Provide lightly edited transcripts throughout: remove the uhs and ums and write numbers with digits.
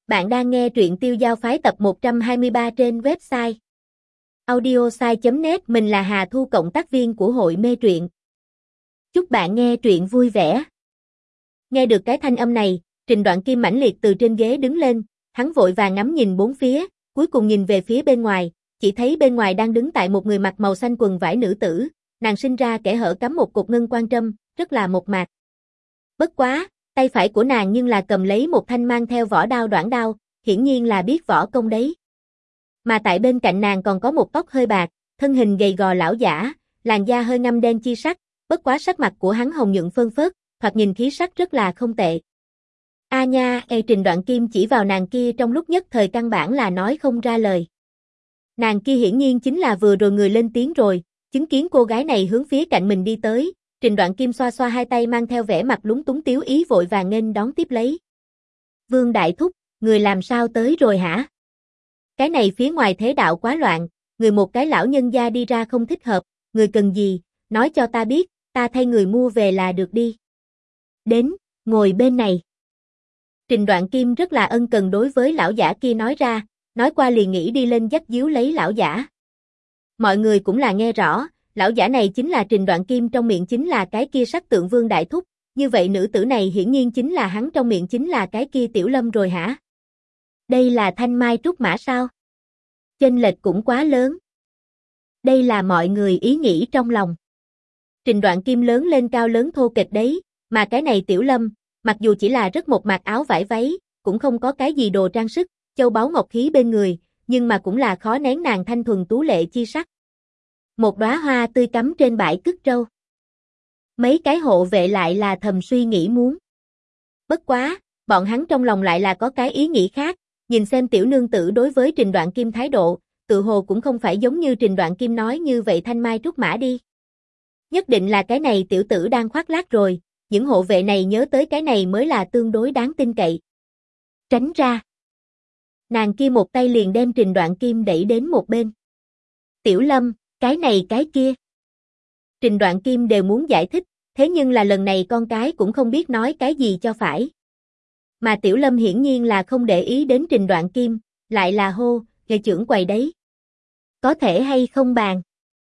Bạn đang nghe truyện Tiêu Giao Phái tập 123 trên website audiosai.net. Mình là Hà Thu, cộng tác viên của hội mê truyện. Chúc bạn nghe truyện vui vẻ. Nghe được cái thanh âm này, Trình Đoạn Kim mãnh liệt từ trên ghế đứng lên, hắn vội vàng ngắm nhìn bốn phía, cuối cùng nhìn về phía bên ngoài, chỉ thấy bên ngoài đang đứng tại một người mặc màu xanh quần vải nữ tử, nàng sinh ra kẽ hở cắm một cục ngân quan trâm, rất là mộc mạc. Bất quá, tay phải của nàng nhưng là cầm lấy một thanh mang theo vỏ đao đoạn đao, hiển nhiên là biết võ công đấy. Mà tại bên cạnh nàng còn có một tóc hơi bạc, thân hình gầy gò lão giả, làn da hơi ngăm đen chi sắc, bất quá sắc mặt của hắn hồng nhuận phơn phớt, thoạt nhìn khí sắc rất là không tệ. A nha, Trình Đoạn Kim chỉ vào nàng kia trong lúc nhất thời căn bản là nói không ra lời. Nàng kia hiển nhiên chính là vừa rồi người lên tiếng rồi, chứng kiến cô gái này hướng phía cạnh mình đi tới, Trình Đoạn Kim xoa xoa hai tay mang theo vẻ mặt lúng túng tiếu ý vội vàng nghênh đón tiếp lấy. Vương Đại Thúc, người làm sao tới rồi hả? Cái này phía ngoài thế đạo quá loạn, người một cái lão nhân gia đi ra không thích hợp, người cần gì, nói cho ta biết, ta thay người mua về là được đi. Đến, ngồi bên này. Trình Đoạn Kim rất là ân cần đối với lão giả kia nói ra, nói qua liền nghĩ đi lên dắt díu lấy lão giả. Mọi người cũng là nghe rõ, lão giả này chính là Trình Đoạn Kim, trong miệng chính là cái kia sắc tượng Vương Đại Thúc, như vậy nữ tử này hiển nhiên chính là hắn trong miệng chính là cái kia Tiểu Lâm rồi hả? Đây là thanh mai trúc mã sao? Chênh lệch cũng quá lớn. Đây là mọi người ý nghĩ trong lòng. Trình Đoạn Kim lớn lên cao lớn thô kệch đấy, mà cái này Tiểu Lâm, mặc dù chỉ là rất một mặc áo vải váy, cũng không có cái gì đồ trang sức, châu báu ngọc khí bên người, nhưng mà cũng là khó nén nàng thanh thuần tú lệ chi sắc. Một đóa hoa tươi cắm trên bãi cứt trâu. Mấy cái hộ vệ lại là thầm suy nghĩ muốn. Bất quá, bọn hắn trong lòng lại là có cái ý nghĩ khác, nhìn xem tiểu nương tử đối với Trình Đoạn Kim thái độ, tự hồ cũng không phải giống như Trình Đoạn Kim nói như vậy thanh mai trúc mã đi. Nhất định là cái này tiểu tử đang khoác lác rồi, những hộ vệ này nhớ tới cái này mới là tương đối đáng tin cậy. Tránh ra. Nàng kia một tay liền đem Trình Đoạn Kim đẩy đến một bên. Tiểu Lâm, cái này cái kia. Trình Đoạn Kim đều muốn giải thích, thế nhưng là lần này con cái cũng không biết nói cái gì cho phải. Mà Tiểu Lâm hiển nhiên là không để ý đến Trình Đoạn Kim, lại là hô, "Nghệ trưởng quầy đấy. Có thể hay không bàn?"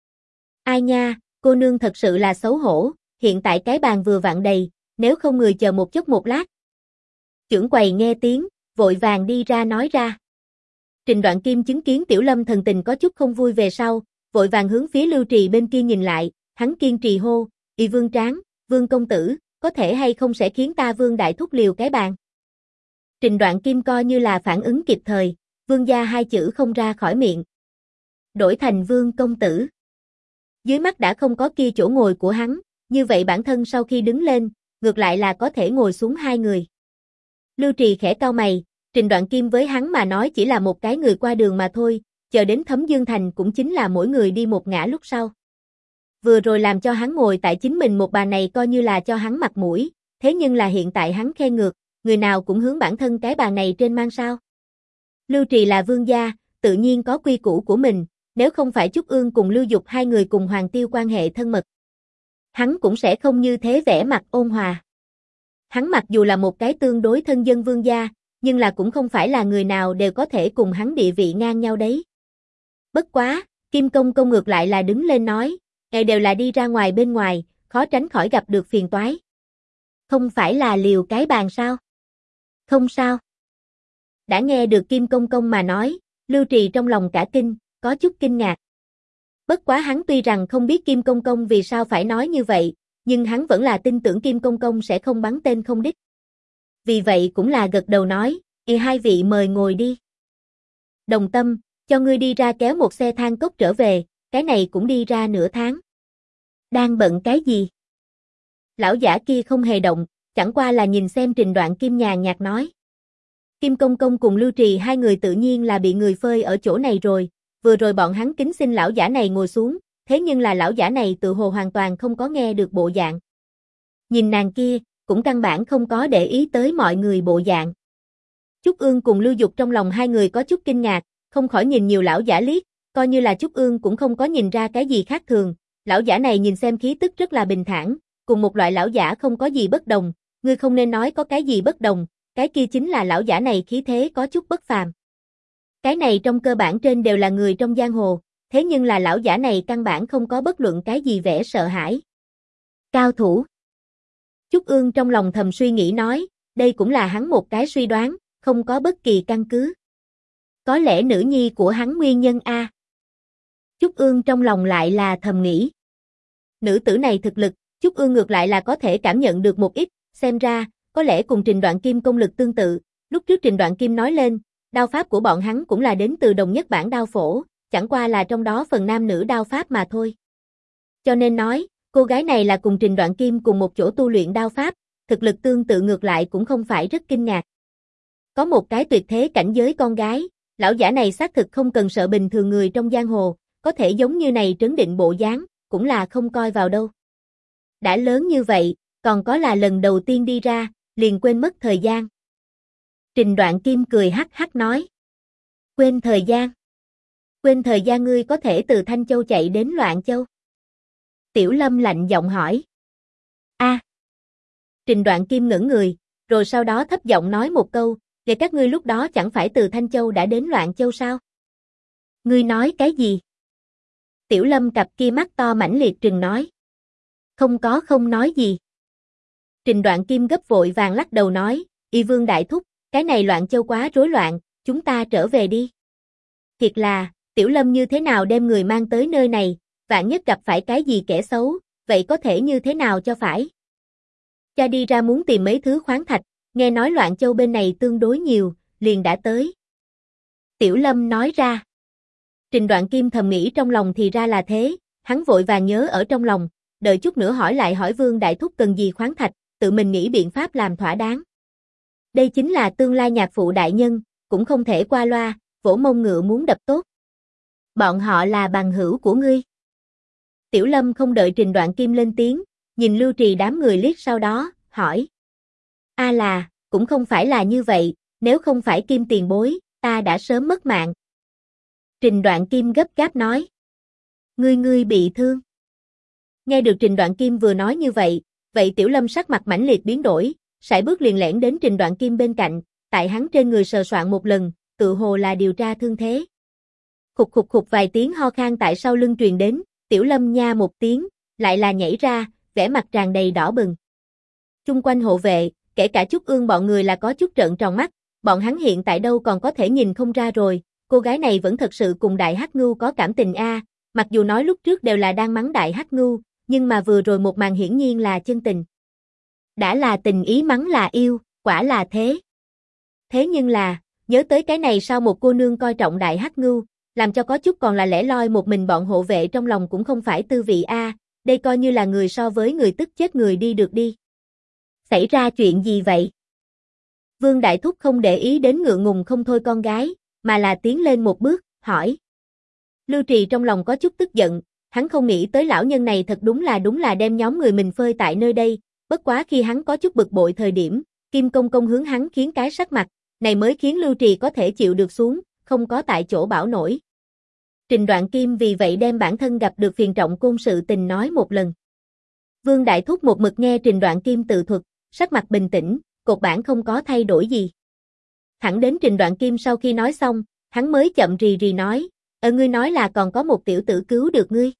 Ai nha, cô nương thật sự là xấu hổ, hiện tại cái bàn vừa vặn đầy, nếu không người chờ một chút một lát. Trưởng quầy nghe tiếng, vội vàng đi ra nói ra. Trình Đoạn Kim chứng kiến Tiểu Lâm thần tình có chút không vui về sau, vội vàng hướng phía Lưu Trì bên kia nhìn lại, hắn kiên trì hô, "Y Vương Tráng, Vương công tử, có thể hay không sẽ khiến ta Vương Đại Thúc liều cái bàn?" Trình Đoạn Kim coi như là phản ứng kịp thời, Vương gia hai chữ không ra khỏi miệng. Đổi thành Vương công tử. Dưới mắt đã không có kia chỗ ngồi của hắn, như vậy bản thân sau khi đứng lên, ngược lại là có thể ngồi xuống hai người. Lưu Trì khẽ cau mày, Trình Đoạn Kim với hắn mà nói chỉ là một cái người qua đường mà thôi, chờ đến Thấm Dương Thành cũng chính là mỗi người đi một ngả lúc sau. Vừa rồi làm cho hắn ngồi tại chính mình một bàn này coi như là cho hắn mặt mũi, thế nhưng là hiện tại hắn khen ngược, người nào cũng hướng bản thân cái bàn này trên mang sao. Lưu Trì là vương gia, tự nhiên có quy củ của mình, nếu không phải Trúc Ương cùng Lưu Dục hai người cùng Hoàng Tiêu quan hệ thân mật, hắn cũng sẽ không như thế vẻ mặt ôn hòa. Hắn mặc dù là một cái tương đối thân dân vương gia, nhưng là cũng không phải là người nào đều có thể cùng hắn địa vị ngang nhau đấy. Bất quá, Kim Công Công ngược lại là đứng lên nói, đều là đi ra ngoài bên ngoài, khó tránh khỏi gặp được phiền toái. Không phải là liều cái bàn sao? Không sao. Đã nghe được Kim Công Công mà nói, Lưu Trì trong lòng cả kinh, có chút kinh ngạc. Bất quá hắn tuy rằng không biết Kim Công Công vì sao phải nói như vậy, nhưng hắn vẫn là tin tưởng Kim Công Công sẽ không bắn tên không đích. Vì vậy cũng là gật đầu nói, hai vị mời ngồi đi. Đồng Tâm, cho ngươi đi ra kéo một xe than cốc trở về, cái này cũng đi ra nửa tháng. Đang bận cái gì? Lão giả kia không hề động, chẳng qua là nhìn xem Trình Đoạn Kim nhàn nhạt nói. Kim Công Công cùng Lưu Trì hai người tự nhiên là bị người phơi ở chỗ này rồi, vừa rồi bọn hắn kính xin lão giả này ngồi xuống, thế nhưng là lão giả này tự hồ hoàn toàn không có nghe được bộ dạng. Nhìn nàng kia, cũng căn bản không có để ý tới mọi người bộ dạng. Trúc Ương cùng Lưu Dục trong lòng hai người có chút kinh ngạc, không khỏi nhìn nhiều lão giả liếc, coi như là Trúc Ương cũng không có nhìn ra cái gì khác thường, lão giả này nhìn xem khí tức rất là bình thản, cùng một loại lão giả không có gì bất đồng, ngươi không nên nói có cái gì bất đồng, cái kia chính là lão giả này khí thế có chút bất phàm. Cái này trong cơ bản trên đều là người trong giang hồ, thế nhưng là lão giả này căn bản không có bất luận cái gì vẻ sợ hãi. Cao thủ. Chúc Ương trong lòng thầm suy nghĩ nói, đây cũng là hắn một cái suy đoán, không có bất kỳ căn cứ. Có lẽ nữ nhi của hắn nguyên nhân a. Chúc Ương trong lòng lại là thầm nghĩ. Nữ tử này thực lực, Chúc Ương ngược lại là có thể cảm nhận được một ít, xem ra, có lẽ cùng Trình Đoạn Kim công lực tương tự, lúc trước Trình Đoạn Kim nói lên, đao pháp của bọn hắn cũng là đến từ đồng nhất bản đao phổ, chẳng qua là trong đó phần nam nữ đao pháp mà thôi. Cho nên nói, cô gái này là cùng Trình Đoạn Kim cùng một chỗ tu luyện đao pháp, thực lực tương tự ngược lại cũng không phải rất kinh ngạc. Có một cái tuyệt thế cảnh giới con gái, lão giả này xác thực không cần sợ bình thường người trong giang hồ, có thể giống như này trấn định bộ dáng, cũng là không coi vào đâu. Đã lớn như vậy, còn có là lần đầu tiên đi ra, liền quên mất thời gian. Trình Đoạn Kim cười hắc hắc nói. Quên thời gian? Quên thời gian ngươi có thể từ Thanh Châu chạy đến Loạn Châu? Tiểu Lâm lạnh giọng hỏi. A. Trình Đoạn Kim ngẩn người, rồi sau đó thấp giọng nói một câu, vậy các ngươi lúc đó chẳng phải từ Thanh Châu đã đến Loạn Châu sao? Ngươi nói cái gì? Tiểu Lâm cặp kia mắt to mãnh liệt trừng nói. Không nói gì. Trình Đoạn Kim gấp vội vàng lắc đầu nói, Y Vương đại thúc, cái này Loạn Châu quá rối loạn, chúng ta trở về đi. Thiệt là, Tiểu Lâm như thế nào đem người mang tới nơi này, vạn nhất gặp phải cái gì kẻ xấu, vậy có thể như thế nào cho phải? Cha đi ra muốn tìm mấy thứ khoáng thạch, nghe nói Loạn Châu bên này tương đối nhiều, liền đã tới. Tiểu Lâm nói ra. Trình Đoạn Kim thầm nghĩ trong lòng thì ra là thế, hắn vội vàng nhớ ở trong lòng, đợi chút nữa hỏi lại hỏi Vương đại thúc cần gì khoáng thạch, tự mình nghĩ biện pháp làm thỏa đáng. Đây chính là tương lai nhạc phụ đại nhân, cũng không thể qua loa, vỗ mông ngựa muốn đập tốt. Bọn họ là bằng hữu của ngươi. Tiểu Lâm không đợi Trình Đoạn Kim lên tiếng, nhìn Lưu Trì đám người liếc sau đó, hỏi. A là, cũng không phải là như vậy, nếu không phải Kim tiền bối, ta đã sớm mất mạng. Trình Đoạn Kim gấp gáp nói. Ngươi bị thương. Nghe được Trình Đoạn Kim vừa nói như vậy, Tiểu Lâm sắc mặt mãnh liệt biến đổi, sải bước liền lẻn đến Trình Đoạn Kim bên cạnh, tại hắn trên người sờ soạn một lần, tự hồ là điều tra thương thế. Khục vài tiếng ho khan tại sau lưng truyền đến, Tiểu Lâm nha một tiếng, lại là nhảy ra, vẻ mặt tràn đầy đỏ bừng. Chung quanh hộ vệ, kể cả Chúc Ương bọn người là có chút trợn tròn mắt, bọn hắn hiện tại đâu còn có thể nhìn không ra rồi, cô gái này vẫn thật sự cùng Đại Hắc Ngưu có cảm tình a, mặc dù nói lúc trước đều là đang mắng Đại Hắc Ngưu, nhưng mà vừa rồi một màn hiển nhiên là chân tình. Đã là tình ý mắng là yêu, quả là thế. Thế nhưng là, nhớ tới cái này sao một cô nương coi trọng Đại Hắc Ngưu, làm cho có chút còn là lẻ loi một mình bọn hộ vệ trong lòng cũng không phải tư vị a, đây coi như là người so với người tức chết người đi được đi. Xảy ra chuyện gì vậy? Vương Đại Thúc không để ý đến ngượng ngùng không thôi con gái, mà là tiến lên một bước, hỏi. Lưu Trì trong lòng có chút tức giận, hắn không nghĩ tới lão nhân này thật đúng là đem nhóm người mình phơi tại nơi đây, bất quá khi hắn có chút bực bội thời điểm, Kim Công Công hướng hắn khiến cái sắc mặt, này mới khiến Lưu Trì có thể chịu được xuống, không có tại chỗ bảo nổi. Trình Đoạn Kim vì vậy đem bản thân gặp được phiền trọng côn sự tình nói một lần. Vương Đại Thúc một mực nghe Trình Đoạn Kim tự thuật, sắc mặt bình tĩnh, cột bản không có thay đổi gì. Thẳng đến Trình Đoạn Kim sau khi nói xong, hắn mới chậm rì rì nói, ngươi nói là còn có một tiểu tử cứu được ngươi.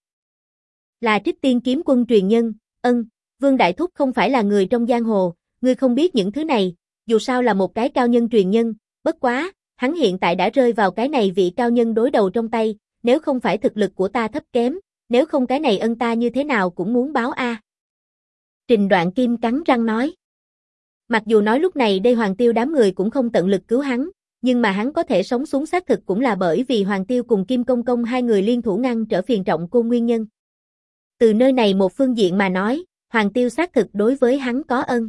Là Trích Tiên kiếm quân truyền nhân, Vương Đại Thúc không phải là người trong giang hồ, ngươi không biết những thứ này, dù sao là một cái cao nhân truyền nhân, bất quá, hắn hiện tại đã rơi vào cái này vị cao nhân đối đầu trong tay, nếu không phải thực lực của ta thấp kém, nếu không cái này ân ta như thế nào cũng muốn báo a. Trình Đoạn Kim cắn răng nói. Mặc dù nói lúc này đây Hoàng Tiêu đám người cũng không tận lực cứu hắn, nhưng mà hắn có thể sống xuống xác thực cũng là bởi vì Hoàng Tiêu cùng Kim Công Công hai người liên thủ ngăn trở phiền trọng côn nguyên nhân. Từ nơi này một phương diện mà nói, Hoàng Tiêu xác thực đối với hắn có ân.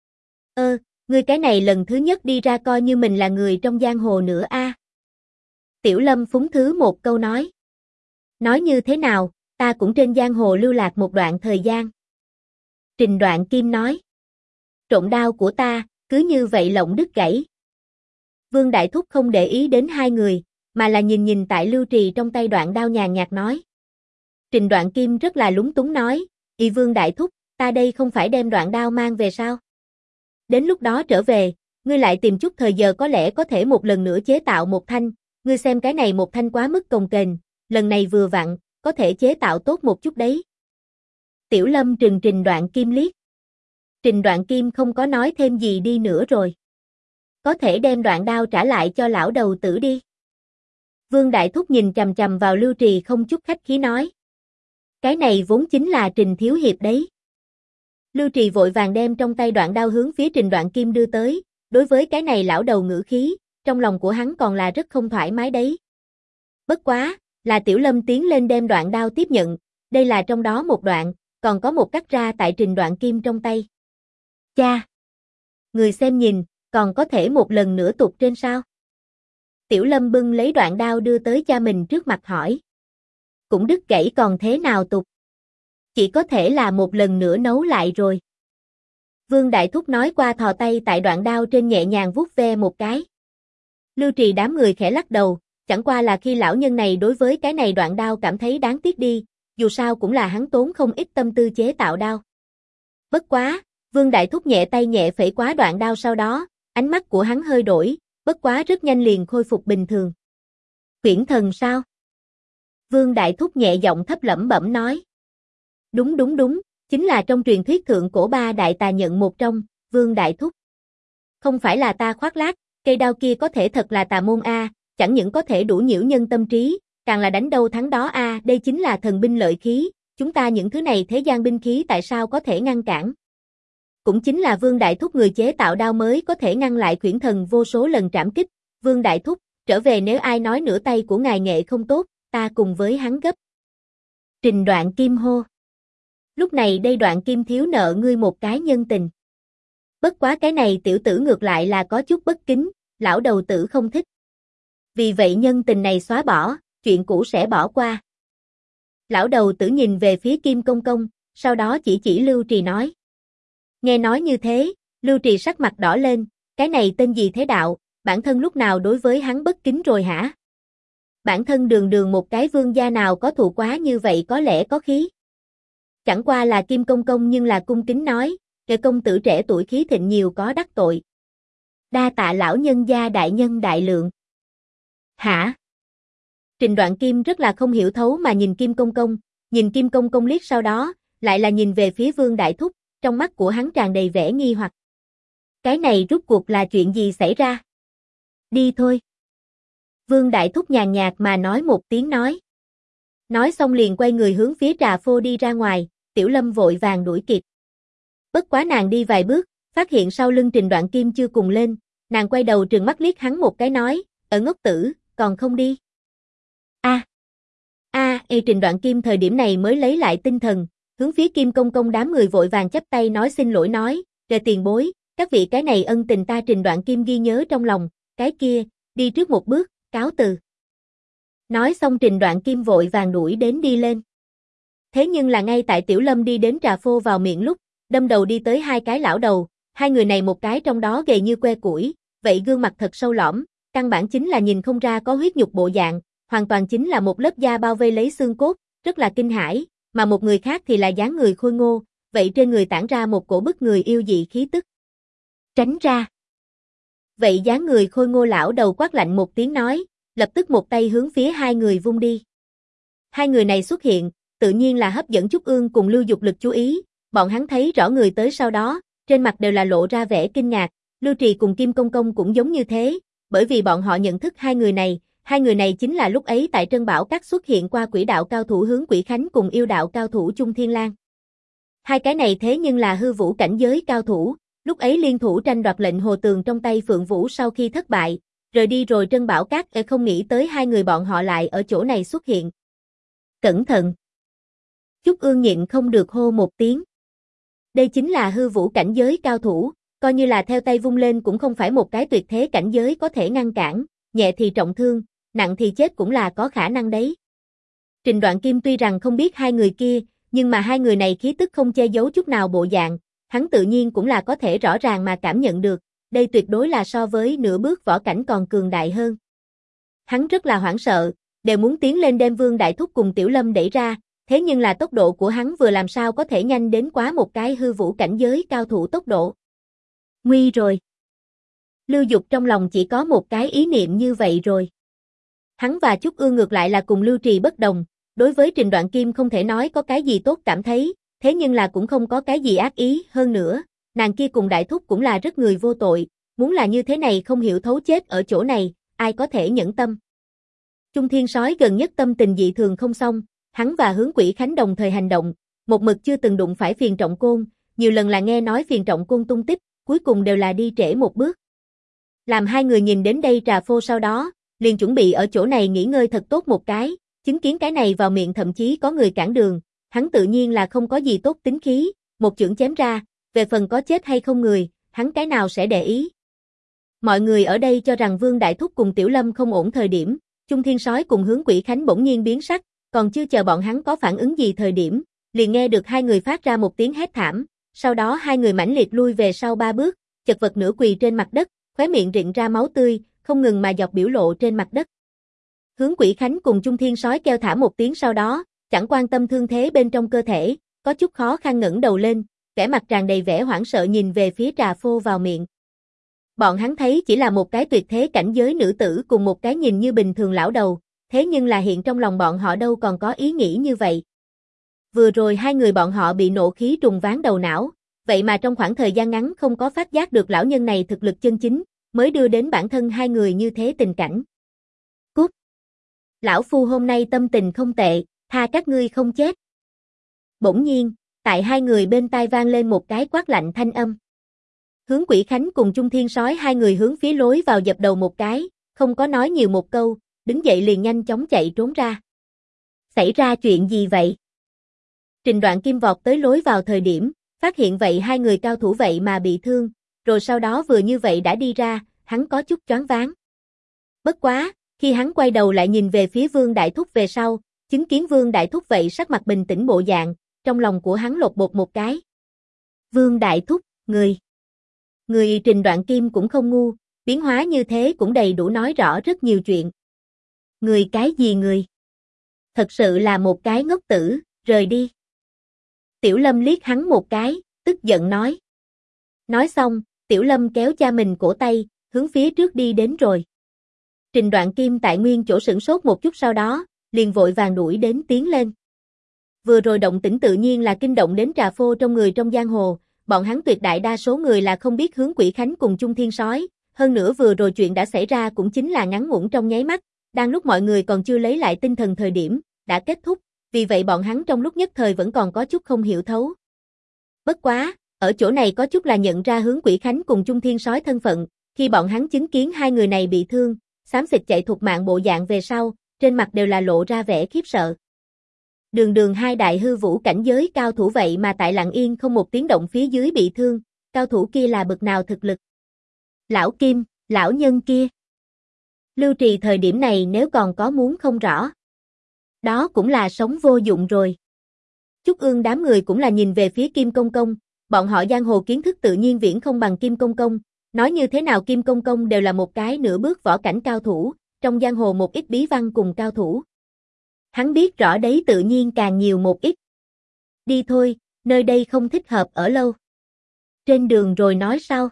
Ngươi cái này lần thứ nhất đi ra coi như mình là người trong giang hồ nữa a. Tiểu Lâm phúng thứ một câu nói. Nói như thế nào, ta cũng trên giang hồ lưu lạc một đoạn thời gian. Trình Đoạn Kim nói. Trộm đao của ta, cứ như vậy lộng đứt gãy. Vương Đại Thúc không để ý đến hai người, mà là nhìn tại Lưu Trì trong tay đoạn đao nhàn nhạt nói. Trình Đoạn Kim rất là lúng túng nói, Vương Đại Thúc, ta đây không phải đem đoạn đao mang về sao? Đến lúc đó trở về, ngươi lại tìm chút thời giờ có lẽ có thể một lần nữa chế tạo một thanh, ngươi xem cái này một thanh quá mức cồng kềnh, lần này vừa vặn, có thể chế tạo tốt một chút đấy. Tiểu Lâm trừng Trình Đoạn Kim liếc. Trình Đoạn Kim không có nói thêm gì đi nữa rồi. Có thể đem đoạn đao trả lại cho lão đầu tử đi. Vương Đại Thúc nhìn chằm chằm vào Lưu Trì không chút khách khí nói. Cái này vốn chính là Trình Thiếu Hiệp đấy. Lưu Trì vội vàng đem trong tay đoạn đao hướng phía Trình Đoạn Kim đưa tới, đối với cái này lão đầu ngữ khí, trong lòng của hắn còn là rất không thoải mái đấy. Bất quá, là Tiểu Lâm tiến lên đem đoạn đao tiếp nhận, đây là trong đó một đoạn, còn có một cắt ra tại Trình Đoạn Kim trong tay. Cha! Người xem nhìn, còn có thể một lần nữa tục trên sao? Tiểu Lâm bưng lấy đoạn đao đưa tới cha mình trước mặt hỏi. Cũng đứt gãy còn thế nào tục? Chỉ có thể là một lần nữa nấu lại rồi. Vương Đại Thúc nói qua thò tay tại đoạn đao trên nhẹ nhàng vuốt ve một cái. Lưu Trì đám người khẽ lắc đầu, chẳng qua là khi lão nhân này đối với cái này đoạn đao cảm thấy đáng tiếc đi, dù sao cũng là hắn tốn không ít tâm tư chế tạo đao. Bất quá, Vương Đại Thúc nhẹ tay nhẹ phẩy quá đoạn đao sau đó, ánh mắt của hắn hơi đổi, bất quá rất nhanh liền khôi phục bình thường. Quyển thần sao? Vương Đại Thúc nhẹ giọng thấp lẩm bẩm nói. Đúng, chính là trong truyền thuyết thượng cổ ba đại tà nhận một trong, Vương Đại Thúc. Không phải là ta khoác lác, cây đao kia có thể thật là tà môn a, chẳng những có thể đủ nhiễu nhân tâm trí, càng là đánh đâu thắng đó a, đây chính là thần binh lợi khí, chúng ta những thứ này thế gian binh khí tại sao có thể ngăn cản? Cũng chính là Vương Đại Thúc người chế tạo đao mới có thể ngăn lại quyển thần vô số lần trảm kích, Vương Đại Thúc, trở về nếu ai nói nửa tay của ngài nghệ không tốt, ta cùng với hắn gấp. Trình Đoạn Kim hô. Lúc này đây Đoạn Kim thiếu nợ ngươi một cái nhân tình. Bất quá cái này tiểu tử ngược lại là có chút bất kính, lão đầu tử không thích. Vì vậy nhân tình này xóa bỏ, chuyện cũ sẽ bỏ qua. Lão đầu tử nhìn về phía Kim Công Công, sau đó chỉ Lưu Trì nói. Nghe nói như thế, Lưu Trì sắc mặt đỏ lên, cái này tên gì thế đạo, bản thân lúc nào đối với hắn bất kính rồi hả? Bản thân đường một cái vương gia nào có thù quá như vậy có lẽ có khí. Chẳng qua là Kim Công Công nhưng là cung kính nói, kẻ công tử trẻ tuổi khí thịnh nhiều có đắc tội. Đa tạ lão nhân gia đại nhân đại lượng. Hả? Trình Đoạn Kim rất là không hiểu thấu mà nhìn Kim Công Công liếc sau đó, lại là nhìn về phía Vương Đại Thúc, trong mắt của hắn tràn đầy vẻ nghi hoặc. Cái này rút cuộc là chuyện gì xảy ra? Đi thôi. Vương Đại Thúc nhàn nhạt mà nói một tiếng nói. Nói xong liền quay người hướng phía trà phô đi ra ngoài, Tiểu Lâm vội vàng đuổi kịp. Bất quá nàng đi vài bước, phát hiện sau lưng Trình Đoạn Kim chưa cùng lên, nàng quay đầu trừng mắt liếc hắn một cái nói, ở ngốc tử, còn không đi. Trình Đoạn Kim thời điểm này mới lấy lại tinh thần, hướng phía Kim Công Công đám người vội vàng chắp tay nói xin lỗi nói, "Đề tiền bối, các vị cái này ân tình ta Trình Đoạn Kim ghi nhớ trong lòng, cái kia, đi trước một bước, cáo từ." Nói xong Trình Đoạn Kim vội vàng đuổi đến đi lên. Thế nhưng là ngay tại Tiểu Lâm đi đến trà phô vào miệng lúc, đâm đầu đi tới hai cái lão đầu, hai người này một cái trong đó gầy như que củi, vậy gương mặt thật sâu lõm, căn bản chính là nhìn không ra có huyết nhục bộ dạng, hoàn toàn chính là một lớp da bao vây lấy xương cốt, rất là kinh hãi, mà một người khác thì là dáng người khôi ngô, vậy trên người tản ra một cổ bức người yêu dị khí tức. Tránh ra. Vậy dáng người khôi ngô lão đầu quát lạnh một tiếng nói, lập tức một tay hướng phía hai người vung đi. Hai người này xuất hiện, tự nhiên là hấp dẫn Trúc Ương cùng Lưu Dục Lực chú ý, bọn hắn thấy rõ người tới sau đó, trên mặt đều là lộ ra vẻ kinh ngạc, Lưu Trì cùng Kim Công Công cũng giống như thế, bởi vì bọn họ nhận thức hai người này chính là lúc ấy tại Trân Bảo Các xuất hiện qua quỷ đạo cao thủ Hướng Quỷ Khánh cùng yêu đạo cao thủ Trung Thiên Lang. Hai cái này thế nhưng là hư vũ cảnh giới cao thủ, lúc ấy liên thủ tranh đoạt lệnh Hồ Tường trong tay Phượng Vũ sau khi thất bại, rời đi rồi Trân Bảo Các không nghĩ tới hai người bọn họ lại ở chỗ này xuất hiện. Cẩn thận! Trúc Ương nhịn không được hô một tiếng. Đây chính là hư vũ cảnh giới cao thủ, coi như là theo tay vung lên cũng không phải một cái tuyệt thế cảnh giới có thể ngăn cản, nhẹ thì trọng thương, nặng thì chết cũng là có khả năng đấy. Trình Đoạn Kim tuy rằng không biết hai người kia, nhưng mà hai người này khí tức không che giấu chút nào bộ dạng, hắn tự nhiên cũng là có thể rõ ràng mà cảm nhận được, đây tuyệt đối là so với nửa bước võ cảnh còn cường đại hơn. Hắn rất là hoảng sợ, đều muốn tiến lên đem Vương Đại Thúc cùng Tiểu Lâm đẩy ra, thế nhưng là tốc độ của hắn vừa làm sao có thể nhanh đến quá một cái hư vũ cảnh giới cao thủ tốc độ. Nguy rồi. Lưu Dục trong lòng chỉ có một cái ý niệm như vậy rồi. Hắn và Chúc Ương ngược lại là cùng Lưu Trì bất đồng, đối với Trình Đoạn Kim không thể nói có cái gì tốt cảm thấy, thế nhưng là cũng không có cái gì ác ý, hơn nữa, nàng kia cùng Đại Thúc cũng là rất người vô tội, muốn là như thế này không hiểu thấu chết ở chỗ này, ai có thể nhẫn tâm. Trung Thiên Sói gần nhất tâm tình dị thường không xong, hắn và Hướng Quỷ Khánh đồng thời hành động, một mực chưa từng đụng phải Phiền Trọng Côn, nhiều lần là nghe nói Phiền Trọng Côn tung tích, cuối cùng đều là đi trễ một bước. Làm hai người nhìn đến đây trà phô sau đó, liền chuẩn bị ở chỗ này nghỉ ngơi thật tốt một cái, chứng kiến cái này vào miệng thậm chí có người cản đường, hắn tự nhiên là không có gì tốt tính khí, một chưởng chém ra, về phần có chết hay không người, hắn cái nào sẽ để ý. Mọi người ở đây cho rằng Vương Đại Thúc cùng Tiểu Lâm không ổn thời điểm, Trung Thiên Sói cùng Hướng Quỷ Khánh bỗng nhiên biến sắc, còn chưa chờ bọn hắn có phản ứng gì thời điểm, liền nghe được hai người phát ra một tiếng hét thảm, sau đó hai người mãnh liệt lui về sau ba bước, chật vật nửa quỳ trên mặt đất, khóe miệng rịn ra máu tươi, không ngừng mà dọc biểu lộ trên mặt đất. Hướng Quỷ Khánh cùng Trung Thiên Sói kêu thả một tiếng sau đó, chẳng quan tâm thương thế bên trong cơ thể, có chút khó khăn ngẩng đầu lên, vẻ mặt tràn đầy vẻ hoảng sợ nhìn về phía trà phô vào miệng. Bọn hắn thấy chỉ là một cái tuyệt thế cảnh giới nữ tử cùng một cái nhìn như bình thường lão đầu, thế nhưng là hiện trong lòng bọn họ đâu còn có ý nghĩ như vậy. Vừa rồi hai người bọn họ bị nộ khí trùng ván đầu não, vậy mà trong khoảng thời gian ngắn không có phát giác được lão nhân này thực lực chân chính, mới đưa đến bản thân hai người như thế tình cảnh. Cút! Lão phu hôm nay tâm tình không tệ, tha các ngươi không chết. Bỗng nhiên, tại hai người bên tai vang lên một cái quát lạnh thanh âm. Hướng Quỷ Khánh cùng Trung Thiên Sói hai người hướng phía lối vào dập đầu một cái, không có nói nhiều một câu, đứng dậy liền nhanh chóng chạy trốn ra. Xảy ra chuyện gì vậy? Trình Đoạn Kim vọt tới lối vào thời điểm, phát hiện vậy hai người cao thủ vậy mà bị thương, rồi sau đó vừa như vậy đã đi ra, hắn có chút choáng váng. Bất quá, khi hắn quay đầu lại nhìn về phía Vương Đại Thúc về sau, chứng kiến Vương Đại Thúc vậy sắc mặt bình tĩnh bộ dạng, trong lòng của hắn lột bột một cái. Vương Đại Thúc, người Trình Đoạn Kim cũng không ngu, biến hóa như thế cũng đầy đủ nói rõ rất nhiều chuyện. Người cái gì người? Thật sự là một cái ngốc tử, rời đi. Tiểu Lâm liếc hắn một cái, tức giận nói. Nói xong, Tiểu Lâm kéo cha mình cổ tay, hướng phía trước đi đến rồi. Trình Đoạn Kim tại nguyên chỗ sửng sốt một chút sau đó, liền vội vàng đuổi đến tiến lên. Vừa rồi động tĩnh tự nhiên là kinh động đến trà phô trong người trong giang hồ, bọn hắn tuyệt đại đa số người là không biết Hướng Quỷ Khánh cùng Trung Thiên Sói, hơn nữa vừa rồi chuyện đã xảy ra cũng chính là ngắn ngủn trong nháy mắt, đang lúc mọi người còn chưa lấy lại tinh thần thời điểm, đã kết thúc, vì vậy bọn hắn trong lúc nhất thời vẫn còn có chút không hiểu thấu. Bất quá, ở chỗ này có chút là nhận ra Hướng Quỷ Khánh cùng Trung Thiên Sói thân phận, khi bọn hắn chứng kiến hai người này bị thương, xám xịt chạy thục mạng bộ dạng về sau, trên mặt đều là lộ ra vẻ khiếp sợ. Đường hai đại hư vũ cảnh giới cao thủ vậy mà tại lặng yên không một tiếng động phía dưới bị thương, cao thủ kia là bậc nào thực lực? Lão Kim, lão nhân kia. Lưu Trì thời điểm này nếu còn có muốn không rõ, đó cũng là sống vô dụng rồi. Chúc Ương đám người cũng là nhìn về phía Kim Công Công, bọn họ giang hồ kiến thức tự nhiên viễn không bằng Kim Công Công, nói như thế nào Kim Công Công đều là một cái nửa bước võ cảnh cao thủ, trong giang hồ một ít bí văn cùng cao thủ. Hắn biết rõ đấy tự nhiên càng nhiều một ít. Đi thôi, nơi đây không thích hợp ở lâu. Trên đường rồi nói sau.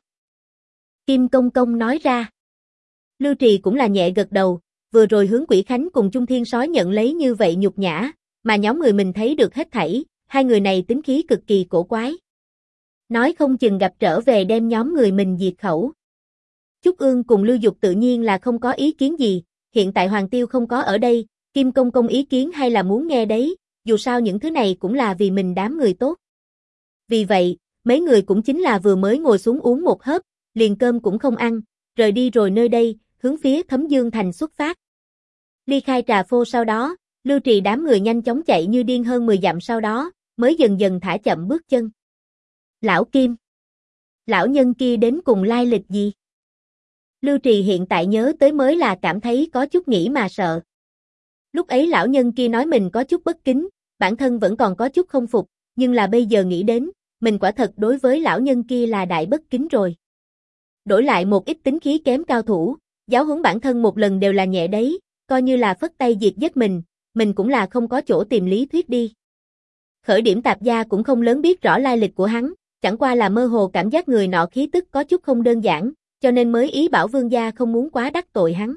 Kim Công Công nói ra. Lưu Trì cũng là nhẹ gật đầu, vừa rồi Hướng Quỷ Khánh cùng Trung Thiên Sói nhận lấy như vậy nhục nhã, mà nhóm người mình thấy được hết thảy, hai người này tính khí cực kỳ cổ quái. Nói không chừng gặp trở về đem nhóm người mình diệt khẩu. Chúc Ương cùng Lưu Dục tự nhiên là không có ý kiến gì, hiện tại Hoàng Tiêu không có ở đây, Kim Công Công ý kiến hay là muốn nghe đấy, dù sao những thứ này cũng là vì mình đám người tốt. Vì vậy, mấy người cũng chính là vừa mới ngồi xuống uống một hớp, liền cơm cũng không ăn, rời đi rồi nơi đây, hướng phía Thấm Dương Thành xuất phát. Ly khai trà phô sau đó, Lưu Trì đám người nhanh chóng chạy như điên hơn 10 dặm sau đó, mới dần dần thả chậm bước chân. Lão Kim, lão nhân kia đến cùng lai lịch gì? Lưu Trì hiện tại nhớ tới mới là cảm thấy có chút nghĩ mà sợ. Lúc ấy lão nhân kia nói mình có chút bất kính, bản thân vẫn còn có chút không phục, nhưng là bây giờ nghĩ đến, mình quả thật đối với lão nhân kia là đại bất kính rồi. Đổi lại một ít tính khí kém cao thủ, giáo huấn bản thân một lần đều là nhẹ đấy, coi như là phất tay diệt giết mình cũng là không có chỗ tìm lý thuyết đi. Khởi điểm tạp gia cũng không lớn biết rõ lai lịch của hắn, chẳng qua là mơ hồ cảm giác người nọ khí tức có chút không đơn giản, cho nên mới ý bảo vương gia không muốn quá đắc tội hắn.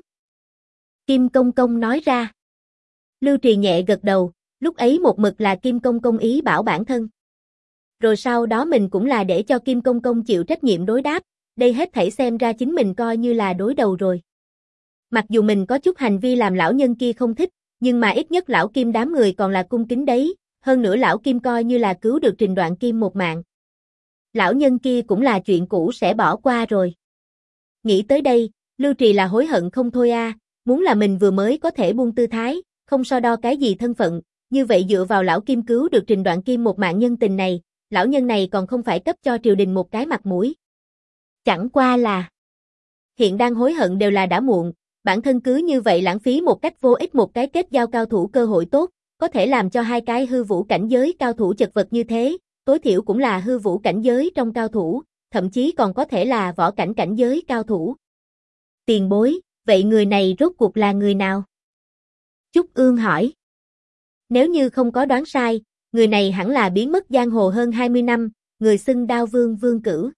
Kim Công Công nói ra. Lưu Trì nhẹ gật đầu, lúc ấy một mực là Kim Công Công ý bảo bản thân. Rồi sau đó mình cũng là để cho Kim Công Công chịu trách nhiệm đối đáp, đây hết thảy xem ra chính mình coi như là đối đầu rồi. Mặc dù mình có chút hành vi làm lão nhân kia không thích, nhưng mà ít nhất lão Kim đám người còn là cung kính đấy, hơn nữa lão Kim coi như là cứu được Trình Đoạn Kim một mạng. Lão nhân kia cũng là chuyện cũ sẽ bỏ qua rồi. Nghĩ tới đây, Lưu Trì là hối hận không thôi a, muốn là mình vừa mới có thể buông tư thái, không so đo cái gì thân phận, như vậy dựa vào lão Kim cứu được Trình Đoạn Kim một mạng nhân tình này, lão nhân này còn không phải cấp cho triều đình một cái mặt mũi. Chẳng qua là hiện đang hối hận đều là đã muộn, bản thân cứ như vậy lãng phí một cách vô ích một cái kết giao cao thủ cơ hội tốt, có thể làm cho hai cái hư vũ cảnh giới cao thủ chật vật như thế, tối thiểu cũng là hư vũ cảnh giới trong cao thủ, thậm chí còn có thể là võ cảnh cảnh giới cao thủ. Tiền bối, vậy người này rốt cuộc là người nào? Trúc Ương hỏi. Nếu như không có đoán sai, người này hẳn là biến mất giang hồ hơn 20 năm, người xưng Đao Vương Vương Cửu.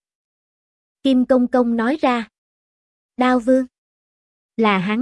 Kim Công Công nói ra. Đao Vương? Là hắn.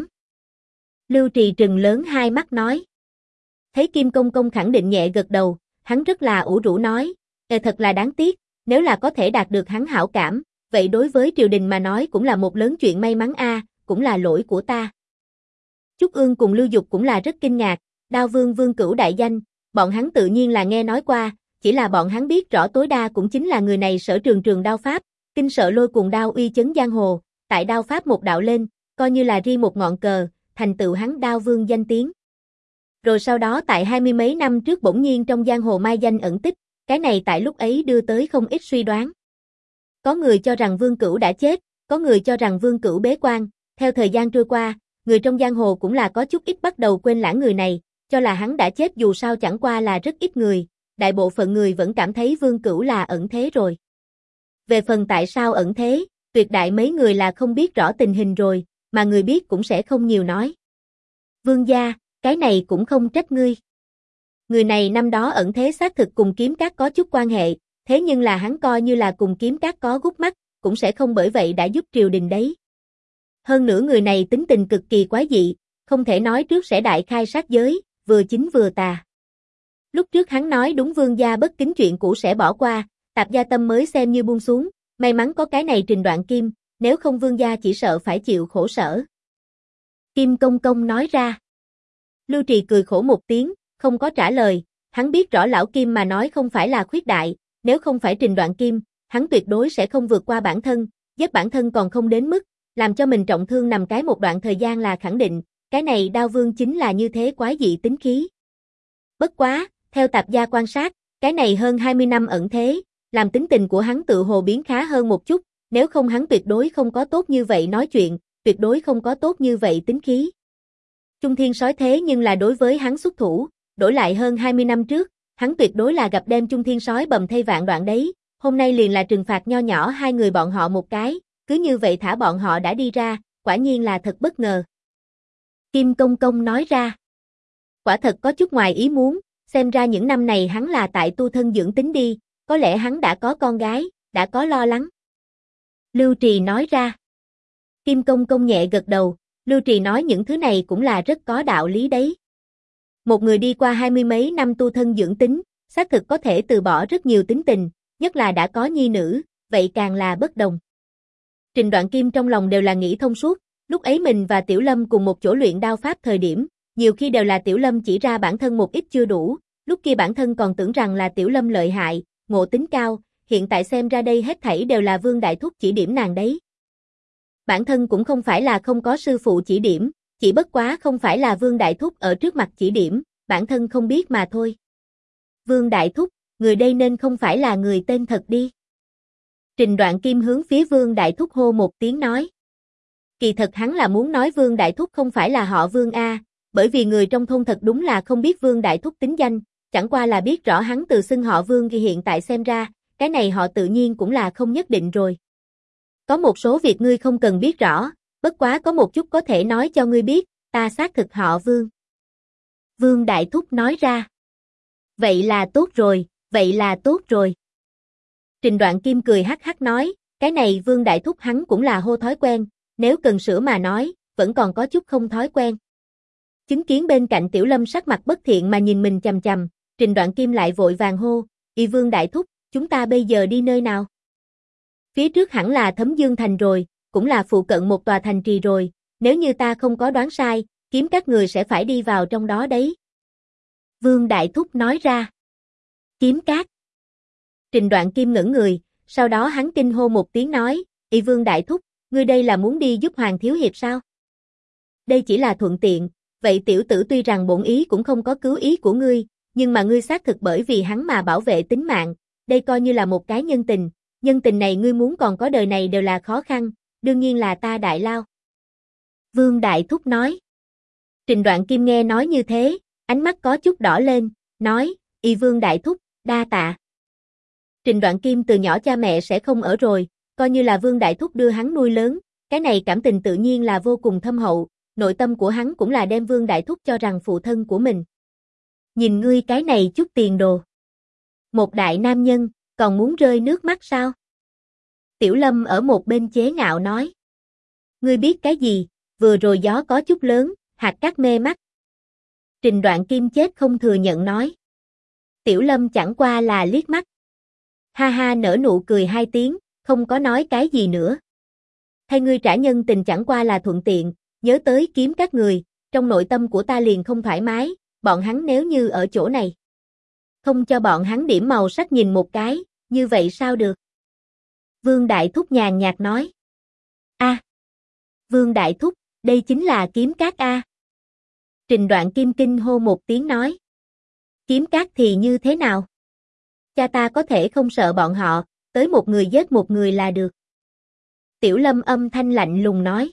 Lưu Trì trừng lớn hai mắt nói. Thấy Kim Công Công khẳng định nhẹ gật đầu, hắn rất là ủ rũ nói, thật là đáng tiếc, nếu là có thể đạt được hắn hảo cảm, vậy đối với triều đình mà nói cũng là một lớn chuyện may mắn a, cũng là lỗi của ta. Trúc Ương cùng Lưu Dục cũng là rất kinh ngạc, Đao Vương Vương Cửu đại danh, bọn hắn tự nhiên là nghe nói qua, chỉ là bọn hắn biết rõ tối đa cũng chính là người này sở trường trường đao pháp, kinh sợ lôi cuồng đao uy chấn giang hồ, tại đao pháp một đạo lên, coi như là riêng một ngọn cờ, thành tựu hắn Đao Vương danh tiếng. Rồi sau đó tại 20 mấy năm trước bỗng nhiên trong giang hồ mai danh ẩn tích, cái này tại lúc ấy đưa tới không ít suy đoán. Có người cho rằng Vương Cửu đã chết, có người cho rằng Vương Cửu bế quan, theo thời gian trôi qua, người trong giang hồ cũng là có chút ít bắt đầu quên lãng người này, cho là hắn đã chết dù sao chẳng qua là rất ít người, đại bộ phận người vẫn cảm thấy Vương Cửu là ẩn thế rồi. Về phần tại sao ẩn thế, tuyệt đại mấy người là không biết rõ tình hình rồi, mà người biết cũng sẽ không nhiều nói. Vương gia, cái này cũng không trách ngươi. Người này năm đó ẩn thế xác thực cùng Kiếm Các có chút quan hệ, thế nhưng là hắn coi như là cùng Kiếm Các có gút mắt, cũng sẽ không bởi vậy đã giúp triều đình đấy. Hơn nữa người này tính tình cực kỳ quái dị, không thể nói trước sẽ đại khai sát giới, vừa chính vừa tà. Lúc trước hắn nói đúng vương gia bất kính chuyện cũ sẽ bỏ qua, Tạp Gia Tâm mới xem như buông xuống, may mắn có cái này Trình Đoạn Kim, nếu không vương gia chỉ sợ phải chịu khổ sở. Kim Công Công nói ra. Lưu Trì cười khổ một tiếng, không có trả lời, hắn biết rõ lão Kim mà nói không phải là khuyết đại, nếu không phải Trình Đoạn Kim, hắn tuyệt đối sẽ không vượt qua bản thân, giết bản thân còn không đến mức, làm cho mình trọng thương nằm cái một đoạn thời gian là khẳng định, cái này Đao Vương chính là như thế quái dị tính khí. Bất quá, theo Tạp Gia quan sát, cái này hơn 20 năm ẩn thế, làm tính tình của hắn tự hồ biến khá hơn một chút, nếu không hắn tuyệt đối không có tốt như vậy nói chuyện, tuyệt đối không có tốt như vậy tính khí. Trung Thiên sói thế nhưng là đối với hắn xuất thủ, đổi lại hơn 20 năm trước, hắn tuyệt đối là gặp đem Trung Thiên sói bầm thây vạn đoạn đấy, hôm nay liền là trừng phạt nho nhỏ hai người bọn họ một cái, cứ như vậy thả bọn họ đã đi ra, quả nhiên là thật bất ngờ. Kim Công Công nói ra, quả thật có chút ngoài ý muốn, xem ra những năm này hắn là tại tu thân dưỡng tính đi, có lẽ hắn đã có con gái, đã có lo lắng. Lưu Trì nói ra. Kim Công Công nhẹ gật đầu, Lưu Trì nói những thứ này cũng là rất có đạo lý đấy. Một người đi qua 20 mấy năm tu thân dưỡng tính, xác thực có thể từ bỏ rất nhiều tính tình, nhất là đã có nhi nữ, vậy càng là bất đồng. Trình Đoạn Kim trong lòng đều là nghĩ thông suốt, lúc ấy mình và Tiểu Lâm cùng một chỗ luyện đao pháp thời điểm, nhiều khi đều là Tiểu Lâm chỉ ra bản thân một ít chưa đủ, lúc kia bản thân còn tưởng rằng là Tiểu Lâm lợi hại, ngộ tính cao, hiện tại xem ra đây hết thảy đều là Vương Đại Thúc chỉ điểm nàng đấy. Bản thân cũng không phải là không có sư phụ chỉ điểm, chỉ bất quá không phải là Vương Đại Thúc ở trước mặt chỉ điểm, bản thân không biết mà thôi. Vương Đại Thúc, người đây nên không phải là người tên thật đi. Trình Đoạn Kim hướng phía Vương Đại Thúc hô một tiếng nói. Kỳ thật hắn là muốn nói Vương Đại Thúc không phải là họ Vương A, bởi vì người trong thôn thật đúng là không biết Vương Đại Thúc tính danh, chẳng qua là biết rõ hắn từ xưng họ Vương thì hiện tại xem ra, cái này họ tự nhiên cũng là không nhất định rồi. Có một số việc ngươi không cần biết rõ, bất quá có một chút có thể nói cho ngươi biết, ta xác thực họ Vương. Vương Đại Thúc nói ra. Vậy là tốt rồi, vậy là tốt rồi. Trình Đoạn Kim cười hắc hắc nói, Cái này Vương Đại Thúc hắn cũng là hô thói quen, nếu cần sửa mà nói, vẫn còn có chút không thói quen. Chứng kiến bên cạnh Tiểu Lâm sắc mặt bất thiện mà nhìn mình chằm chằm, Trình Đoạn Kim lại vội vàng hô, "Y Vương Đại Thúc, chúng ta bây giờ đi nơi nào?" Phía trước hẳn là Thấm Dương Thành rồi, cũng là phụ cận một tòa thành trì rồi, nếu như ta không có đoán sai, kiếm các người sẽ phải đi vào trong đó đấy. Vương Đại Thúc nói ra. Kiếm cát. Trình Đoạn Kim ngẩn người, sau đó hắn kinh hô một tiếng nói, "Y Vương Đại Thúc, ngươi đây là muốn đi giúp Hoàng Thiếu Hiệp sao?" Đây chỉ là thuận tiện, vậy tiểu tử tuy rằng bổn ý cũng không có cứu ý của ngươi, nhưng mà ngươi xác thực bởi vì hắn mà bảo vệ tính mạng, đây coi như là một cái nhân tình này ngươi muốn còn có đời này đều là khó khăn, đương nhiên là ta đại lao. Vương Đại Thúc nói. Trình Đoạn Kim nghe nói như thế, ánh mắt có chút đỏ lên, nói, "Y Vương Đại Thúc, đa tạ." Trình Đoạn Kim từ nhỏ cha mẹ sẽ không ở rồi, coi như là Vương Đại Thúc đưa hắn nuôi lớn, cái này cảm tình tự nhiên là vô cùng thâm hậu, nội tâm của hắn cũng là đem Vương Đại Thúc cho rằng phụ thân của mình. Nhìn ngươi cái này chút tiền đồ. Một đại nam nhân, còn muốn rơi nước mắt sao? Tiểu Lâm ở một bên chế ngạo nói. Ngươi biết cái gì, vừa rồi gió có chút lớn, hạt cát mê mắt. Trình Đoạn Kim chết không thừa nhận nói. Tiểu Lâm chẳng qua là liếc mắt. Ha ha nở nụ cười hai tiếng, không có nói cái gì nữa. Thay ngươi trả nhân tình chẳng qua là thuận tiện, nhớ tới kiếm các người, trong nội tâm của ta liền không thoải mái, bọn hắn nếu như ở chỗ này. Không cho bọn hắn điểm màu sắc nhìn một cái, như vậy sao được? Vương Đại Thúc nhàn nhạt nói. A, Vương Đại Thúc, đây chính là kiếm cát A. Trình Đoạn Kim kinh hô một tiếng nói. Kiếm cát thì như thế nào? Cha ta có thể không sợ bọn họ, tới một người giết một người là được. Tiểu Lâm âm thanh lạnh lùng nói.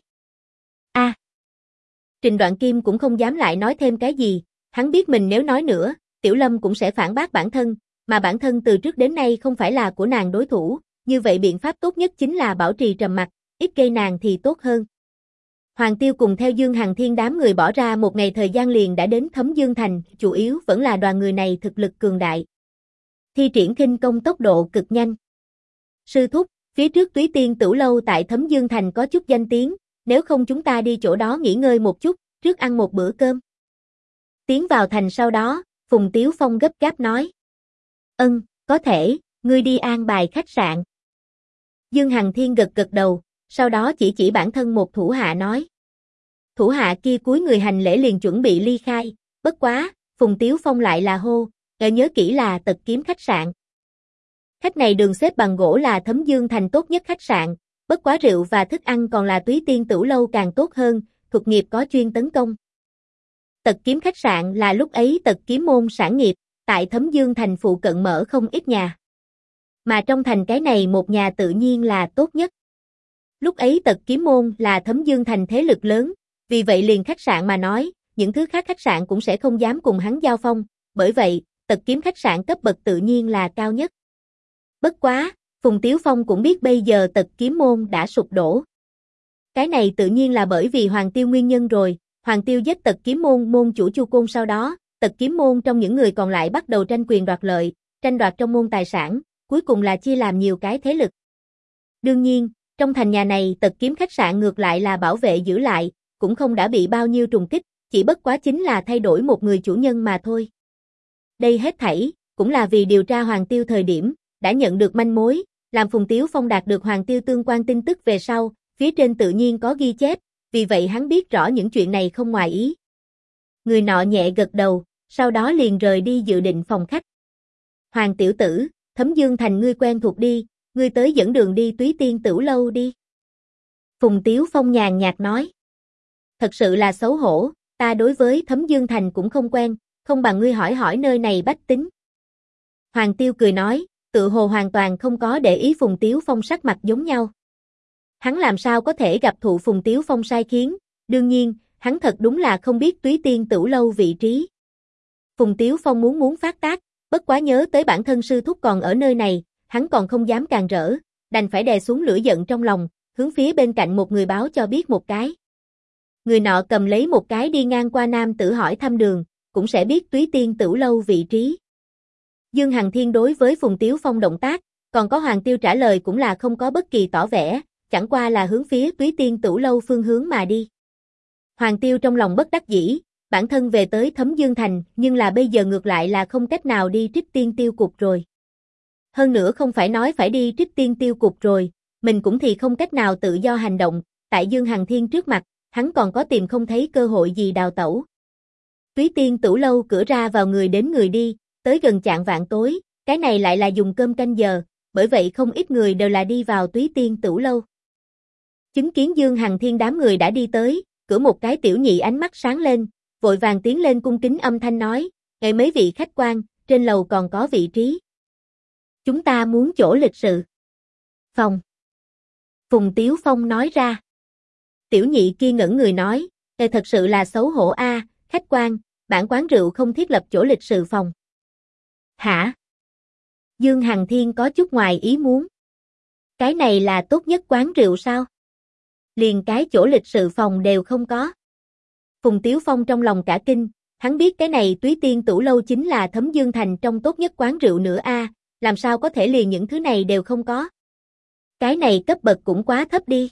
A. Trình Đoạn Kim cũng không dám lại nói thêm cái gì, hắn biết mình nếu nói nữa, Tiểu Lâm cũng sẽ phản bác bản thân, mà bản thân từ trước đến nay không phải là của nàng đối thủ, như vậy biện pháp tốt nhất chính là bảo trì trầm mặc, ít gây nàng thì tốt hơn. Hoàng Tiêu cùng theo Dương Hằng Thiên đám người bỏ ra một ngày thời gian liền đã đến Thấm Dương Thành, chủ yếu vẫn là đoàn người này thực lực cường đại. Thi triển khinh công tốc độ cực nhanh. Sư thúc, phía trước Túy Tiên Tửu Lâu tại Thấm Dương Thành có chút danh tiếng, nếu không chúng ta đi chỗ đó nghỉ ngơi một chút, trước ăn một bữa cơm. Tiến vào thành sau đó, Phùng Tiếu Phong gấp gáp nói. Có thể, ngươi đi an bài khách sạn. Dương Hằng Thiên gật gật đầu, sau đó chỉ bản thân một thủ hạ nói. Thủ hạ kia cúi người hành lễ liền chuẩn bị ly khai, bất quá, Phùng Tiếu Phong lại là hô, nhớ kỹ là Tật Kiếm khách sạn. Khách này đường xếp bằng gỗ là Thấm Dương Thành tốt nhất khách sạn, bất quá rượu và thức ăn còn là Túy Tiên Tửu Lâu càng tốt hơn, thuộc nghiệp có chuyên tấn công. Tật Kiếm khách sạn là lúc ấy Tật Kiếm môn sản nghiệp, tại Thấm Dương Thành phụ cận mở không ít nhà. Mà trong thành cái này một nhà tự nhiên là tốt nhất. Lúc ấy Tật Kiếm môn là Thấm Dương Thành thế lực lớn, vì vậy liền khách sạn mà nói, những thứ khác khách sạn cũng sẽ không dám cùng hắn giao phong, bởi vậy, Tật Kiếm khách sạn cấp bậc tự nhiên là cao nhất. Bất quá, Phùng Tiếu Phong cũng biết bây giờ Tật Kiếm môn đã sụp đổ. Cái này tự nhiên là bởi vì Hoàng Tiêu nguyên nhân rồi, Hoàng Tiêu giết Tật Kiếm môn môn chủ Chu Côn sau đó, Tật Kiếm môn trong những người còn lại bắt đầu tranh quyền đoạt lợi, tranh đoạt trong môn tài sản, cuối cùng là chia làm nhiều cái thế lực. Đương nhiên, trong thành nhà này Tật Kiếm khách sạn ngược lại là bảo vệ giữ lại, cũng không đã bị bao nhiêu trùng kích, chỉ bất quá chính là thay đổi một người chủ nhân mà thôi. Đây hết thảy, cũng là vì điều tra Hoàng Tiêu thời điểm, đã nhận được manh mối, làm Phùng Tiếu Phong đạt được Hoàng Tiêu tương quan tin tức về sau, phía trên tự nhiên có ghi chép, vì vậy hắn biết rõ những chuyện này không ngoài ý. Người nọ nhẹ gật đầu, sau đó liền rời đi dự định phòng khách. Hoàng tiểu tử, Thấm Dương Thành ngươi quen thuộc đi, ngươi tới dẫn đường đi Túy Tiên Tửu Lâu đi. Phùng Tiếu Phong nhàn nhạt nói. Thật sự là xấu hổ, ta đối với Thấm Dương Thành cũng không quen, không bằng ngươi hỏi hỏi nơi này bách tính. Hoàng Tiêu cười nói, tự hồ hoàn toàn không có để ý Phùng Tiếu Phong sắc mặt giống nhau. Hắn làm sao có thể gặp thụ Phùng Tiếu Phong sai khiến, đương nhiên, hắn thật đúng là không biết Túy Tiên Tửu Lâu vị trí. Phùng Tiếu Phong muốn phát tác, bất quá nhớ tới bản thân sư thúc còn ở nơi này, hắn còn không dám càn rỡ, đành phải đè xuống lửa giận trong lòng, hướng phía bên cạnh một người báo cho biết một cái. Người nọ cầm lấy một cái đi ngang qua nam tử hỏi thăm đường, cũng sẽ biết Túy Tiên Tửu Lâu vị trí. Dương Hằng Thiên đối với Phùng Tiếu Phong động tác, Còn có Hoàng Tiêu trả lời cũng là không có bất kỳ tỏ vẻ, chẳng qua là hướng phía Túy Tiên Tửu Lâu phương hướng mà đi. Hoàng Tiêu trong lòng bất đắc dĩ, bản thân về tới Thấm Dương Thành, nhưng là bây giờ ngược lại là không cách nào đi Trích Tiên Tiêu Cục rồi. Hơn nữa không phải nói phải đi Trích Tiên Tiêu Cục rồi, mình cũng thì không cách nào tự do hành động, tại Dương Hằng Thiên trước mặt, hắn còn có tìm không thấy cơ hội gì đào tẩu. Túy Tiên Tửu Lâu cửa ra vào người đến người đi, tới gần chạng vạng tối, cái này lại là dùng cơm canh giờ, bởi vậy không ít người đều là đi vào Túy Tiên Tửu Lâu. Chứng kiến Dương Hằng Thiên đám người đã đi tới, cửa một cái tiểu nhị ánh mắt sáng lên, vội vàng tiến lên cung kính âm thanh nói, "Ngài mấy vị khách quan, trên lầu còn có vị trí. Chúng ta muốn chỗ lịch sự." "Phòng." Phùng Tiếu Phong nói ra. Tiểu nhị kia ngẩn người nói, thật sự là xấu hổ a, khách quan, bản quán rượu không thiết lập chỗ lịch sự phòng." "Hả?" Dương Hằng Thiên có chút ngoài ý muốn. "Cái này là tốt nhất quán rượu sao? Liền cái chỗ lịch sự phòng đều không có." Phùng Tiếu Phong trong lòng cả kinh, hắn biết cái này Túy Tiên Tửu Lâu chính là Thấm Dương Thành trong tốt nhất quán rượu nữa a, làm sao có thể liền những thứ này đều không có. Cái này cấp bậc cũng quá thấp đi.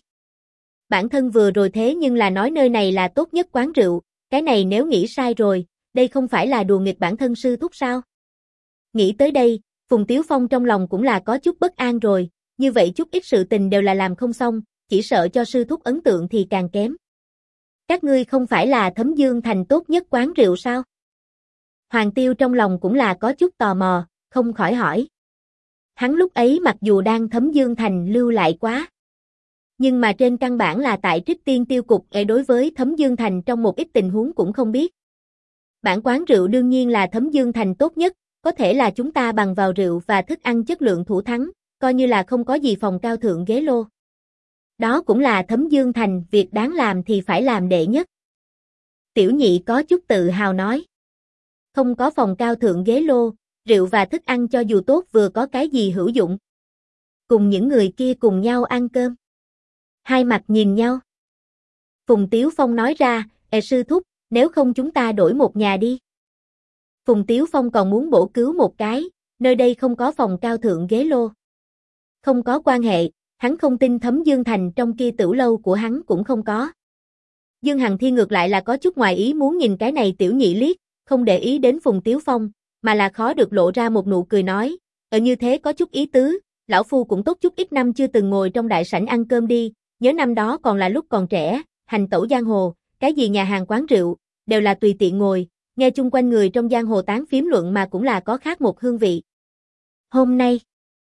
Bản thân vừa rồi thế nhưng là nói nơi này là tốt nhất quán rượu, cái này nếu nghĩ sai rồi, đây không phải là đùa nghịch bản thân sư thúc sao? Nghĩ tới đây, Phùng Tiếu Phong trong lòng cũng là có chút bất an rồi, như vậy chút ít sự tình đều là làm không xong, chỉ sợ cho sư thúc ấn tượng thì càng kém. "Các ngươi không phải là Thấm Dương Thành tốt nhất quán rượu sao?" Hoàng Tiêu trong lòng cũng là có chút tò mò, không khỏi hỏi. Hắn lúc ấy mặc dù đang Thấm Dương Thành lưu lại quá, nhưng mà trên căn bản là tại Trích Tiên Tiêu Cục đối với Thấm Dương Thành trong một ít tình huống cũng không biết. Bản quán rượu đương nhiên là Thấm Dương Thành tốt nhất, có thể là chúng ta bằng vào rượu và thức ăn chất lượng thủ thắng, coi như là không có gì phòng cao thượng ghế lô. Đó cũng là Thấm Dương Thành, việc đáng làm thì phải làm đệ nhất. Tiểu nhị có chút tự hào nói. Không có phòng cao thượng ghế lô, rượu và thức ăn cho dù tốt vừa có cái gì hữu dụng. Cùng những người kia cùng nhau ăn cơm. Hai mặt nhìn nhau. Phùng Tiếu Phong nói ra, sư thúc, nếu không chúng ta đổi một nhà đi. Phùng Tiếu Phong còn muốn bổ cứu một cái, nơi đây không có phòng cao thượng ghế lô. Không có quan hệ, hắn không tin Thấm Dương Thành trong kia tửu lâu của hắn cũng không có. Dương Hằng Thiên ngược lại là có chút ngoài ý muốn nhìn cái này tiểu nhị liếc, không để ý đến Phùng Tiếu Phong, mà là khó được lộ ra một nụ cười nói, như thế có chút ý tứ, lão phu cũng tốt chút ít năm chưa từng ngồi trong đại sảnh ăn cơm đi, nhớ năm đó còn là lúc còn trẻ, hành tẩu giang hồ, cái gì nhà hàng quán rượu, đều là tùy tiện ngồi, nghe chung quanh người trong giang hồ tán phím luận mà cũng là có khác một hương vị. Hôm nay,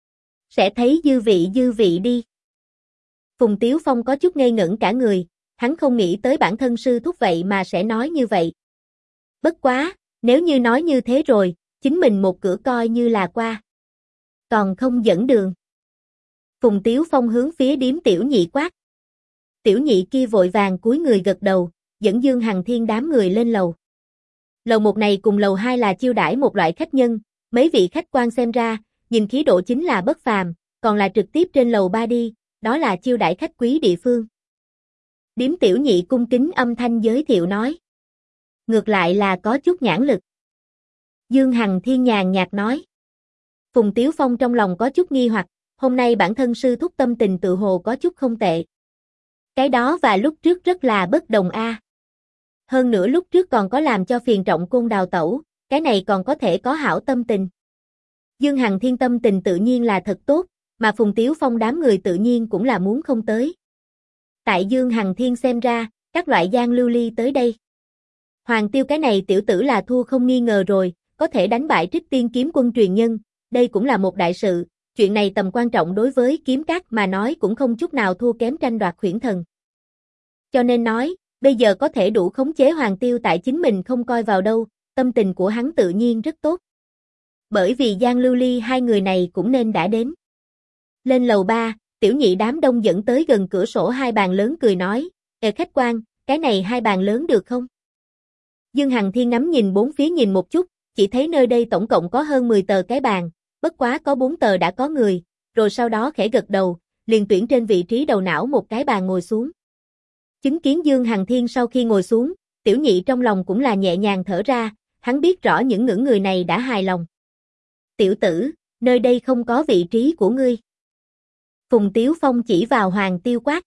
sẽ thấy dư vị đi. Phùng Tiếu Phong có chút ngây ngẩn cả người, hắn không nghĩ tới bản thân sư thúc vậy mà sẽ nói như vậy. Bất quá, nếu như nói như thế rồi, chính mình một cửa coi như là qua. Còn không dẫn đường. Phùng Tiếu Phong hướng phía điếm tiểu nhị quát. Tiểu nhị kia vội vàng cúi người gật đầu, dẫn Dương Hằng Thiên đám người lên lầu. Lầu 1 này cùng lầu 2 là chiêu đãi một loại khách nhân, mấy vị khách quan xem ra, nhìn khí độ chính là bất phàm, còn là trực tiếp trên lầu 3 đi, đó là chiêu đãi khách quý địa phương. Điếm tiểu nhị cung kính âm thanh giới thiệu nói. Ngược lại là có chút nhãn lực. Dương Hằng Thiên nhàn nhạt nói. Phùng Tiếu Phong trong lòng có chút nghi hoặc, hôm nay bản thân sư thúc tâm tình tự hồ có chút không tệ. Cái đó và lúc trước rất là bất đồng a. Hơn nữa lúc trước còn có làm cho phiền trọng côn đào tẩu, cái này còn có thể có hảo tâm tình. Dương Hằng Thiên tâm tình tự nhiên là thật tốt, mà Phùng Tiếu Phong đám người tự nhiên cũng là muốn không tới. Tại Dương Hằng Thiên xem ra, các loại gian lưu ly tới đây. Hoàng Tiêu cái này tiểu tử là thua không nghi ngờ rồi, có thể đánh bại Trích Tiên kiếm quân truyền nhân, đây cũng là một đại sự, chuyện này tầm quan trọng đối với kiếm các mà nói cũng không chút nào thua kém tranh đoạt huyễn thần. Cho nên nói, bây giờ có thể đủ khống chế Hoàng Tiêu tại chính mình không coi vào đâu, tâm tình của hắn tự nhiên rất tốt. Bởi vì Giang Lưu Ly hai người này cũng nên đã đến. Lên lầu 3, tiểu nhị đám đông dẫn tới gần cửa sổ hai bàn lớn cười nói, khách quan, cái này hai bàn lớn được không? Dương Hằng Thiên ngắm nhìn bốn phía nhìn một chút, chỉ thấy nơi đây tổng cộng có hơn 10 tờ cái bàn, bất quá có 4 tờ đã có người, rồi sau đó khẽ gật đầu, liền tuyển trên vị trí đầu não một cái bàn ngồi xuống. Chứng kiến Dương Hằng Thiên sau khi ngồi xuống, tiểu nhị trong lòng cũng là nhẹ nhàng thở ra, hắn biết rõ những người này đã hài lòng. Tiểu tử, Nơi đây không có vị trí của ngươi. Phùng Tiếu Phong chỉ vào Hoàng Tiêu quát.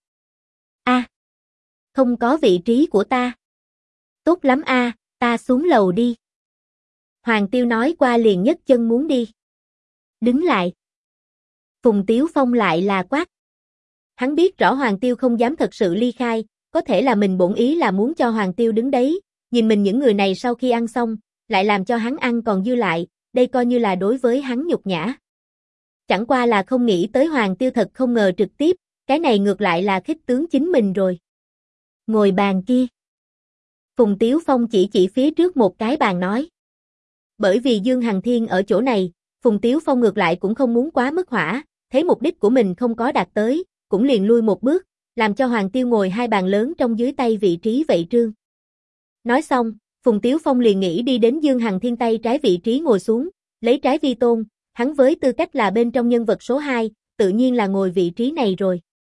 A, không có vị trí của ta. Tốt lắm a, ta xuống lầu đi. Hoàng Tiêu nói qua liền nhấc chân muốn đi. Đứng lại. Phùng Tiếu Phong lại là quát. Hắn biết rõ Hoàng Tiêu không dám thật sự ly khai, có thể là mình bổn ý là muốn cho Hoàng Tiêu đứng đấy, nhìn mình những người này sau khi ăn xong, lại làm cho hắn ăn còn dư lại, đây coi như là đối với hắn nhục nhã. Chẳng qua là không nghĩ tới Hoàng Tiêu thật không ngờ trực tiếp, cái này ngược lại là khích tướng chính mình rồi. Ngồi bàn kia. Phùng Tiếu Phong chỉ phía trước một cái bàn nói. Bởi vì Dương Hằng Thiên ở chỗ này, Phùng Tiếu Phong ngược lại cũng không muốn quá mức hỏa, thấy mục đích của mình không có đạt tới, cũng liền lui một bước, làm cho Hoàng Tiêu ngồi hai bàn lớn trong dưới tay vị trí vậy trương. Nói xong, Phùng Tiếu Phong liền nghĩ đi đến Dương Hằng Thiên tay trái vị trí ngồi xuống, lấy trái vi tôn, hắn với tư cách là bên trong nhân vật số 2, tự nhiên là ngồi vị trí này rồi.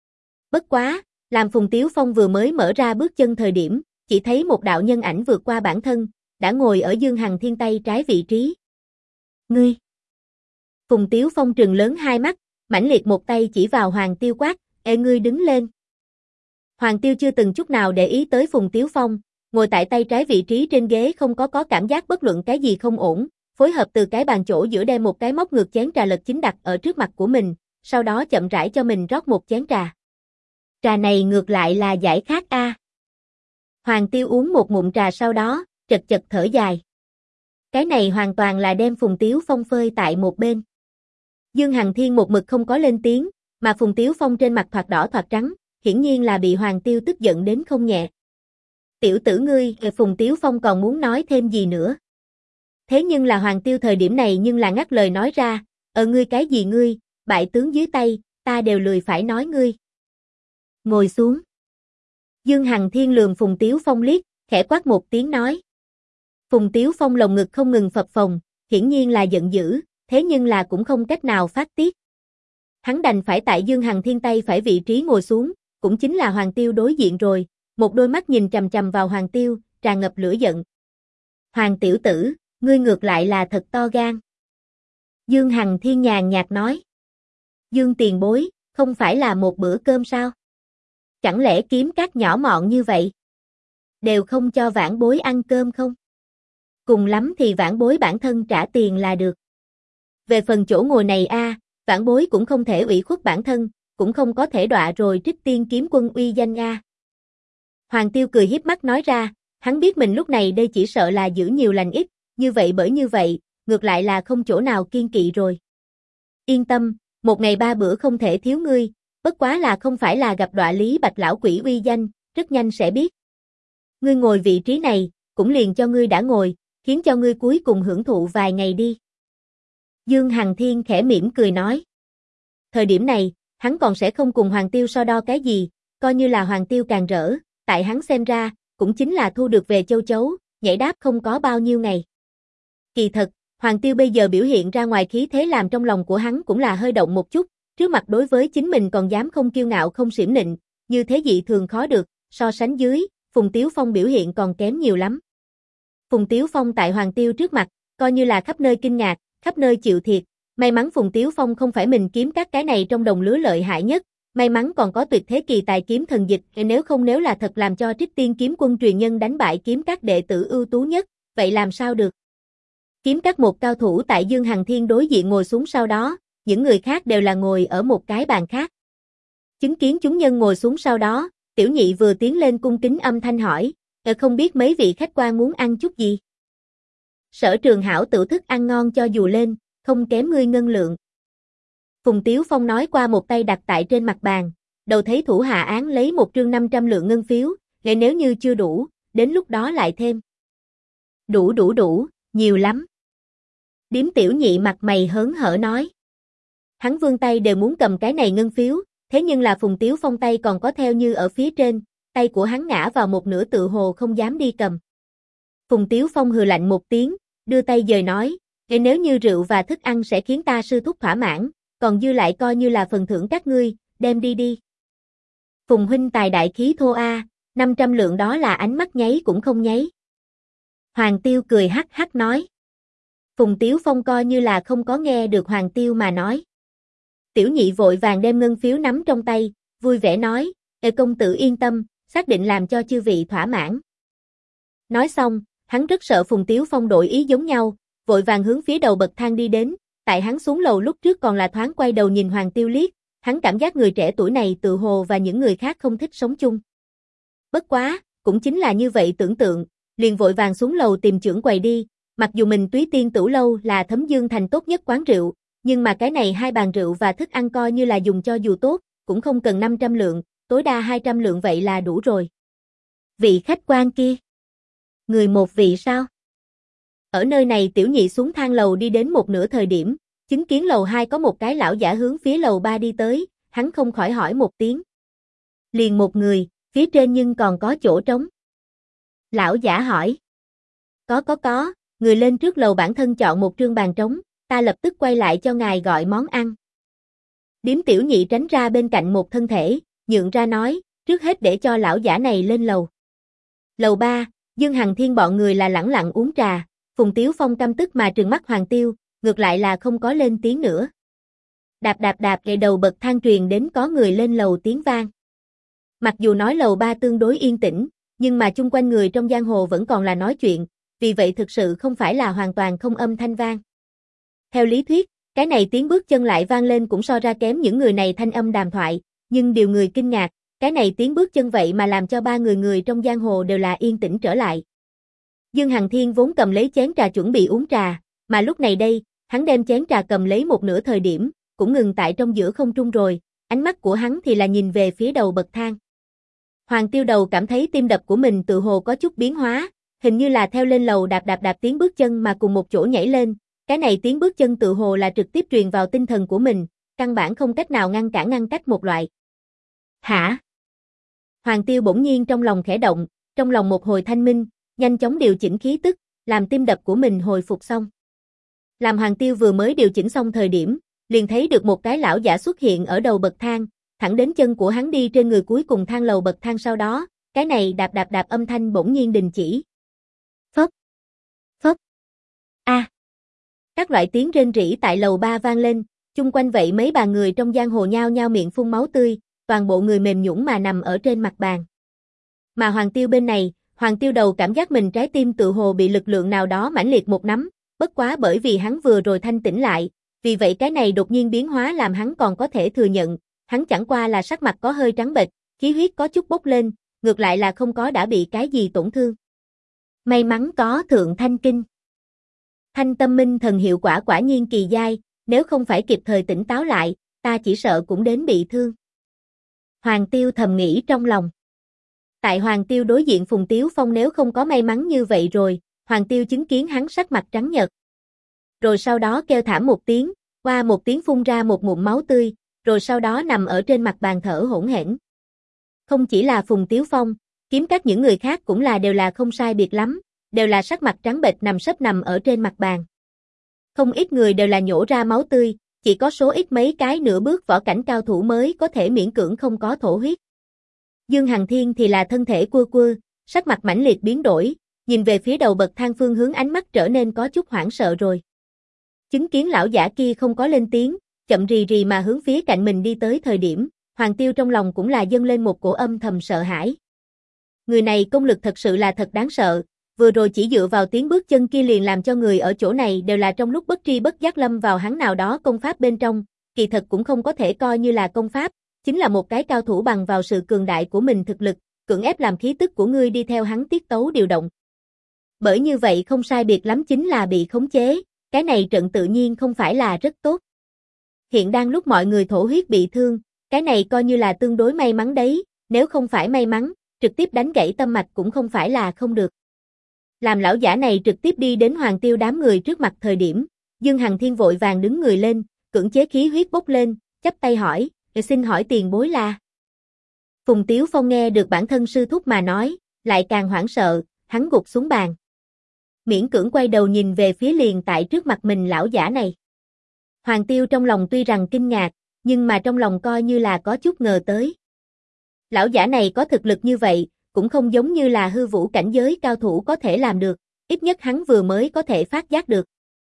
Bất quá, làm Phùng Tiếu Phong vừa mới mở ra bước chân thời điểm, chỉ thấy một đạo nhân ảnh vượt qua bản thân, đã ngồi ở Dương Hằng Thiên tay trái vị trí. Ngươi! Phùng Tiếu Phong trừng lớn hai mắt, mãnh liệt một tay chỉ vào Hoàng Tiêu quát, ê ngươi đứng lên. Hoàng Tiêu chưa từng chút nào để ý tới Phùng Tiếu Phong, ngồi tại tay trái vị trí trên ghế không có cảm giác bất luận cái gì không ổn, phối hợp từ cái bàn chỗ giữa đem một cái móc ngược chén trà lật chính đặt ở trước mặt của mình, sau đó chậm rãi cho mình rót một chén trà. Trà này ngược lại là giải khát a. Hoàng Tiêu uống một ngụm trà sau đó, chật chật thở dài. Cái này hoàn toàn là đem Phùng Tiếu Phong phơi tại một bên. Dương Hằng Thiên một mực không có lên tiếng, mà Phùng Tiếu Phong trên mặt thoạt đỏ thoạt trắng, hiển nhiên là bị Hoàng Tiêu tức giận đến không nhẹ. Tiểu tử ngươi, Phùng Tiếu Phong còn muốn nói thêm gì nữa. Thế nhưng là Hoàng Tiêu thời điểm này nhưng là ngắt lời nói ra, ngươi cái gì ngươi, bại tướng dưới tay, ta đều lười phải nói ngươi. Ngồi xuống. Dương Hằng Thiên lườm Phùng Tiếu Phong liếc, khẽ quát một tiếng nói. Phùng Tiếu Phong lồng ngực không ngừng phập phồng, hiển nhiên là giận dữ, thế nhưng là cũng không cách nào phát tiết. Hắn đành phải tại Dương Hằng Thiên tay phải vị trí ngồi xuống, cũng chính là Hoàng Tiêu đối diện rồi, một đôi mắt nhìn chằm chằm vào Hoàng Tiêu, tràn ngập lửa giận. Hoàng tiểu tử, ngươi ngược lại là thật to gan. Dương Hằng Thiên nhàn nhạt nói. Dương tiền bối, không phải là một bữa cơm sao? Chẳng lẽ kiếm các nhỏ mọn như vậy? Đều không cho vãn bối ăn cơm không? Cùng lắm thì vãn bối bản thân trả tiền là được. Về phần chỗ ngồi này vãn bối cũng không thể ủy khuất bản thân, cũng không có thể đọa rồi Trích Tiên Kiếm Quân uy danh Hoàng Tiêu cười hiếp mắt nói ra, hắn biết mình lúc này đây chỉ sợ là giữ nhiều lành ít, như vậy, ngược lại là không chỗ nào kiên kỵ rồi. Yên tâm, một ngày ba bữa không thể thiếu ngươi, bất quá là không phải là gặp đọa Lý Bạch lão quỷ uy danh, rất nhanh sẽ biết. Ngươi ngồi vị trí này, cũng liền cho ngươi đã ngồi, khiến cho ngươi cuối cùng hưởng thụ vài ngày đi. Dương Hằng Thiên khẽ mỉm cười nói. Thời điểm này, hắn còn sẽ không cùng Hoàng Tiêu so đo cái gì, coi như là Hoàng Tiêu càng rỡ, tại hắn xem ra, cũng chính là thu được về châu chấu, nhảy đáp không có bao nhiêu ngày. Kỳ thật, Hoàng Tiêu bây giờ biểu hiện ra ngoài khí thế làm trong lòng của hắn cũng là hơi động một chút, trước mặt đối với chính mình còn dám không kiêu ngạo không xiểm nịnh, như thế dị thường khó được, so sánh dưới, Phùng Tiếu Phong biểu hiện còn kém nhiều lắm. Phùng Tiếu Phong tại Hoàng Tiêu trước mặt, coi như là khắp nơi kinh ngạc, khắp nơi chịu thiệt, may mắn Phùng Tiếu Phong không phải mình kiếm các cái này trong đồng lứa lợi hại nhất, may mắn còn có tuyệt thế kỳ tài kiếm thần dịch, nếu là thật làm cho Trích Tiên Kiếm Quân truyền nhân đánh bại kiếm các đệ tử ưu tú nhất, vậy làm sao được? Kiếm các một cao thủ tại Dương Hằng Thiên đối diện ngồi xuống sau đó, những người khác đều là ngồi ở một cái bàn khác. Chứng kiến chúng nhân ngồi xuống sau đó, Tiểu Nhị vừa tiến lên cung kính âm thanh hỏi, không biết mấy vị khách quan muốn ăn chút gì? Sở Trường hảo tự thức ăn ngon cho dù lên, không kém ngươi ngân lượng. Phùng Tiếu Phong nói qua một tay đặt tại trên mặt bàn, đầu thấy thủ hạ án lấy một trương 500 lượng ngân phiếu, nếu như chưa đủ, đến lúc đó lại thêm. Đủ, nhiều lắm. Điếm Tiểu Nhị mặt mày hớn hở nói. Hắn vươn tay đều muốn cầm cái này ngân phiếu, thế nhưng là Phùng Tiếu Phong tay còn có theo như ở phía trên, tay của hắn ngã vào một nửa tự hồ không dám đi cầm. Phùng Tiếu Phong hừ lạnh một tiếng, đưa tay dời nói, nếu như rượu và thức ăn sẽ khiến ta sư thúc thỏa mãn, còn dư lại coi như là phần thưởng các ngươi, đem đi đi. Phùng huynh tài đại khí thô 500 lượng đó là ánh mắt nháy cũng không nháy. Hoàng Tiêu cười hắc hắc nói. Phùng Tiếu Phong coi như là không có nghe được Hoàng Tiêu mà nói. Tiểu nhị vội vàng đem ngân phiếu nắm trong tay, vui vẻ nói, công tử yên tâm, xác định làm cho chư vị thỏa mãn. Nói xong, hắn rất sợ Phùng Tiếu Phong đổi ý giống nhau, vội vàng hướng phía đầu bậc thang đi đến, tại hắn xuống lầu lúc trước còn là thoáng quay đầu nhìn Hoàng Tiêu liếc, hắn cảm giác người trẻ tuổi này tự hồ và những người khác không thích sống chung. Bất quá, cũng chính là như vậy tưởng tượng, liền vội vàng xuống lầu tìm trưởng quầy đi, mặc dù mình Túy Tiên Tửu Lâu là Thấm Dương Thành tốt nhất quán rượu, nhưng mà cái này 2 bàn rượu và thức ăn coi như là dùng cho dù tốt, cũng không cần 500 lượng, tối đa 200 lượng vậy là đủ rồi. Vị khách quan kia. Người một vị sao? Ở nơi này tiểu nhị xuống thang lầu đi đến một nửa thời điểm, chứng kiến lầu 2 có một cái lão giả hướng phía lầu 3 đi tới, hắn không khỏi hỏi một tiếng. Liền một người, phía trên nhưng còn có chỗ trống. Lão giả hỏi. Có, người lên trước lầu bản thân chọn một trương bàn trống, ta lập tức quay lại cho ngài gọi món ăn. Điếm tiểu nhị tránh ra bên cạnh một thân thể, nhượng ra nói, trước hết để cho lão giả này lên lầu. Lầu 3, Dương Hằng Thiên bọn người là lẳng lặng uống trà, Phùng Tiếu Phong căm tức mà trừng mắt Hoàng Tiêu, ngược lại là không có lên tiếng nữa. Đạp gậy đầu bậc thang truyền đến có người lên lầu tiếng vang. Mặc dù nói lầu 3 tương đối yên tĩnh, nhưng mà chung quanh người trong giang hồ vẫn còn là nói chuyện, vì vậy thực sự không phải là hoàn toàn không âm thanh vang. Theo lý thuyết, cái này tiếng bước chân lại vang lên cũng so ra kém những người này thanh âm đàm thoại, nhưng điều người kinh ngạc, cái này tiếng bước chân vậy mà làm cho 3 người trong giang hồ đều là yên tĩnh trở lại. Dương Hằng Thiên vốn cầm lấy chén trà chuẩn bị uống trà, mà lúc này đây, hắn đem chén trà cầm lấy một nửa thời điểm, cũng ngừng tại trong giữa không trung rồi, ánh mắt của hắn thì là nhìn về phía đầu bậc thang. Hoàng Tiêu Đầu cảm thấy tim đập của mình tự hồ có chút biến hóa, hình như là theo lên lầu đạp tiếng bước chân mà cùng một chỗ nhảy lên, cái này tiếng bước chân tự hồ là trực tiếp truyền vào tinh thần của mình, căn bản không cách nào ngăn cách một loại. Hả? Hoàng Tiêu bỗng nhiên trong lòng khẽ động, trong lòng một hồi thanh minh, nhanh chóng điều chỉnh khí tức, làm tim đập của mình hồi phục xong. Làm Hoàng Tiêu vừa mới điều chỉnh xong thời điểm, liền thấy được một cái lão giả xuất hiện ở đầu bậc thang, thẳng đến chân của hắn đi trên người cuối cùng thang lầu bậc thang sau đó, cái này đạp âm thanh bỗng nhiên đình chỉ. Phốc, phốc, a. Các loại tiếng rên rỉ tại lầu 3 vang lên, chung quanh vậy mấy bà người trong giang hồ nhao nhao miệng phun máu tươi, toàn bộ người mềm nhũn mà nằm ở trên mặt bàn. Mà Hoàng Tiêu bên này, Hoàng Tiêu Đầu cảm giác mình trái tim tự hồ bị lực lượng nào đó mãnh liệt một nắm, bất quá bởi vì hắn vừa rồi thanh tỉnh lại, vì vậy cái này đột nhiên biến hóa làm hắn còn có thể thừa nhận, hắn chẳng qua là sắc mặt có hơi trắng bệch, khí huyết có chút bốc lên, ngược lại là không có đã bị cái gì tổn thương. May mắn có Thượng Thanh Kinh. Thanh Tâm Minh Thần hiệu quả quả nhiên kỳ dai, nếu không phải kịp thời tỉnh táo lại, ta chỉ sợ cũng đến bị thương. Hoàng Tiêu thầm nghĩ trong lòng. Tại Hoàng Tiêu đối diện Phùng Tiếu Phong nếu không có may mắn như vậy rồi, Hoàng Tiêu chứng kiến hắn sắc mặt trắng nhợt. Rồi sau đó kêu thảm một tiếng, qua một tiếng phun ra một ngụm máu tươi, rồi sau đó nằm ở trên mặt bàn thở hổn hển. Không chỉ là Phùng Tiếu Phong, kiếm các những người khác cũng đều là không sai biệt lắm, đều là sắc mặt trắng bệch nằm ở trên mặt bàn. Không ít người đều là nhổ ra máu tươi, chỉ có số ít mấy cái nửa bước võ cảnh cao thủ mới có thể miễn cưỡng không có thổ huyết. Dương Hằng Thiên thì là thân thể quơ, sắc mặt mãnh liệt biến đổi, nhìn về phía đầu bậc thang phương hướng ánh mắt trở nên có chút hoảng sợ rồi. Chứng kiến lão giả kia không có lên tiếng, chậm rì rì mà hướng phía cạnh mình đi tới thời điểm, Hoàng Tiêu trong lòng cũng là dâng lên một cổ âm thầm sợ hãi. Người này công lực thật sự là thật đáng sợ, vừa rồi chỉ dựa vào tiếng bước chân kia liền làm cho người ở chỗ này đều là trong lúc bất tri bất giác lâm vào hắn nào đó công pháp bên trong, kỳ thật cũng không có thể coi như là công pháp, chính là một cái cao thủ bằng vào sự cường đại của mình thực lực, cưỡng ép làm khí tức của ngươi đi theo hắn tiết tấu điều động. Bởi như vậy không sai biệt lắm chính là bị khống chế, cái này trận tự nhiên không phải là rất tốt. Hiện đang lúc mọi người thổ huyết bị thương, cái này coi như là tương đối may mắn đấy, nếu không phải may mắn, trực tiếp đánh gãy tâm mạch cũng không phải là không được. Làm lão giả này trực tiếp đi đến Hoàng Tiêu đám người trước mặt thời điểm, Dương Hằng Thiên vội vàng đứng người lên, cưỡng chế khí huyết bốc lên, chắp tay hỏi, xin hỏi tiền bối là. Phùng Tiếu Phong nghe được bản thân sư thúc mà nói, lại càng hoảng sợ, hắn gục xuống bàn. Miễn cưỡng quay đầu nhìn về phía liền tại trước mặt mình lão giả này. Hoàng Tiêu trong lòng tuy rằng kinh ngạc, nhưng mà trong lòng coi như là có chút ngờ tới. Lão giả này có thực lực như vậy, cũng không giống như là hư vũ cảnh giới cao thủ có thể làm được, ít nhất hắn vừa mới có thể phát giác được.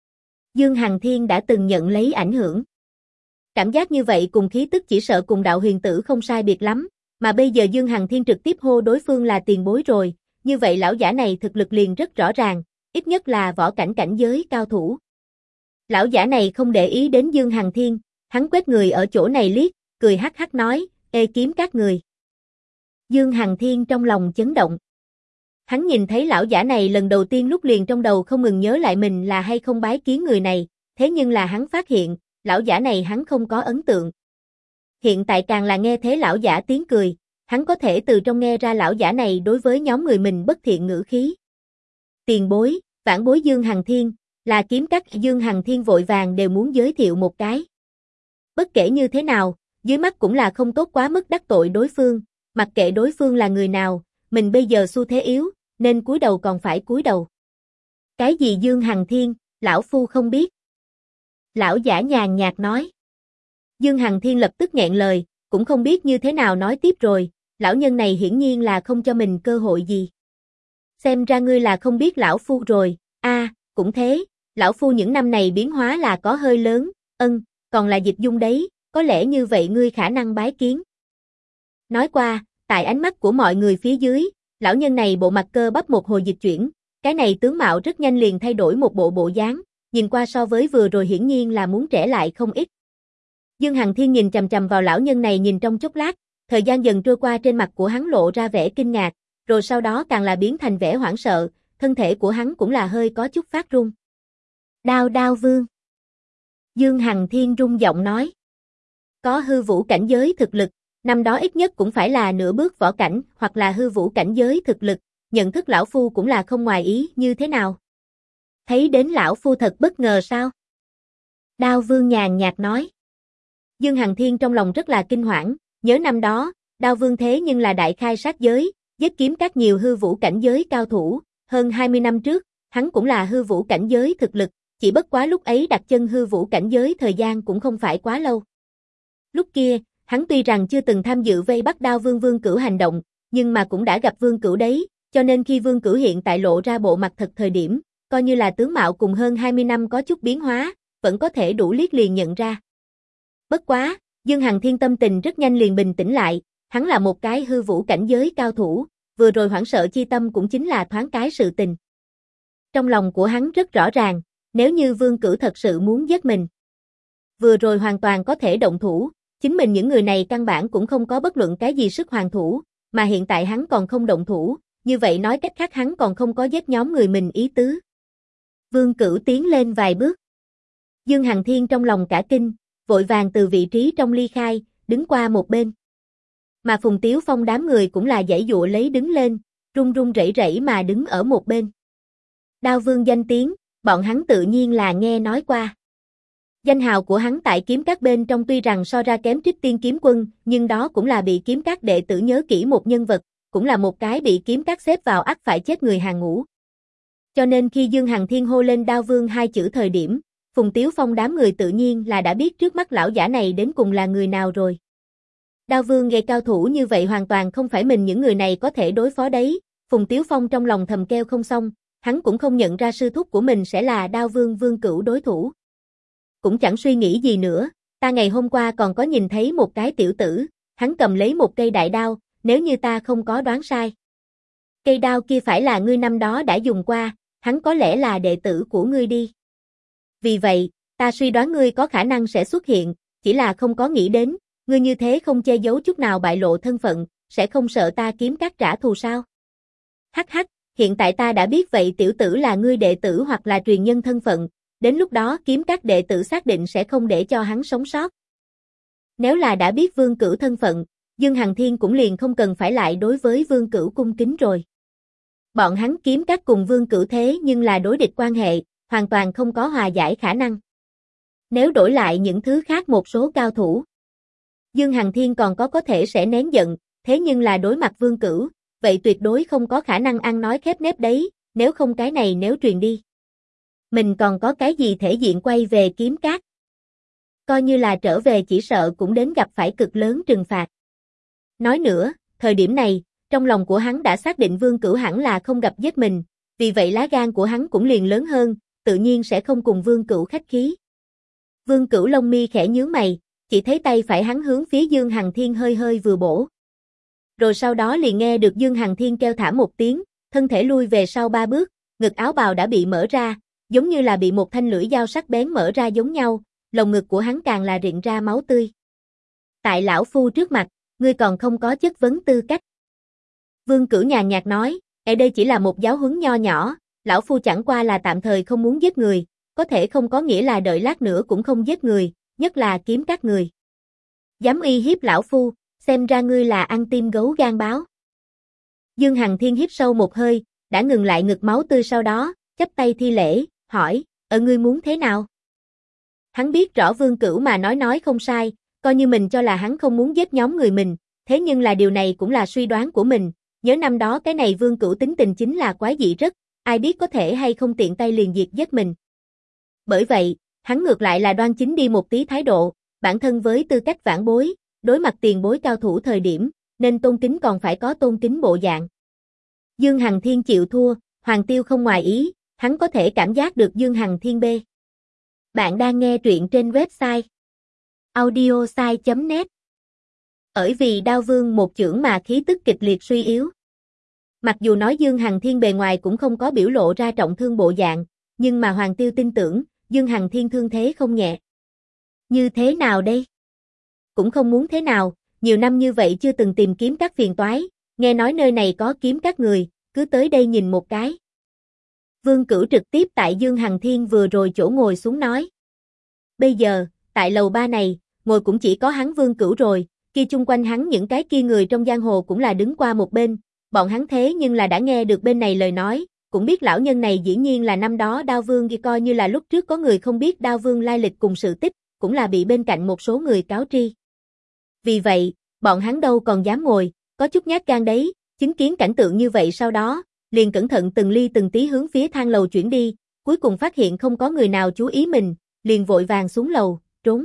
Dương Hằng Thiên đã từng nhận lấy ảnh hưởng. Cảm giác như vậy cùng khí tức chỉ sợ cùng đạo huyền tử không sai biệt lắm, mà bây giờ Dương Hằng Thiên trực tiếp hô đối phương là tiền bối rồi, như vậy lão giả này thực lực liền rất rõ ràng, ít nhất là võ cảnh cảnh giới cao thủ. Lão giả này không để ý đến Dương Hằng Thiên, hắn quét người ở chỗ này liếc, cười hắc hắc nói, ê kiếm các người. Dương Hằng Thiên trong lòng chấn động. Hắn nhìn thấy lão giả này lần đầu tiên lúc liền trong đầu không ngừng nhớ lại mình là hay không bái kiến người này, thế nhưng là hắn phát hiện, lão giả này hắn không có ấn tượng. Hiện tại càng là nghe thế lão giả tiếng cười, hắn có thể từ trong nghe ra lão giả này đối với nhóm người mình bất thiện ngữ khí. Tiền bối, vãn bối Dương Hằng Thiên, là kiếm các. Dương Hằng Thiên vội vàng đều muốn giới thiệu một cái. Bất kể như thế nào, dưới mắt cũng là không tốt quá mức đắc tội đối phương, mặc kệ đối phương là người nào, mình bây giờ xu thế yếu, nên cúi đầu còn phải cúi đầu. Cái gì Dương Hằng Thiên, lão phu không biết. Lão giả nhàn nhạt nói. Dương Hằng Thiên lập tức nghẹn lời, cũng không biết như thế nào nói tiếp rồi, lão nhân này hiển nhiên là không cho mình cơ hội gì. Xem ra ngươi là không biết lão phu rồi, cũng thế, lão phu những năm này biến hóa là có hơi lớn, còn là Dịch Dung đấy, có lẽ như vậy ngươi khả năng bái kiến. Nói qua, tại ánh mắt của mọi người phía dưới, lão nhân này bộ mặt cơ bắp một hồi dịch chuyển, cái này tướng mạo rất nhanh liền thay đổi một bộ dáng, nhìn qua so với vừa rồi hiển nhiên là muốn trẻ lại không ít. Dương Hằng Thiên nhìn chằm chằm vào lão nhân này nhìn trong chốc lát, thời gian dần trôi qua trên mặt của hắn lộ ra vẻ kinh ngạc, rồi sau đó càng là biến thành vẻ hoảng sợ, thân thể của hắn cũng là hơi có chút phát run. Đao vương. Dương Hằng Thiên rung giọng nói. Có hư vũ cảnh giới thực lực, năm đó ít nhất cũng phải là nửa bước võ cảnh, hoặc là hư vũ cảnh giới thực lực, nhận thức lão phu cũng là không ngoài ý, như thế nào? Thấy đến lão phu thật bất ngờ sao? Đao vương nhàn nhạt nói. Dương Hằng Thiên trong lòng rất là kinh hoảng, nhớ năm đó, Đao vương thế nhưng là đại khai sát giới, giết kiếm các nhiều hư vũ cảnh giới cao thủ, hơn 20 năm trước, hắn cũng là hư vũ cảnh giới thực lực, chỉ bất quá lúc ấy đặt chân hư vũ cảnh giới thời gian cũng không phải quá lâu. Lúc kia, hắn tuy rằng chưa từng tham dự vây bắt Đao vương Vương Cửu hành động, nhưng mà cũng đã gặp Vương Cửu đấy, cho nên khi Vương Cửu hiện tại lộ ra bộ mặt thật thời điểm, coi như là tướng mạo cùng hơn 20 năm có chút biến hóa, vẫn có thể đủ liếc liền nhận ra. Bất quá, Dương Hằng Thiên tâm tình rất nhanh liền bình tĩnh lại, hắn là một cái hư vũ cảnh giới cao thủ, vừa rồi hoảng sợ chi tâm cũng chính là thoáng cái sự tình. Trong lòng của hắn rất rõ ràng, nếu như Vương Cửu thật sự muốn giết mình, vừa rồi hoàn toàn có thể động thủ, chính mình những người này căn bản cũng không có bất luận cái gì sức hoàn thủ, mà hiện tại hắn còn không động thủ, như vậy nói cách khác hắn còn không có giết nhóm người mình ý tứ. Vương Cửu tiến lên vài bước. Dương Hằng Thiên trong lòng cả kinh, vội vàng từ vị trí trong ly khai, đứng qua một bên. Mà Phùng Tiếu Phong đám người cũng là giãy giụa lấy đứng lên, run run rẩy rẩy mà đứng ở một bên. Đao vương danh tiếng, bọn hắn tự nhiên là nghe nói qua. Danh hào của hắn tại kiếm các bên trong tuy rằng so ra kém Trích Tiên kiếm quân, nhưng đó cũng là bị kiếm các đệ tử nhớ kỹ một nhân vật, cũng là một cái bị kiếm các xếp vào ắt phải chết người hàng ngũ. Cho nên khi Dương Hằng Thiên hô lên Đao vương hai chữ thời điểm, Phùng Tiếu Phong đám người tự nhiên là đã biết trước mắt lão giả này đến cùng là người nào rồi. Đao vương gây cao thủ như vậy hoàn toàn không phải mình những người này có thể đối phó đấy, Phùng Tiếu Phong trong lòng thầm kêu không xong, hắn cũng không nhận ra sư thúc của mình sẽ là Đao vương Vương Cửu đối thủ. Cũng chẳng suy nghĩ gì nữa, ta ngày hôm qua còn có nhìn thấy một cái tiểu tử, hắn cầm lấy một cây đại đao, nếu như ta không có đoán sai. Cây đao kia phải là ngươi năm đó đã dùng qua, hắn có lẽ là đệ tử của ngươi đi. Vì vậy, ta suy đoán ngươi có khả năng sẽ xuất hiện, chỉ là không có nghĩ đến, ngươi như thế không che giấu chút nào bại lộ thân phận, sẽ không sợ ta kiếm các trả thù sao? Hắc hắc, hiện tại ta đã biết vậy tiểu tử là ngươi đệ tử hoặc là truyền nhân thân phận, đến lúc đó kiếm các đệ tử xác định sẽ không để cho hắn sống sót. Nếu là đã biết Vương Cửu thân phận, Dương Hằng Thiên cũng liền không cần phải lại đối với Vương Cửu cung kính rồi. Bọn hắn kiếm các cùng Vương Cửu thế nhưng là đối địch quan hệ, hoàn toàn không có hòa giải khả năng. Nếu đổi lại những thứ khác một số cao thủ, Dương Hằng Thiên còn có thể sẽ nén giận, thế nhưng là đối mặt Vương Cửu, vậy tuyệt đối không có khả năng ăn nói khép nép đấy, nếu không cái này nếu truyền đi. Mình còn có cái gì thể diện quay về kiếm các. Coi như là trở về chỉ sợ cũng đến gặp phải cực lớn trừng phạt. Nói nữa, thời điểm này, trong lòng của hắn đã xác định Vương Cửu hẳn là không gặp giết mình, vì vậy lá gan của hắn cũng liền lớn hơn, tự nhiên sẽ không cùng Vương Cửu khách khí. Vương Cửu lông mi khẽ nhướng mày, chỉ thấy tay phải hắn hướng phía Dương Hằng Thiên hơi hơi vừa bổ. Rồi sau đó liền nghe được Dương Hằng Thiên kêu thảm một tiếng, thân thể lui về sau 3 bước, ngực áo bào đã bị mở ra, giống như là bị một thanh lưỡi dao sắc bén mở ra giống nhau, lồng ngực của hắn càng là rịn ra máu tươi. Tại lão phu trước mặt, ngươi còn không có chất vấn tư cách. Vương Cửu nhàn nhạt nói, ở đây chỉ là một giáo huấn nho nhỏ, lão phu chẳng qua là tạm thời không muốn giết người, có thể không có nghĩa là đợi lát nữa cũng không giết người, nhất là kiếm các người. Dám uy hiếp lão phu, xem ra ngươi là ăn tim gấu gan báo. Dương Hằng Thiên hít sâu một hơi, đã ngừng lại ngực máu tươi sau đó, chắp tay thi lễ, hỏi, ngươi muốn thế nào? Hắn biết rõ Vương Cửu mà nói không sai, coi như mình cho là hắn không muốn giết nhóm người mình, thế nhưng là điều này cũng là suy đoán của mình, nhớ năm đó cái này Vương Cửu tính tình chính là quái dị rất, ai biết có thể hay không tiện tay liền diệt giết mình. Bởi vậy, hắn ngược lại là đoan chính đi một tí thái độ, bản thân với tư cách vãn bối, đối mặt tiền bối cao thủ thời điểm, nên tôn kính còn phải có tôn kính bộ dạng. Dương Hằng Thiên chịu thua, Hoàng Tiêu không ngoài ý, hắn có thể cảm giác được Dương Hằng Thiên B. Bạn đang nghe truyện trên website audiosai.net. Bởi vì Đao Vương một chưởng mà khí tức kịch liệt suy yếu. Mặc dù nói Dương Hằng Thiên bề ngoài cũng không có biểu lộ ra trọng thương bộ dạng, nhưng mà Hoàng Tiêu tin tưởng, Dương Hằng Thiên thương thế không nhẹ. Như thế nào đây? Cũng không muốn thế nào, nhiều năm như vậy chưa từng tìm kiếm các phiền toái, nghe nói nơi này có kiếm các người, cứ tới đây nhìn một cái. Vương Cửu trực tiếp tại Dương Hằng Thiên vừa rồi chỗ ngồi xuống nói. Bây giờ, tại lầu 3 này, ngồi cũng chỉ có hắn Vương Cửu rồi, kia chung quanh hắn những cái kia người trong giang hồ cũng là đứng qua một bên, bọn hắn thế nhưng là đã nghe được bên này lời nói, cũng biết lão nhân này dĩ nhiên là năm đó Đao Vương kia, coi như là lúc trước có người không biết Đao Vương lai lịch cùng sự tích, cũng là bị bên cạnh một số người cáo tri. Vì vậy, bọn hắn đâu còn dám ngồi, có chút nhát gan đấy, chứng kiến cảnh tượng như vậy sau đó, liền cẩn thận từng ly từng tí hướng phía thang lầu chuyển đi, cuối cùng phát hiện không có người nào chú ý mình, liền vội vàng xuống lầu, trốn.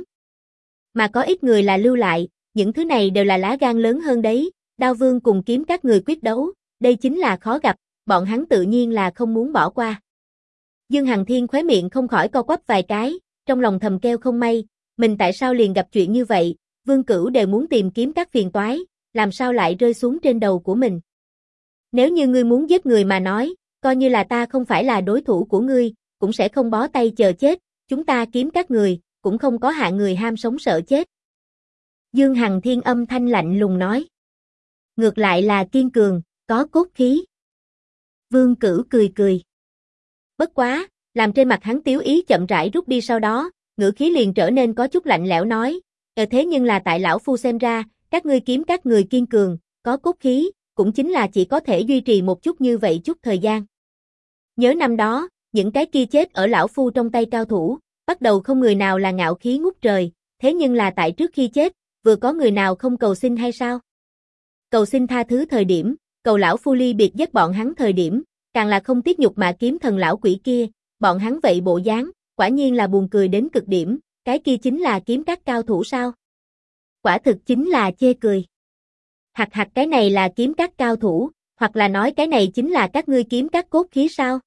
Mà có ít người là lưu lại, những thứ này đều là lá gan lớn hơn đấy, Đao Vương cùng kiếm các người quyết đấu, đây chính là khó gặp, bọn hắn tự nhiên là không muốn bỏ qua. Dương Hằng Thiên khóe miệng không khỏi co quắp vài cái, trong lòng thầm kêu không may, mình tại sao liền gặp chuyện như vậy, Vương Cửu đều muốn tìm kiếm các phiền toái, làm sao lại rơi xuống trên đầu của mình. Nếu như ngươi muốn giết người mà nói, coi như là ta không phải là đối thủ của ngươi, cũng sẽ không bó tay chờ chết, chúng ta kiếm các người, cũng không có hạ người ham sống sợ chết. Dương Hằng Thiên âm thanh lạnh lùng nói. Ngược lại là kiên cường, có cốt khí. Vương Cửu cười cười. Bất quá, làm trên mặt hắn tiếu ý chậm rãi rút đi sau đó, ngữ khí liền trở nên có chút lạnh lẽo nói, thế nhưng là tại lão phu xem ra, các ngươi kiếm các người kiên cường, có cốt khí, cũng chính là chỉ có thể duy trì một chút như vậy chút thời gian. Nhớ năm đó, những cái kia chết ở lão phu trong tay cao thủ, bắt đầu không người nào là ngạo khí ngút trời, thế nhưng là tại trước khi chết, vừa có người nào không cầu xin hay sao? Cầu xin tha thứ thời điểm, cầu lão phu ly biệt giết bọn hắn thời điểm, càng là không tiếc nhục mà kiếm thần lão quỷ kia, bọn hắn vậy bộ dáng, quả nhiên là buồn cười đến cực điểm, cái kia chính là kiếm các cao thủ sao? Quả thực chính là chê cười. Hặc hặc, cái này là kiếm các cao thủ, hoặc là nói cái này chính là các ngươi kiếm các cốt khí sao?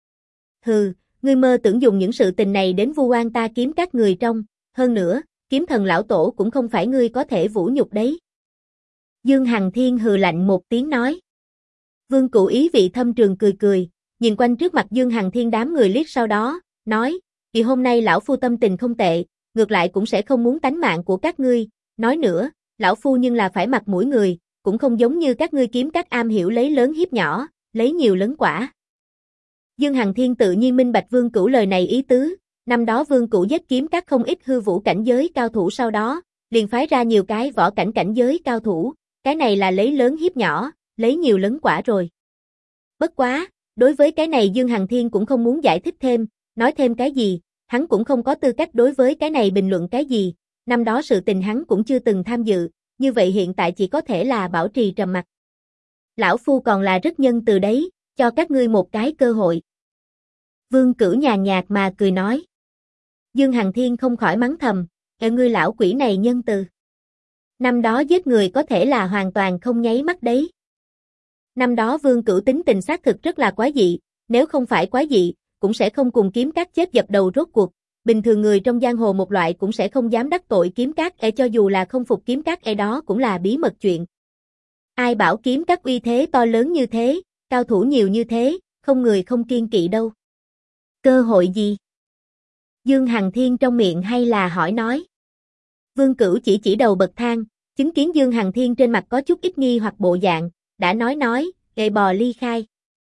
Hừ, ngươi mơ tưởng dùng những sự tình này đến vu oan ta kiếm các người trong, hơn nữa, kiếm thần lão tổ cũng không phải ngươi có thể vũ nhục đấy. Dương Hằng Thiên hừ lạnh một tiếng nói. Vương Cửu ý vị thâm trường cười cười, nhìn quanh trước mặt Dương Hằng Thiên đám người liếc sau đó, nói, thì hôm nay lão phu tâm tình không tệ, ngược lại cũng sẽ không muốn tánh mạng của các ngươi, nói nữa, lão phu nhưng là phải mặt mũi người, cũng không giống như các ngươi kiếm các am hiểu lấy lớn hiếp nhỏ, lấy nhiều lấn quả. Dương Hằng Thiên tự nhiên minh bạch Vương Cửu lời này ý tứ, năm đó Vương Cửu giết kiếm các không ít hư vũ cảnh giới cao thủ, sau đó, liền phái ra nhiều cái võ cảnh cảnh giới cao thủ, cái này là lấy lớn hiếp nhỏ, lấy nhiều lấn quả rồi. Bất quá, đối với cái này Dương Hằng Thiên cũng không muốn giải thích thêm, nói thêm cái gì, hắn cũng không có tư cách đối với cái này bình luận cái gì, năm đó sự tình hắn cũng chưa từng tham dự, như vậy hiện tại chỉ có thể là bảo trì trầm mặc. Lão phu còn là rất nhân từ đấy, cho các ngươi một cái cơ hội. Vương Cửu nhàn nhạt mà cười nói. Dương Hằng Thiên không khỏi mắng thầm, ngươi lão quỷ này nhân từ. Năm đó giết người có thể là hoàn toàn không nháy mắt đấy. Năm đó Vương Cửu tính tình xác thực rất là quái dị, nếu không phải quái dị, cũng sẽ không cùng kiếm các chết dập đầu rốt cuộc. Bình thường người trong giang hồ một loại cũng sẽ không dám đắc tội kiếm các, cho dù là không phục kiếm các đó cũng là bí mật chuyện. Ai bảo kiếm các uy thế to lớn như thế, cao thủ nhiều như thế, không người không kiêng kỵ đâu. Cơ hội gì? Dương Hằng Thiên trong miệng hay là hỏi nói. Vương Cửu chỉ đầu bậc thang, chứng kiến Dương Hằng Thiên trên mặt có chút ít nghi hoặc bộ dạng, đã nói, gậy bò ly khai.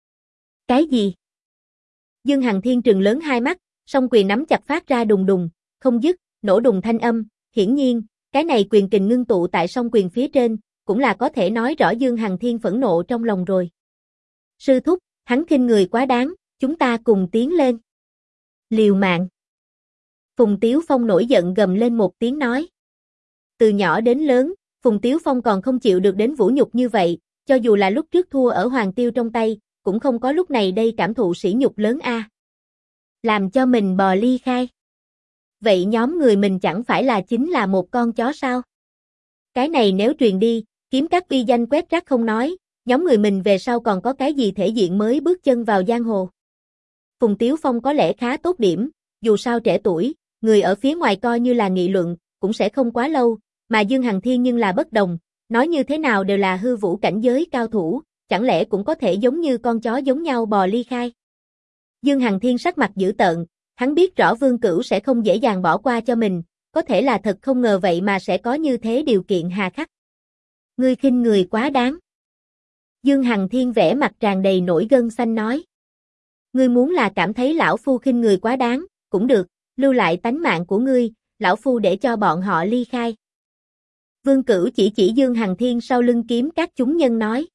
Cái gì? Dương Hằng Thiên trừng lớn hai mắt, song quyền nắm chặt phát ra đùng đùng, không dứt, nổ đùng thanh âm, hiển nhiên, cái này quyền kình ngưng tụ tại song quyền phía trên, cũng là có thể nói rõ Dương Hằng Thiên phẫn nộ trong lòng rồi. Sư thúc, hắn khinh người quá đáng, chúng ta cùng tiến lên. Liều mạng. Phùng Tiếu Phong nổi giận gầm lên một tiếng nói. Từ nhỏ đến lớn, Phùng Tiếu Phong còn không chịu được đến vũ nhục như vậy, cho dù là lúc trước thua ở Hoàng Tiêu trong tay, cũng không có lúc này đây cảm thụ sỉ nhục lớn a. Làm cho mình bò ly khai. Vậy nhóm người mình chẳng phải là chính là một con chó sao? Cái này nếu truyền đi, kiếm các uy danh quét rác không nói, nhóm người mình về sau còn có cái gì thể diện mới bước chân vào giang hồ. Phùng Tiếu Phong có lẽ khá tốt điểm, dù sao trẻ tuổi, người ở phía ngoài coi như là nghị luận, cũng sẽ không quá lâu, mà Dương Hằng Thiên nhưng là bất đồng, nói như thế nào đều là hư vũ cảnh giới cao thủ, chẳng lẽ cũng có thể giống như con chó giống nhau bò ly khai. Dương Hằng Thiên sắc mặt dữ tợn, hắn biết rõ Vương Cửu sẽ không dễ dàng bỏ qua cho mình, có thể là thật không ngờ vậy mà sẽ có như thế điều kiện hà khắc. Ngươi khinh người quá đáng. Dương Hằng Thiên vẻ mặt tràn đầy nổi gân xanh nói. Ngươi muốn là cảm thấy lão phu khinh người quá đáng, cũng được, lưu lại tánh mạng của ngươi, lão phu để cho bọn họ ly khai. Vương Cửu chỉ Dương Hằng Thiên sau lưng kiếm các chúng nhân nói.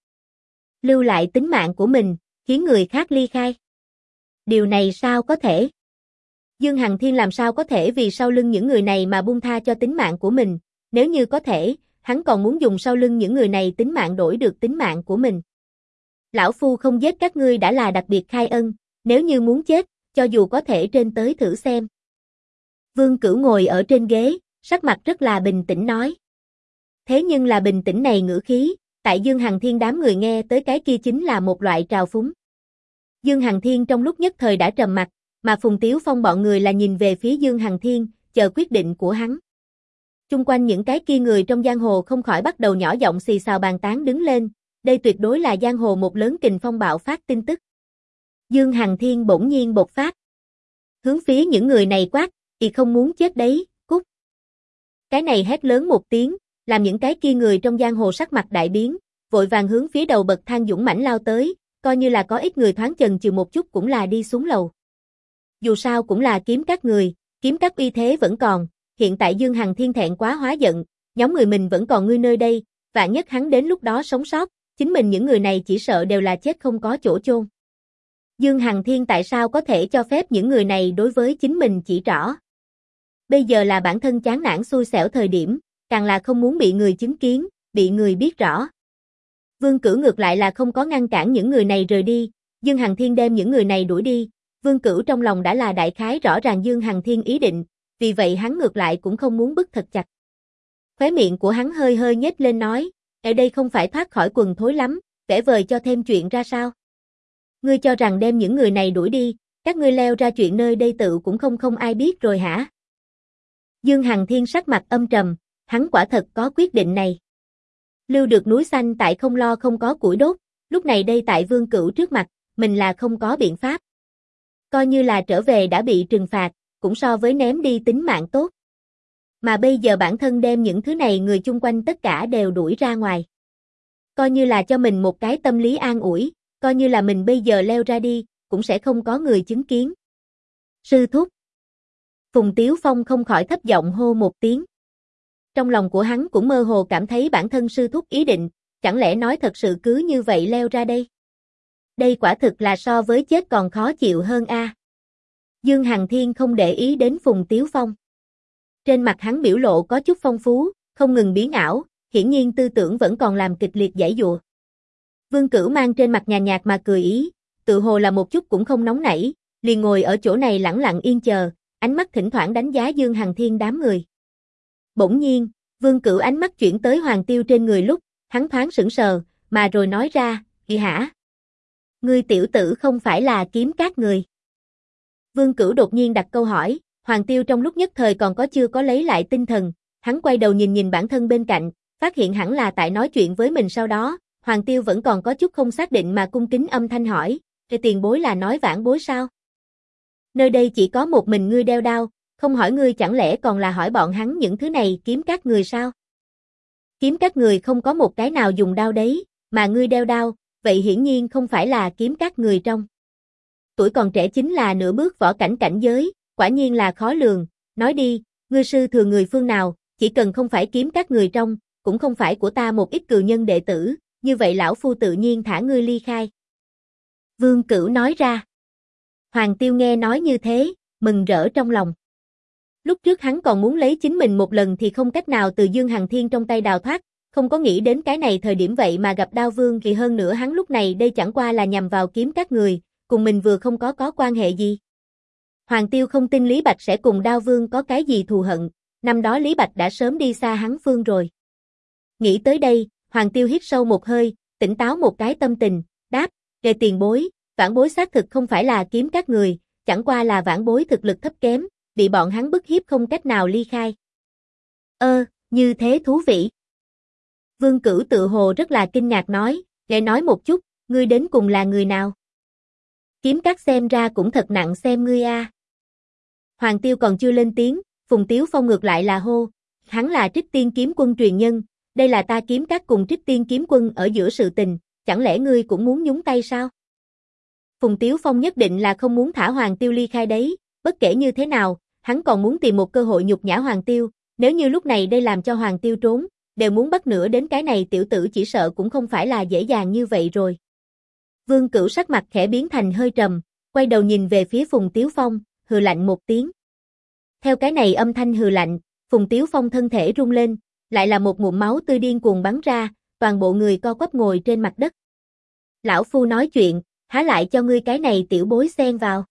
Lưu lại tính mạng của mình, khiến người khác ly khai. Điều này sao có thể? Dương Hằng Thiên làm sao có thể vì sau lưng những người này mà buông tha cho tính mạng của mình, nếu như có thể, hắn còn muốn dùng sau lưng những người này tính mạng đổi được tính mạng của mình. Lão phu không giết các ngươi đã là đặc biệt khai ân, nếu như muốn chết, cho dù có thể trên tới thử xem. Vương Cửu ngồi ở trên ghế, sắc mặt rất là bình tĩnh nói. Thế nhưng là bình tĩnh này ngữ khí, tại Dương Hằng Thiên đám người nghe tới cái kia chính là một loại trào phúng. Dương Hằng Thiên trong lúc nhất thời đã trầm mặt, mà Phùng Tiếu Phong bọn người là nhìn về phía Dương Hằng Thiên, chờ quyết định của hắn. Chung quanh những cái kia người trong giang hồ không khỏi bắt đầu nhỏ giọng xì xào bàn tán đứng lên, đây tuyệt đối là giang hồ một lớn kình phong bạo phát tin tức. Dương Hằng Thiên bỗng nhiên bộc phát. Hướng phía những người này quát, y không muốn chết đấy, cút. Cái này hét lớn một tiếng, làm những cái kia người trong giang hồ sắc mặt đại biến, vội vàng hướng phía đầu bậc thang dũng mãnh lao tới, coi như là có ít người thoáng chần chừ một chút cũng là đi xuống lầu. Dù sao cũng là kiếm các người, kiếm các uy thế vẫn còn, hiện tại Dương Hằng Thiên thẹn quá hóa giận, nhóm người mình vẫn còn ngươi nơi đây, vạn nhất hắn đến lúc đó sống sót, chính mình những người này chỉ sợ đều là chết không có chỗ chôn. Dương Hằng Thiên tại sao có thể cho phép những người này đối với chính mình chỉ trỏ? Bây giờ là bản thân chán nản xui xẻo thời điểm, càng là không muốn bị người chứng kiến, bị người biết rõ. Vương Cửu ngược lại là không có ngăn cản những người này rời đi, Dương Hằng Thiên đem những người này đuổi đi, Vương Cửu trong lòng đã là đại khái rõ ràng Dương Hằng Thiên ý định, vì vậy hắn ngược lại cũng không muốn bức thật chặt. Khóe miệng của hắn hơi hơi nhếch lên nói, ở đây không phải thoát khỏi quần thối lắm, vẽ vời cho thêm chuyện ra sao? Ngươi cho rằng đem những người này đuổi đi, các ngươi leo ra chuyện nơi đây tự cũng không ai biết rồi hả? Dương Hằng Thiên sắc mặt âm trầm, hắn quả thật có quyết định này. Lưu được núi xanh tại không lo không có củi đốt, lúc này đây tại Vương Cửu trước mặt, mình là không có biện pháp. Coi như là trở về đã bị trừng phạt, cũng so với ném đi tính mạng tốt. Mà bây giờ bản thân đem những thứ này người chung quanh tất cả đều đuổi ra ngoài. Coi như là cho mình một cái tâm lý an ủi, coi như là mình bây giờ leo ra đi, cũng sẽ không có người chứng kiến. Sư thúc. Phùng Tiếu Phong không khỏi thấp giọng hô một tiếng. Trong lòng của hắn cũng mơ hồ cảm thấy bản thân sư thúc ý định, chẳng lẽ nói thật sự cứ như vậy leo ra đây? Đây quả thực là so với chết còn khó chịu hơn a. Dương Hằng Thiên không để ý đến Phùng Tiếu Phong. Trên mặt hắn biểu lộ có chút phong phú, không ngừng biến ảo, hiển nhiên tư tưởng vẫn còn làm kịch liệt giãy giụa. Vương Cửu mang trên mặt nhàn nhạt mà cười ý, tự hồ là một chút cũng không nóng nảy, liền ngồi ở chỗ này lẳng lặng yên chờ, ánh mắt thỉnh thoảng đánh giá Dương Hằng Thiên đám người. Bỗng nhiên, Vương Cửu ánh mắt chuyển tới Hoàng Tiêu trên người lúc, hắn thoáng sững sờ, mà rồi nói ra, "Gì hả? Ngươi tiểu tử không phải là kiếm các người?" Vương Cửu đột nhiên đặt câu hỏi, Hoàng Tiêu trong lúc nhất thời còn chưa có lấy lại tinh thần, hắn quay đầu nhìn nhìn bản thân bên cạnh, phát hiện hẳn là tại nói chuyện với mình sau đó, Hoàng Tiêu vẫn còn có chút không xác định mà cung kính âm thanh hỏi, "Cái tiền bối là nói vãn bối sao? Nơi đây chỉ có một mình ngươi đeo đao, không hỏi ngươi chẳng lẽ còn là hỏi bọn hắn những thứ này kiếm các người sao? Kiếm các người không có một cái nào dùng đao đấy, mà ngươi đeo đao, vậy hiển nhiên không phải là kiếm các người trong. Tuổi còn trẻ chính là nửa bước võ cảnh cảnh giới, quả nhiên là khó lường, nói đi, ngươi sư thừa người phương nào, chỉ cần không phải kiếm các người trong, cũng không phải của ta một ít cừu nhân đệ tử, như vậy lão phu tự nhiên thả ngươi ly khai." Vương Cửu nói ra. Hoàng Tiêu nghe nói như thế, mừng rỡ trong lòng. Lúc trước hắn còn muốn lấy chính mình một lần thì không cách nào từ Dương Hằng Thiên trong tay đào thoát, không có nghĩ đến cái này thời điểm vậy mà gặp Đao Vương thì hơn nữa hắn lúc này đây chẳng qua là nhằm vào kiếm các người, cùng mình vừa không có quan hệ gì. Hoàng Tiêu không tin Lý Bạch sẽ cùng Đao Vương có cái gì thù hận, năm đó Lý Bạch đã sớm đi xa hắn phương rồi. Nghĩ tới đây, Hoàng Tiêu hít sâu một hơi, tỉnh táo một cái tâm tình, đáp, "Kề tiền bối, vãn bối xác thực không phải là kiếm các người, chẳng qua là vãn bối thực lực thấp kém, bị bọn hắn bức hiếp không cách nào ly khai." Như thế thú vị. Vương Cửu tự hồ rất là kinh ngạc nói, "Để nói một chút, ngươi đến cùng là người nào? Kiếm các xem ra cũng thật nặng xem ngươi a." Hoàng Tiêu còn chưa lên tiếng, Phùng Tiếu Phong ngược lại là hô, "Hắn là Trích Tiên kiếm quân truyền nhân, đây là ta kiếm các cùng Trích Tiên kiếm quân ở giữa sự tình, chẳng lẽ ngươi cũng muốn nhúng tay sao?" Phùng Tiếu Phong nhất định là không muốn thả Hoàng Tiêu ly khai đấy, bất kể như thế nào, hắn còn muốn tìm một cơ hội nhục nhã Hoàng Tiêu, nếu như lúc này đây làm cho Hoàng Tiêu trốn, đều muốn bắt nữa đến cái này tiểu tử chỉ sợ cũng không phải là dễ dàng như vậy rồi. Vương Cửu sắc mặt khẽ biến thành hơi trầm, quay đầu nhìn về phía Phùng Tiếu Phong, hừ lạnh một tiếng. Theo cái này âm thanh hừ lạnh, Phùng Tiếu Phong thân thể rung lên, lại là một ngụm máu tươi điên cuồng bắn ra, toàn bộ người co quắp ngồi trên mặt đất. "Lão phu nói chuyện, há lại cho ngươi cái này tiểu bối xen vào."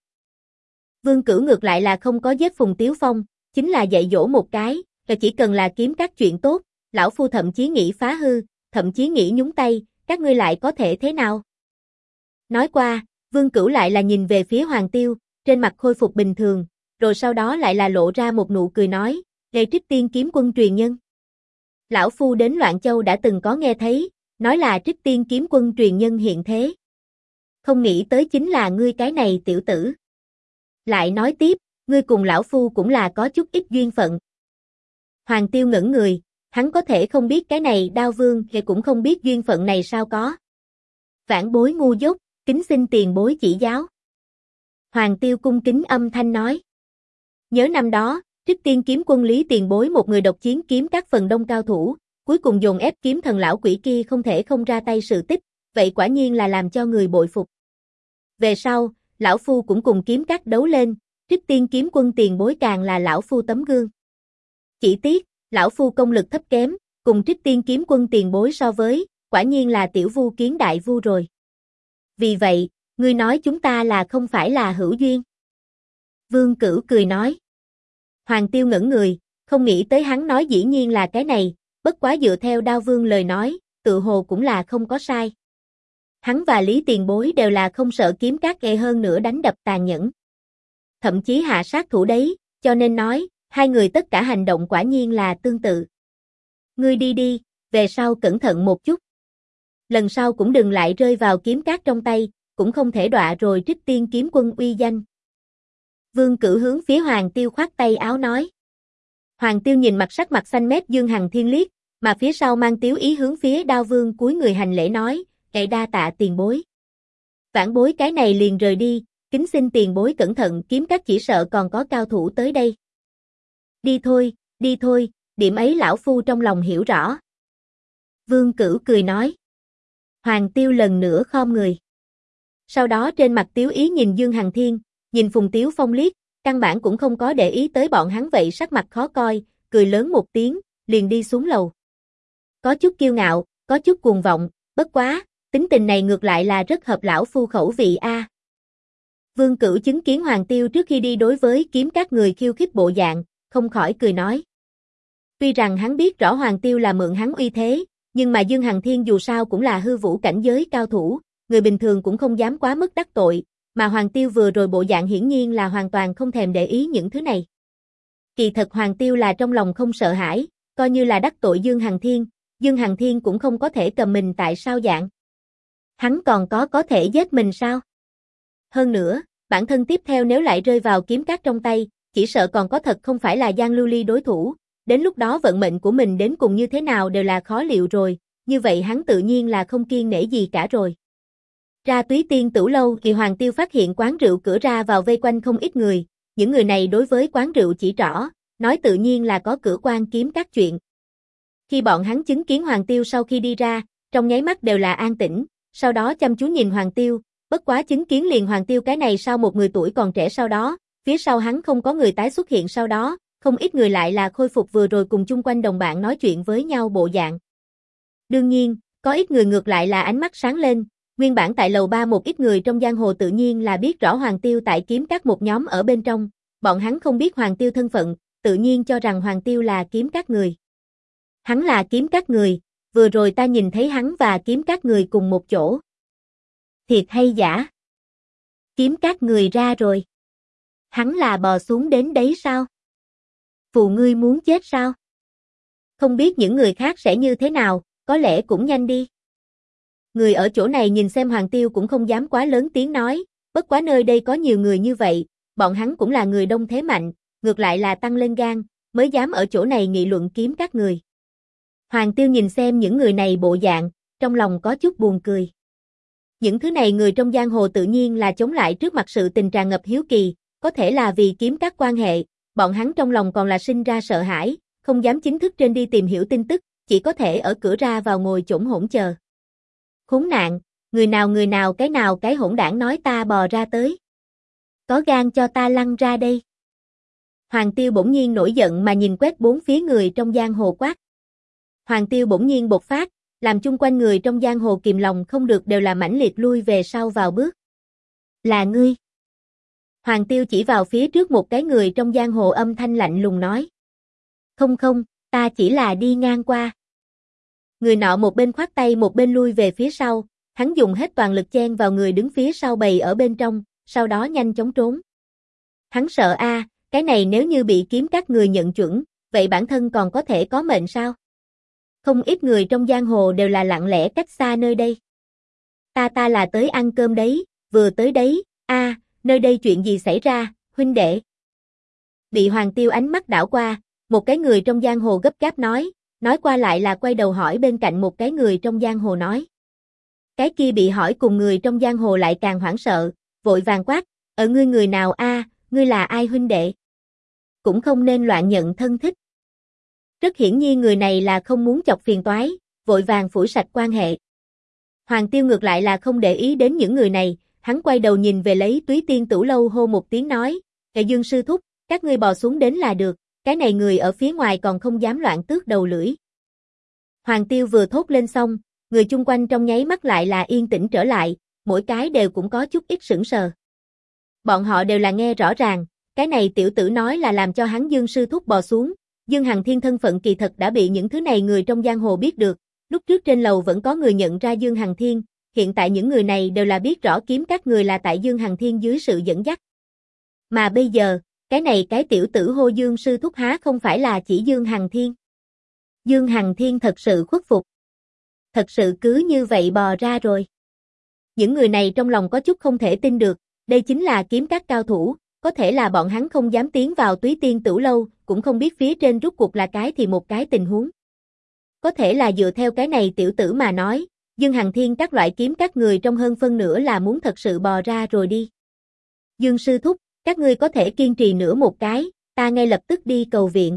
Vương Cửu ngược lại là không có giết Phùng Tiếu Phong, chính là dạy dỗ một cái, và chỉ cần là kiếm các chuyện tốt, lão phu thậm chí nghĩ phá hư, thậm chí nghĩ nhúng tay, các ngươi lại có thể thế nào? Nói qua, Vương Cửu lại là nhìn về phía Hoàng Tiêu, trên mặt khôi phục bình thường, rồi sau đó lại là lộ ra một nụ cười nói, "Đây Trích Tiên kiếm quân truyền nhân. Lão phu đến Loạn Châu đã từng có nghe thấy, nói là Trích Tiên kiếm quân truyền nhân hiện thế. Không nghĩ tới chính là ngươi cái này tiểu tử. Lại nói tiếp, ngươi cùng lão phu cũng là có chút ít duyên phận." Hoàng Tiêu ngẩn người, hắn có thể không biết cái này Đao Vương thì cũng không biết duyên phận này sao có. "Vãn bối ngu dốt, kính xin tiền bối chỉ giáo." Hoàng Tiêu cung kính âm thanh nói. Nhớ năm đó, Trích Tiên kiếm quân Lý tiền bối một người độc chiến kiếm các phần đông cao thủ, cuối cùng dồn ép kiếm thần lão quỷ kia không thể không ra tay sự tích, vậy quả nhiên là làm cho người bội phục. Về sau, lão phu cũng cùng kiếm các đấu lên, Trích Tiên kiếm quân tiền bối càng là lão phu tấm gương. Chỉ tiếc, lão phu công lực thấp kém, cùng Trích Tiên kiếm quân tiền bối so với, quả nhiên là tiểu vu kiến đại vu rồi. Vì vậy, ngươi nói chúng ta là không phải là hữu duyên?" Vương Cửu cười nói. Hoàng Tiêu ngẩn người, không nghĩ tới hắn nói dĩ nhiên là cái này, bất quá dựa theo Đao Vương lời nói, tự hồ cũng là không có sai. Hắn và Lý tiền bối đều là không sợ kiếm các ghê hơn nữa đánh đập tàn nhẫn. Thậm chí hạ sát thủ đấy, cho nên nói, hai người tất cả hành động quả nhiên là tương tự. Ngươi đi đi, về sau cẩn thận một chút. Lần sau cũng đừng lại rơi vào kiếm các trong tay, cũng không thể đọa rồi Trích Tiên kiếm quân uy danh. Vương Cửu hướng phía Hoàng Tiêu khoát tay áo nói. Hoàng Tiêu nhìn sắc mặt xanh mét Dương Hằng Thiên liếc, mà phía sau mang tiếu ý hướng phía Đao Vương cúi người hành lễ nói, "Cậy đa tạ tiền bối. Vãn bối cái này liền rời đi, kính xin tiền bối cẩn thận, kiếm các chỉ sợ còn có cao thủ tới đây." Đi thôi, điểm ấy lão phu trong lòng hiểu rõ." Vương Cửu cười nói. Hoàng Tiêu lần nữa khom người. Sau đó trên mặt tiếu ý nhìn Dương Hằng Thiên, nhìn Phùng Tiếu Phong liếc, căn bản cũng không có để ý tới bọn hắn vậy sắc mặt khó coi, cười lớn một tiếng, liền đi xuống lầu. Có chút kiêu ngạo, có chút cuồng vọng, bất quá, tính tình này ngược lại là rất hợp lão phu khẩu vị a. Vương Cửu chứng kiến Hoàng Tiêu trước khi đi đối với kiếm các người khiêu khích bộ dạng, không khỏi cười nói. Tuy rằng hắn biết rõ Hoàng Tiêu là mượn hắn uy thế, nhưng mà Dương Hằng Thiên dù sao cũng là hư vũ cảnh giới cao thủ, người bình thường cũng không dám quá mức đắc tội, mà Hoàng Tiêu vừa rồi bộ dạng hiển nhiên là hoàn toàn không thèm để ý những thứ này. Kỳ thật Hoàng Tiêu là trong lòng không sợ hãi, coi như là đắc tội Dương Hằng Thiên cũng không có thể cầm mình tại sao dạng. Hắn còn có thể giết mình sao? Hơn nữa, bản thân tiếp theo nếu lại rơi vào kiếm cát trong tay, chỉ sợ còn có thật không phải là Giang Lưu Ly đối thủ, đến lúc đó vận mệnh của mình đến cùng như thế nào đều là khó liệu rồi, như vậy hắn tự nhiên là không kiêng nể gì cả rồi. Ra Túy Tiên Tửu Lâu thì Hoàng Tiêu phát hiện quán rượu cửa ra vào vây quanh không ít người, những người này đối với quán rượu chỉ trỏ, nói tự nhiên là có cửa quan kiếm các chuyện. Khi bọn hắn chứng kiến Hoàng Tiêu sau khi đi ra, trong nháy mắt đều là an tĩnh, sau đó chăm chú nhìn Hoàng Tiêu, bất quá chứng kiến liền Hoàng Tiêu cái này sau một người tuổi còn trẻ sau đó, phía sau hắn không có người tái xuất hiện sau đó, không ít người lại là khôi phục vừa rồi cùng chung quanh đồng bạn nói chuyện với nhau bộ dạng. Đương nhiên, có ít người ngược lại là ánh mắt sáng lên, nguyên bản tại lầu 3 một ít người trong giang hồ tự nhiên là biết rõ Hoàng Tiêu tại kiếm các một nhóm ở bên trong, bọn hắn không biết Hoàng Tiêu thân phận, tự nhiên cho rằng Hoàng Tiêu là kiếm các người. Hắn là kiếm các người, vừa rồi ta nhìn thấy hắn và kiếm các người cùng một chỗ. Thiệt hay giả? Kiếm các người ra rồi. Hắn là bò xuống đến đấy sao? Phù ngươi muốn chết sao? Không biết những người khác sẽ như thế nào, có lẽ cũng nhanh đi. Người ở chỗ này nhìn xem Hoàng Tiêu cũng không dám quá lớn tiếng nói, bất quá nơi đây có nhiều người như vậy, bọn hắn cũng là người đông thế mạnh, ngược lại là tăng lên gan, mới dám ở chỗ này nghị luận kiếm các người. Hoàng Tiêu nhìn xem những người này bộ dạng, trong lòng có chút buồn cười. Những thứ này người trong giang hồ tự nhiên là chống lại trước mặt sự tình tràn ngập hiếu kỳ, có thể là vì kiếm các quan hệ, bọn hắn trong lòng còn là sinh ra sợ hãi, không dám chính thức trên đi tìm hiểu tin tức, chỉ có thể ở cửa ra vào ngồi chỗng hỗn chờ. Khốn nạn, người nào cái hỗn đảng nói ta bò ra tới. Có gan cho ta lăn ra đây. Hoàng Tiêu bỗng nhiên nổi giận mà nhìn quét bốn phía người trong giang hồ quát. Hoàng Tiêu bỗng nhiên bộc phát, làm chung quanh người trong giang hồ kìm lòng không được đều là mãnh liệt lui về sau vào bước. Là ngươi. Hoàng Tiêu chỉ vào phía trước một cái người trong giang hồ âm thanh lạnh lùng nói. Không, ta chỉ là đi ngang qua. Người nọ một bên khoát tay một bên lui về phía sau, hắn dùng hết toàn lực chen vào người đứng phía sau bầy ở bên trong, sau đó nhanh chóng trốn. Hắn sợ cái này nếu như bị kiếm các người nhận chuẩn, vậy bản thân còn có thể có mệnh sao? Không ít người trong giang hồ đều là lặng lẽ cách xa nơi đây. Ta là tới ăn cơm đấy, vừa tới đấy, nơi đây chuyện gì xảy ra, huynh đệ? Bị Hoàng Tiêu ánh mắt đảo qua, một cái người trong giang hồ gấp gáp nói qua lại là quay đầu hỏi bên cạnh một cái người trong giang hồ nói. Cái kia bị hỏi cùng người trong giang hồ lại càng hoảng sợ, vội vàng quát, ở ngươi người nào ngươi là ai huynh đệ? Cũng không nên loạn nhận thân thích. Rất hiển nhiên người này là không muốn chọc phiền toái, vội vàng phủi sạch quan hệ. Hoàng Tiêu ngược lại là không để ý đến những người này, hắn quay đầu nhìn về lấy Túy Tiên Tửu Lâu hô một tiếng nói, Kệ Dương sư thúc, các ngươi bò xuống đến là được, cái này người ở phía ngoài còn không dám loạn tước đầu lưỡi. Hoàng Tiêu vừa thốt lên xong, người chung quanh trong nháy mắt lại là yên tĩnh trở lại, mỗi cái đều cũng có chút ít sững sờ. Bọn họ đều là nghe rõ ràng, cái này tiểu tử nói là làm cho hắn Dương sư thúc bò xuống, Dương Hằng Thiên thân phận kỳ thật đã bị những thứ này người trong giang hồ biết được, lúc trước trên lầu vẫn có người nhận ra Dương Hằng Thiên, hiện tại những người này đều là biết rõ kiếm các người là tại Dương Hằng Thiên dưới sự dẫn dắt. Mà bây giờ, cái này cái tiểu tử hô Dương sư thúc há không phải là chỉ Dương Hằng Thiên. Dương Hằng Thiên thật sự khuất phục. Thật sự cứ như vậy bò ra rồi. Những người này trong lòng có chút không thể tin được, đây chính là kiếm các cao thủ, có thể là bọn hắn không dám tiến vào Túy Tiên Tửu Lâu, cũng không biết phía trên rút cuộc là cái thì một cái tình huống. Có thể là dựa theo cái này tiểu tử mà nói, Dương Hằng Thiên các loại kiếm các người trong hơn phân nửa là muốn thật sự bò ra rồi đi. Dương sư thúc, các ngươi có thể kiên trì nữa một cái, ta ngay lập tức đi cầu viện.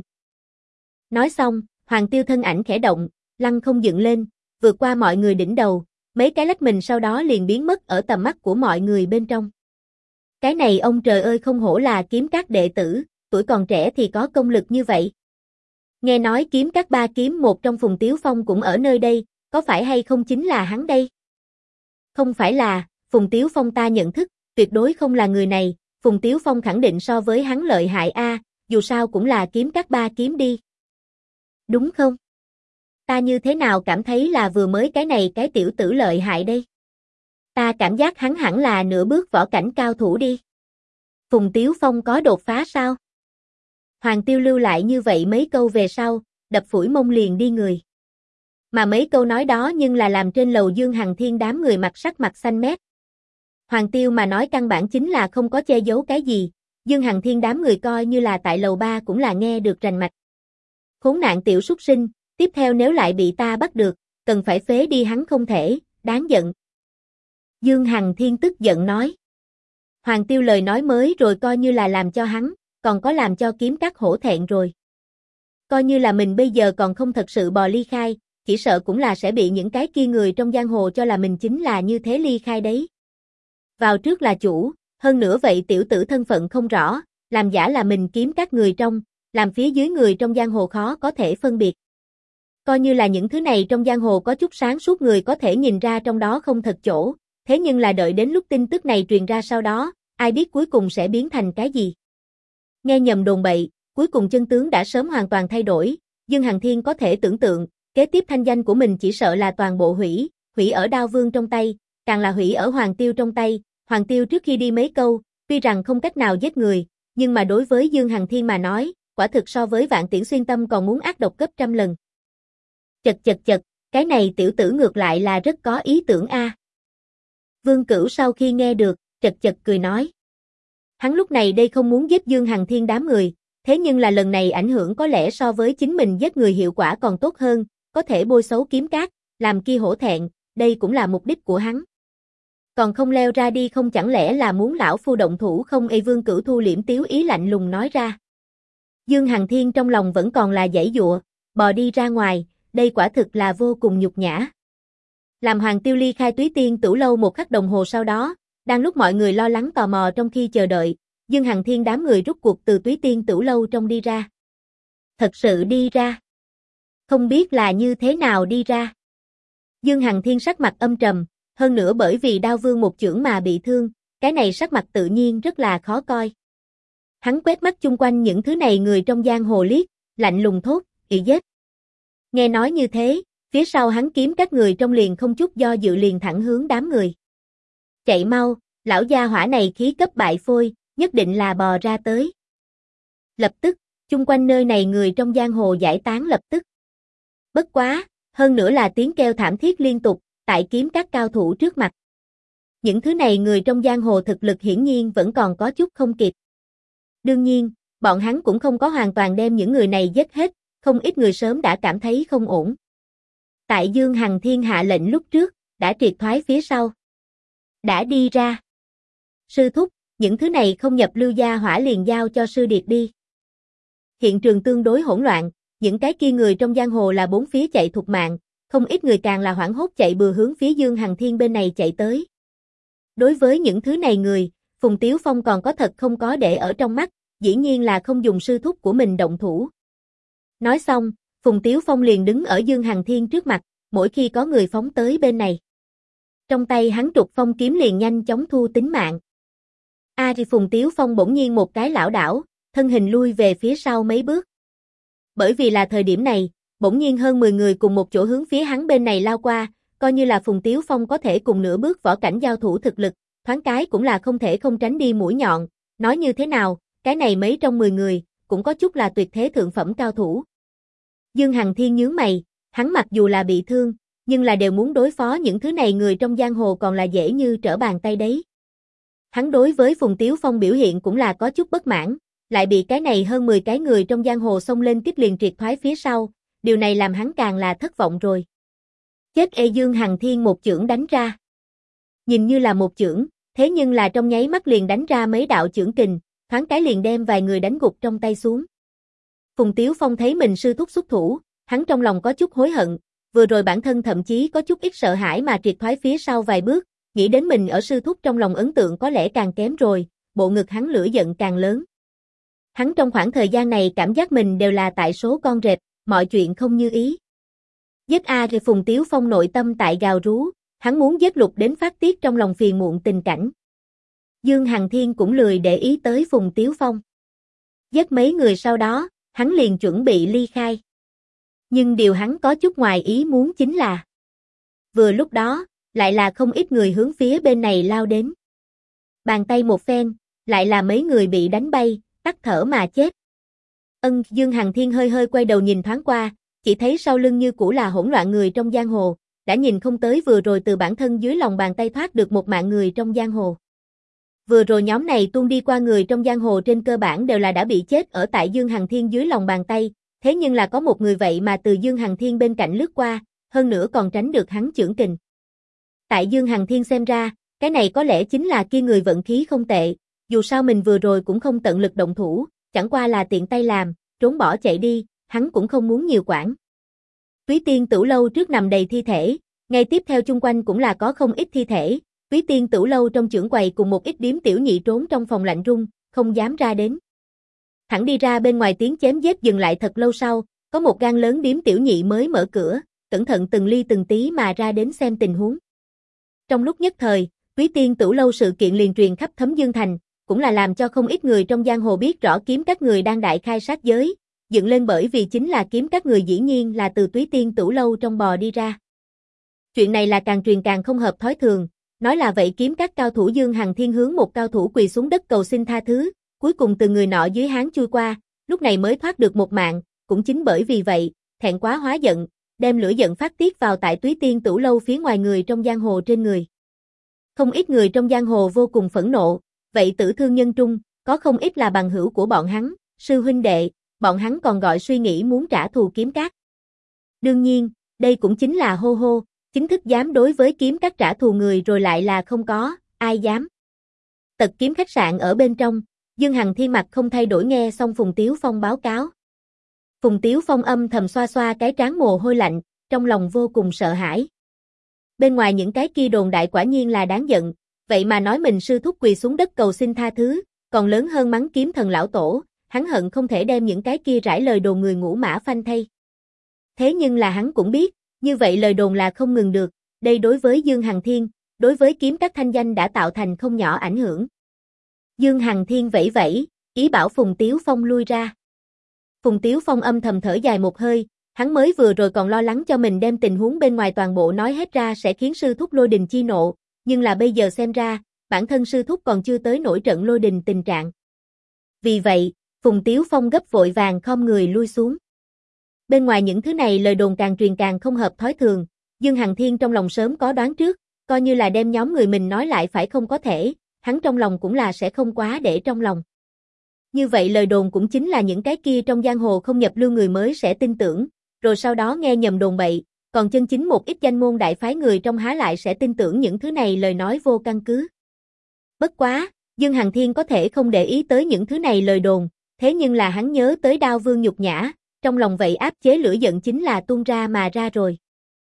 Nói xong, Hoàng Tiêu thân ảnh khẽ động, lăng không dựng lên, vượt qua mọi người đỉnh đầu, mấy cái lách mình sau đó liền biến mất ở tầm mắt của mọi người bên trong. Cái này ông trời ơi không hổ là kiếm các đệ tử, tuổi còn trẻ thì có công lực như vậy. Nghe nói kiếm các ba kiếm một trong Phùng Tiếu Phong cũng ở nơi đây, có phải hay không chính là hắn đây? Không phải là, Phùng Tiếu Phong ta nhận thức, tuyệt đối không là người này, Phùng Tiếu Phong khẳng định so với hắn lợi hại dù sao cũng là kiếm các ba kiếm đi. Đúng không? Ta như thế nào cảm thấy là vừa mới cái này cái tiểu tử lợi hại đây? Ta cảm giác hắn hẳn là nửa bước võ cảnh cao thủ đi. Phùng Tiếu Phong có đột phá sao? Hoàng Tiêu lưu lại như vậy mấy câu về sau, đập phủi mông liền đi người. Mà mấy câu nói đó nhưng là làm trên lầu Dương Hằng Thiên đám người sắc mặt xanh mét. Hoàng Tiêu mà nói căn bản chính là không có che giấu cái gì, Dương Hằng Thiên đám người coi như là tại lầu 3 cũng là nghe được rành mạch. Khốn nạn tiểu súc sinh, tiếp theo nếu lại bị ta bắt được, cần phải phế đi hắn không thể, đáng giận. Dương Hằng Thiên tức giận nói. Hoàng Tiêu lời nói mới rồi coi như là làm cho hắn, còn có làm cho Kiếm Các hổ thẹn rồi. Coi như là mình bây giờ còn không thật sự bò ly khai, chỉ sợ cũng là sẽ bị những cái kia người trong giang hồ cho là mình chính là như thế ly khai đấy. Vào trước là chủ, hơn nữa vậy tiểu tử thân phận không rõ, làm giả là mình Kiếm Các người trong, làm phía dưới người trong giang hồ khó có thể phân biệt. Coi như là những thứ này trong giang hồ có chút sáng suốt người có thể nhìn ra trong đó không thật chỗ, thế nhưng là đợi đến lúc tin tức này truyền ra sau đó, ai biết cuối cùng sẽ biến thành cái gì. Nghe nhầm đồn bậy, cuối cùng chân tướng đã sớm hoàn toàn thay đổi, Dương Hằng Thiên có thể tưởng tượng, kế tiếp thanh danh của mình chỉ sợ là toàn bộ hủy ở Đao Vương trong tay, càng là hủy ở Hoàng Tiêu trong tay. Hoàng Tiêu trước khi đi mấy câu, tuy rằng không cách nào giết người, nhưng mà đối với Dương Hằng Thiên mà nói, quả thực so với Vạn Tiễn Xuyên Tâm còn muốn ác độc gấp trăm lần. Chật, cái này tiểu tử ngược lại là rất có ý tưởng a. Vương Cửu sau khi nghe được, chật cười nói. Hắn lúc này đây không muốn giết Dương Hằng Thiên đám người, thế nhưng là lần này ảnh hưởng có lẽ so với chính mình giết người hiệu quả còn tốt hơn, có thể bôi xấu Kiếm Các, làm kia hổ thẹn, đây cũng là mục đích của hắn. Còn không leo ra đi không chẳng lẽ là muốn lão phu động thủ không? Vương Cửu thu liễm tiếu ý lạnh lùng nói ra. Dương Hằng Thiên trong lòng vẫn còn là giãy giụa, bò đi ra ngoài, đây quả thực là vô cùng nhục nhã. Làm Hoàng Tiêu ly khai Túy Tiên Tửu lâu một khắc đồng hồ sau đó, đang lúc mọi người lo lắng tò mò trong khi chờ đợi, Dương Hằng Thiên đám người rút cuộc từ Túy Tiên Tửu lâu trong đi ra. Thật sự đi ra. Không biết là như thế nào đi ra. Dương Hằng Thiên sắc mặt âm trầm, hơn nữa bởi vì Đao Vương một chưởng mà bị thương, cái này sắc mặt tự nhiên rất là khó coi. Hắn quét mắt chung quanh những thứ này người trong giang hồ liếc, lạnh lùng thốt, "Ị giết." Nghe nói như thế, phía sau hắn Kiếm Các người trong liền không chút do dự liền thẳng hướng đám người. Chạy mau, lão gia hỏa này khí cấp bại phôi, nhất định là bò ra tới. Lập tức, chung quanh nơi này người trong giang hồ giải tán lập tức. Bất quá, hơn nữa là tiếng kêu thảm thiết liên tục, tại Kiếm Các cao thủ trước mặt. Những thứ này người trong giang hồ thực lực hiển nhiên vẫn còn có chút không kịp. Đương nhiên, bọn hắn cũng không có hoàn toàn đem những người này giết hết, không ít người sớm đã cảm thấy không ổn. Tại Dương Hằng Thiên hạ lệnh lúc trước, đã triệt thoái phía sau. Đã đi ra. Sư thúc, những thứ này không nhập lưu gia hỏa liền giao cho sư điệt đi. Hiện trường tương đối hỗn loạn, những cái kia người trong giang hồ là bốn phía chạy thục mạng, không ít người càng là hoảng hốt chạy bừa hướng phía Dương Hằng Thiên bên này chạy tới. Đối với những thứ này người, Phùng Tiếu Phong còn có thật không có để ở trong mắt, dĩ nhiên là không dùng sư thúc của mình động thủ. Nói xong, Phùng Tiếu Phong liền đứng ở Dương Hằng Thiên trước mặt, mỗi khi có người phóng tới bên này. Trong tay hắn trục phong kiếm liền nhanh chóng thu tính mạng. Thì Phùng Tiếu Phong bỗng nhiên một cái lảo đảo, thân hình lui về phía sau mấy bước. Bởi vì là thời điểm này, bỗng nhiên hơn 10 người cùng một chỗ hướng phía hắn bên này lao qua, coi như là Phùng Tiếu Phong có thể cùng nửa bước võ cảnh giao thủ thực lực, thoáng cái cũng là không thể không tránh đi mũi nhọn, nói như thế nào, cái này mấy trong 10 người, cũng có chút là tuyệt thế thượng phẩm cao thủ. Dương Hằng Thiên nhướng mày, hắn mặc dù là bị thương, nhưng là đều muốn đối phó những thứ này người trong giang hồ còn là dễ như trở bàn tay đấy. Hắn đối với Phùng Tiếu Phong biểu hiện cũng là có chút bất mãn, lại bị cái này hơn 10 cái người trong giang hồ xông lên kích liền triệt thoái phía sau, điều này làm hắn càng là thất vọng rồi. Chết Dương Hằng Thiên một chưởng đánh ra. Nhìn như là một chưởng, thế nhưng là trong nháy mắt liền đánh ra mấy đạo chưởng kình, thoáng cái liền đem vài người đánh gục trong tay xuống. Phùng Tiếu Phong thấy mình sư thúc xuất thủ, hắn trong lòng có chút hối hận, vừa rồi bản thân thậm chí có chút ít sợ hãi mà triệt thoái phía sau vài bước, nghĩ đến mình ở sư thúc trong lòng ấn tượng có lẽ càng kém rồi, bộ ngực hắn lửa giận càng lớn. Hắn trong khoảng thời gian này cảm giác mình đều là tại số con rệp, mọi chuyện không như ý. Giết thì Phùng Tiếu Phong nội tâm tại gào rú, hắn muốn giết Lục đến phát tiết trong lòng phiền muộn tình cảnh. Dương Hằng Thiên cũng lười để ý tới Phùng Tiếu Phong. Giết mấy người sau đó, hắn liền chuẩn bị ly khai. Nhưng điều hắn có chút ngoài ý muốn chính là vừa lúc đó, lại là không ít người hướng phía bên này lao đến. Bàn tay một phen, lại là mấy người bị đánh bay, tắt thở mà chết. Dương Hằng Thiên hơi hơi quay đầu nhìn thoáng qua, chỉ thấy sau lưng như cũ là hỗn loạn người trong giang hồ, đã nhìn không tới vừa rồi từ bản thân dưới lòng bàn tay thoát được một mạng người trong giang hồ. Vừa rồi nhóm này tuôn đi qua người trong giang hồ trên cơ bản đều là đã bị chết ở tại Dương Hằng Thiên dưới lòng bàn tay, thế nhưng là có một người vậy mà từ Dương Hằng Thiên bên cạnh lướt qua, hơn nữa còn tránh được hắn chưởng kình. Tại Dương Hằng Thiên xem ra, cái này có lẽ chính là kia người vận khí không tệ, dù sao mình vừa rồi cũng không tận lực động thủ, chẳng qua là tiện tay làm, trốn bỏ chạy đi, hắn cũng không muốn nhiều quản. Túy Tiên Tửu Lâu trước nằm đầy thi thể, ngay tiếp theo chung quanh cũng là có không ít thi thể, Túy Tiên Tửu Lâu trong chưởng quầy cùng một ít điếm tiểu nhị trốn trong phòng lạnh run, không dám ra đến. Thẳng đi ra bên ngoài tiếng chém giết dừng lại thật lâu sau, có một gan lớn điếm tiểu nhị mới mở cửa, cẩn thận từng ly từng tí mà ra đến xem tình huống. Trong lúc nhất thời, Túy Tiên Tửu Lâu sự kiện liền truyền khắp Thấm Dương Thành, cũng là làm cho không ít người trong giang hồ biết rõ kiếm các người đang đại khai sát giới, dựng lên bởi vì chính là kiếm các người dĩ nhiên là từ Túy Tiên Tửu Lâu trong bò đi ra. Chuyện này là càng truyền càng không hợp thói thường, nói là vậy kiếm các cao thủ Dương Hằng Thiên hướng một cao thủ quỳ xuống đất cầu xin tha thứ, cuối cùng từ người nọ dưới háng chui qua, lúc này mới thoát được một mạng, cũng chính bởi vì vậy, thẹn quá hóa giận, đem lửa giận phát tiết vào tại Túy Tiên Tửu Lâu phía ngoài người trong giang hồ trên người. Không ít người trong giang hồ vô cùng phẫn nộ, vậy tử thương nhân trung, có không ít là bằng hữu của bọn hắn, sư huynh đệ, bọn hắn còn gọi suy nghĩ muốn trả thù kiếm các. Đương nhiên, đây cũng chính là hô hô, chính thức dám đối với kiếm các trả thù người rồi lại là không có, ai dám. Tật kiếm khách sạn ở bên trong, Dương Hằng Thiên mặt không thay đổi nghe xong Phùng Tiếu Phong báo cáo. Phùng Tiếu Phong âm thầm xoa xoa cái trán mồ hôi lạnh, trong lòng vô cùng sợ hãi. Bên ngoài những cái kia đồn đại quả nhiên là đáng giận, vậy mà nói mình sư thúc quỳ xuống đất cầu xin tha thứ, còn lớn hơn mắng kiếm thần lão tổ, hắn hận không thể đem những cái kia rải lời đồn người ngũ mã phanh thay. Thế nhưng là hắn cũng biết, như vậy lời đồn là không ngừng được, đây đối với Dương Hằng Thiên, đối với kiếm các thanh danh đã tạo thành không nhỏ ảnh hưởng. Dương Hằng Thiên vẫy vẫy, ý bảo Phùng Tiếu Phong lui ra. Phùng Tiếu Phong âm thầm thở dài một hơi, hắn mới vừa rồi còn lo lắng cho mình đem tình huống bên ngoài toàn bộ nói hết ra sẽ khiến sư thúc lôi đình chi nộ, nhưng là bây giờ xem ra, bản thân sư thúc còn chưa tới nổi trận lôi đình tình trạng. Vì vậy, Phùng Tiếu Phong gấp vội vàng khom người lui xuống. Bên ngoài những thứ này lời đồn càng truyền càng không hợp thói thường, Dương Hằng Thiên trong lòng sớm có đoán trước, coi như là đem nhóm người mình nói lại phải không có thể, hắn trong lòng cũng là sẽ không quá để trong lòng. Như vậy lời đồn cũng chính là những cái kia trong giang hồ không nhập lưu người mới sẽ tin tưởng, rồi sau đó nghe nhầm đồn bậy, còn chân chính một ít danh môn đại phái người trong há lại sẽ tin tưởng những thứ này lời nói vô căn cứ. Bất quá, Dương Hằng Thiên có thể không để ý tới những thứ này lời đồn, thế nhưng là hắn nhớ tới Đao Vương nhục nhã, trong lòng vậy áp chế lửa giận chính là tuôn ra mà ra rồi.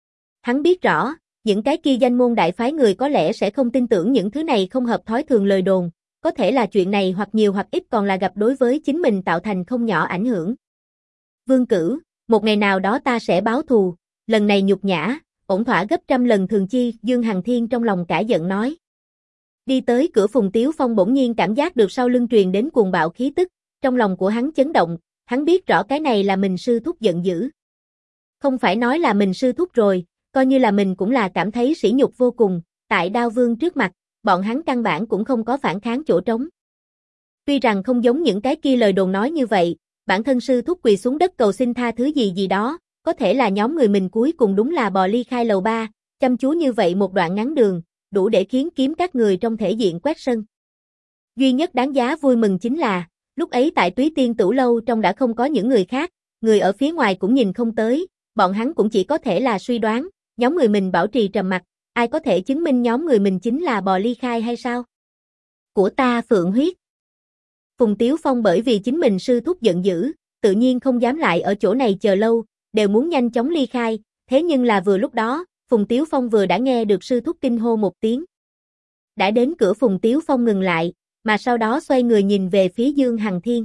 Hắn biết rõ, những cái kia danh môn đại phái người có lẽ sẽ không tin tưởng những thứ này không hợp thói thường lời đồn, có thể là chuyện này hoặc nhiều hoặc ít còn là gặp đối với chính mình tạo thành không nhỏ ảnh hưởng. Vương Cửu, một ngày nào đó ta sẽ báo thù, lần này nhục nhã, ổn thỏa gấp trăm lần thường chi, Dương Hằng Thiên trong lòng cả giận nói. Đi tới cửa Phùng Tiếu Phong bỗng nhiên cảm giác được sau lưng truyền đến cuồng bạo khí tức, trong lòng của hắn chấn động, hắn biết rõ cái này là mình sư thúc giận dữ. Không phải nói là mình sư thúc rồi, coi như là mình cũng là cảm thấy sỉ nhục vô cùng, tại Đao Vương trước mặt, bọn hắn căn bản cũng không có phản kháng chỗ trống. Tuy rằng không giống những cái kia lời đồn nói như vậy, bản thân sư thúc quỳ xuống đất cầu xin tha thứ gì gì đó, có thể là nhóm người mình cuối cùng đúng là bò ly khai lầu 3, chăm chú như vậy một đoạn ngắn đường, đủ để khiến kiếm các người trong thể diện quét sân. Duy nhất đáng giá vui mừng chính là, lúc ấy tại Túy Tiên Tửu Lâu trong đã không có những người khác, người ở phía ngoài cũng nhìn không tới, bọn hắn cũng chỉ có thể là suy đoán, nhóm người mình bảo trì trầm mặc, ai có thể chứng minh nhóm người mình chính là bò ly khai hay sao? Của ta Phượng huyết. Phùng Tiếu Phong bởi vì chính mình sư thúc giận dữ, tự nhiên không dám lại ở chỗ này chờ lâu, đều muốn nhanh chóng ly khai, thế nhưng là vừa lúc đó, Phùng Tiếu Phong vừa đã nghe được sư thúc kinh hô một tiếng. Đã đến cửa Phùng Tiếu Phong ngừng lại, mà sau đó xoay người nhìn về phía Dương Hằng Thiên.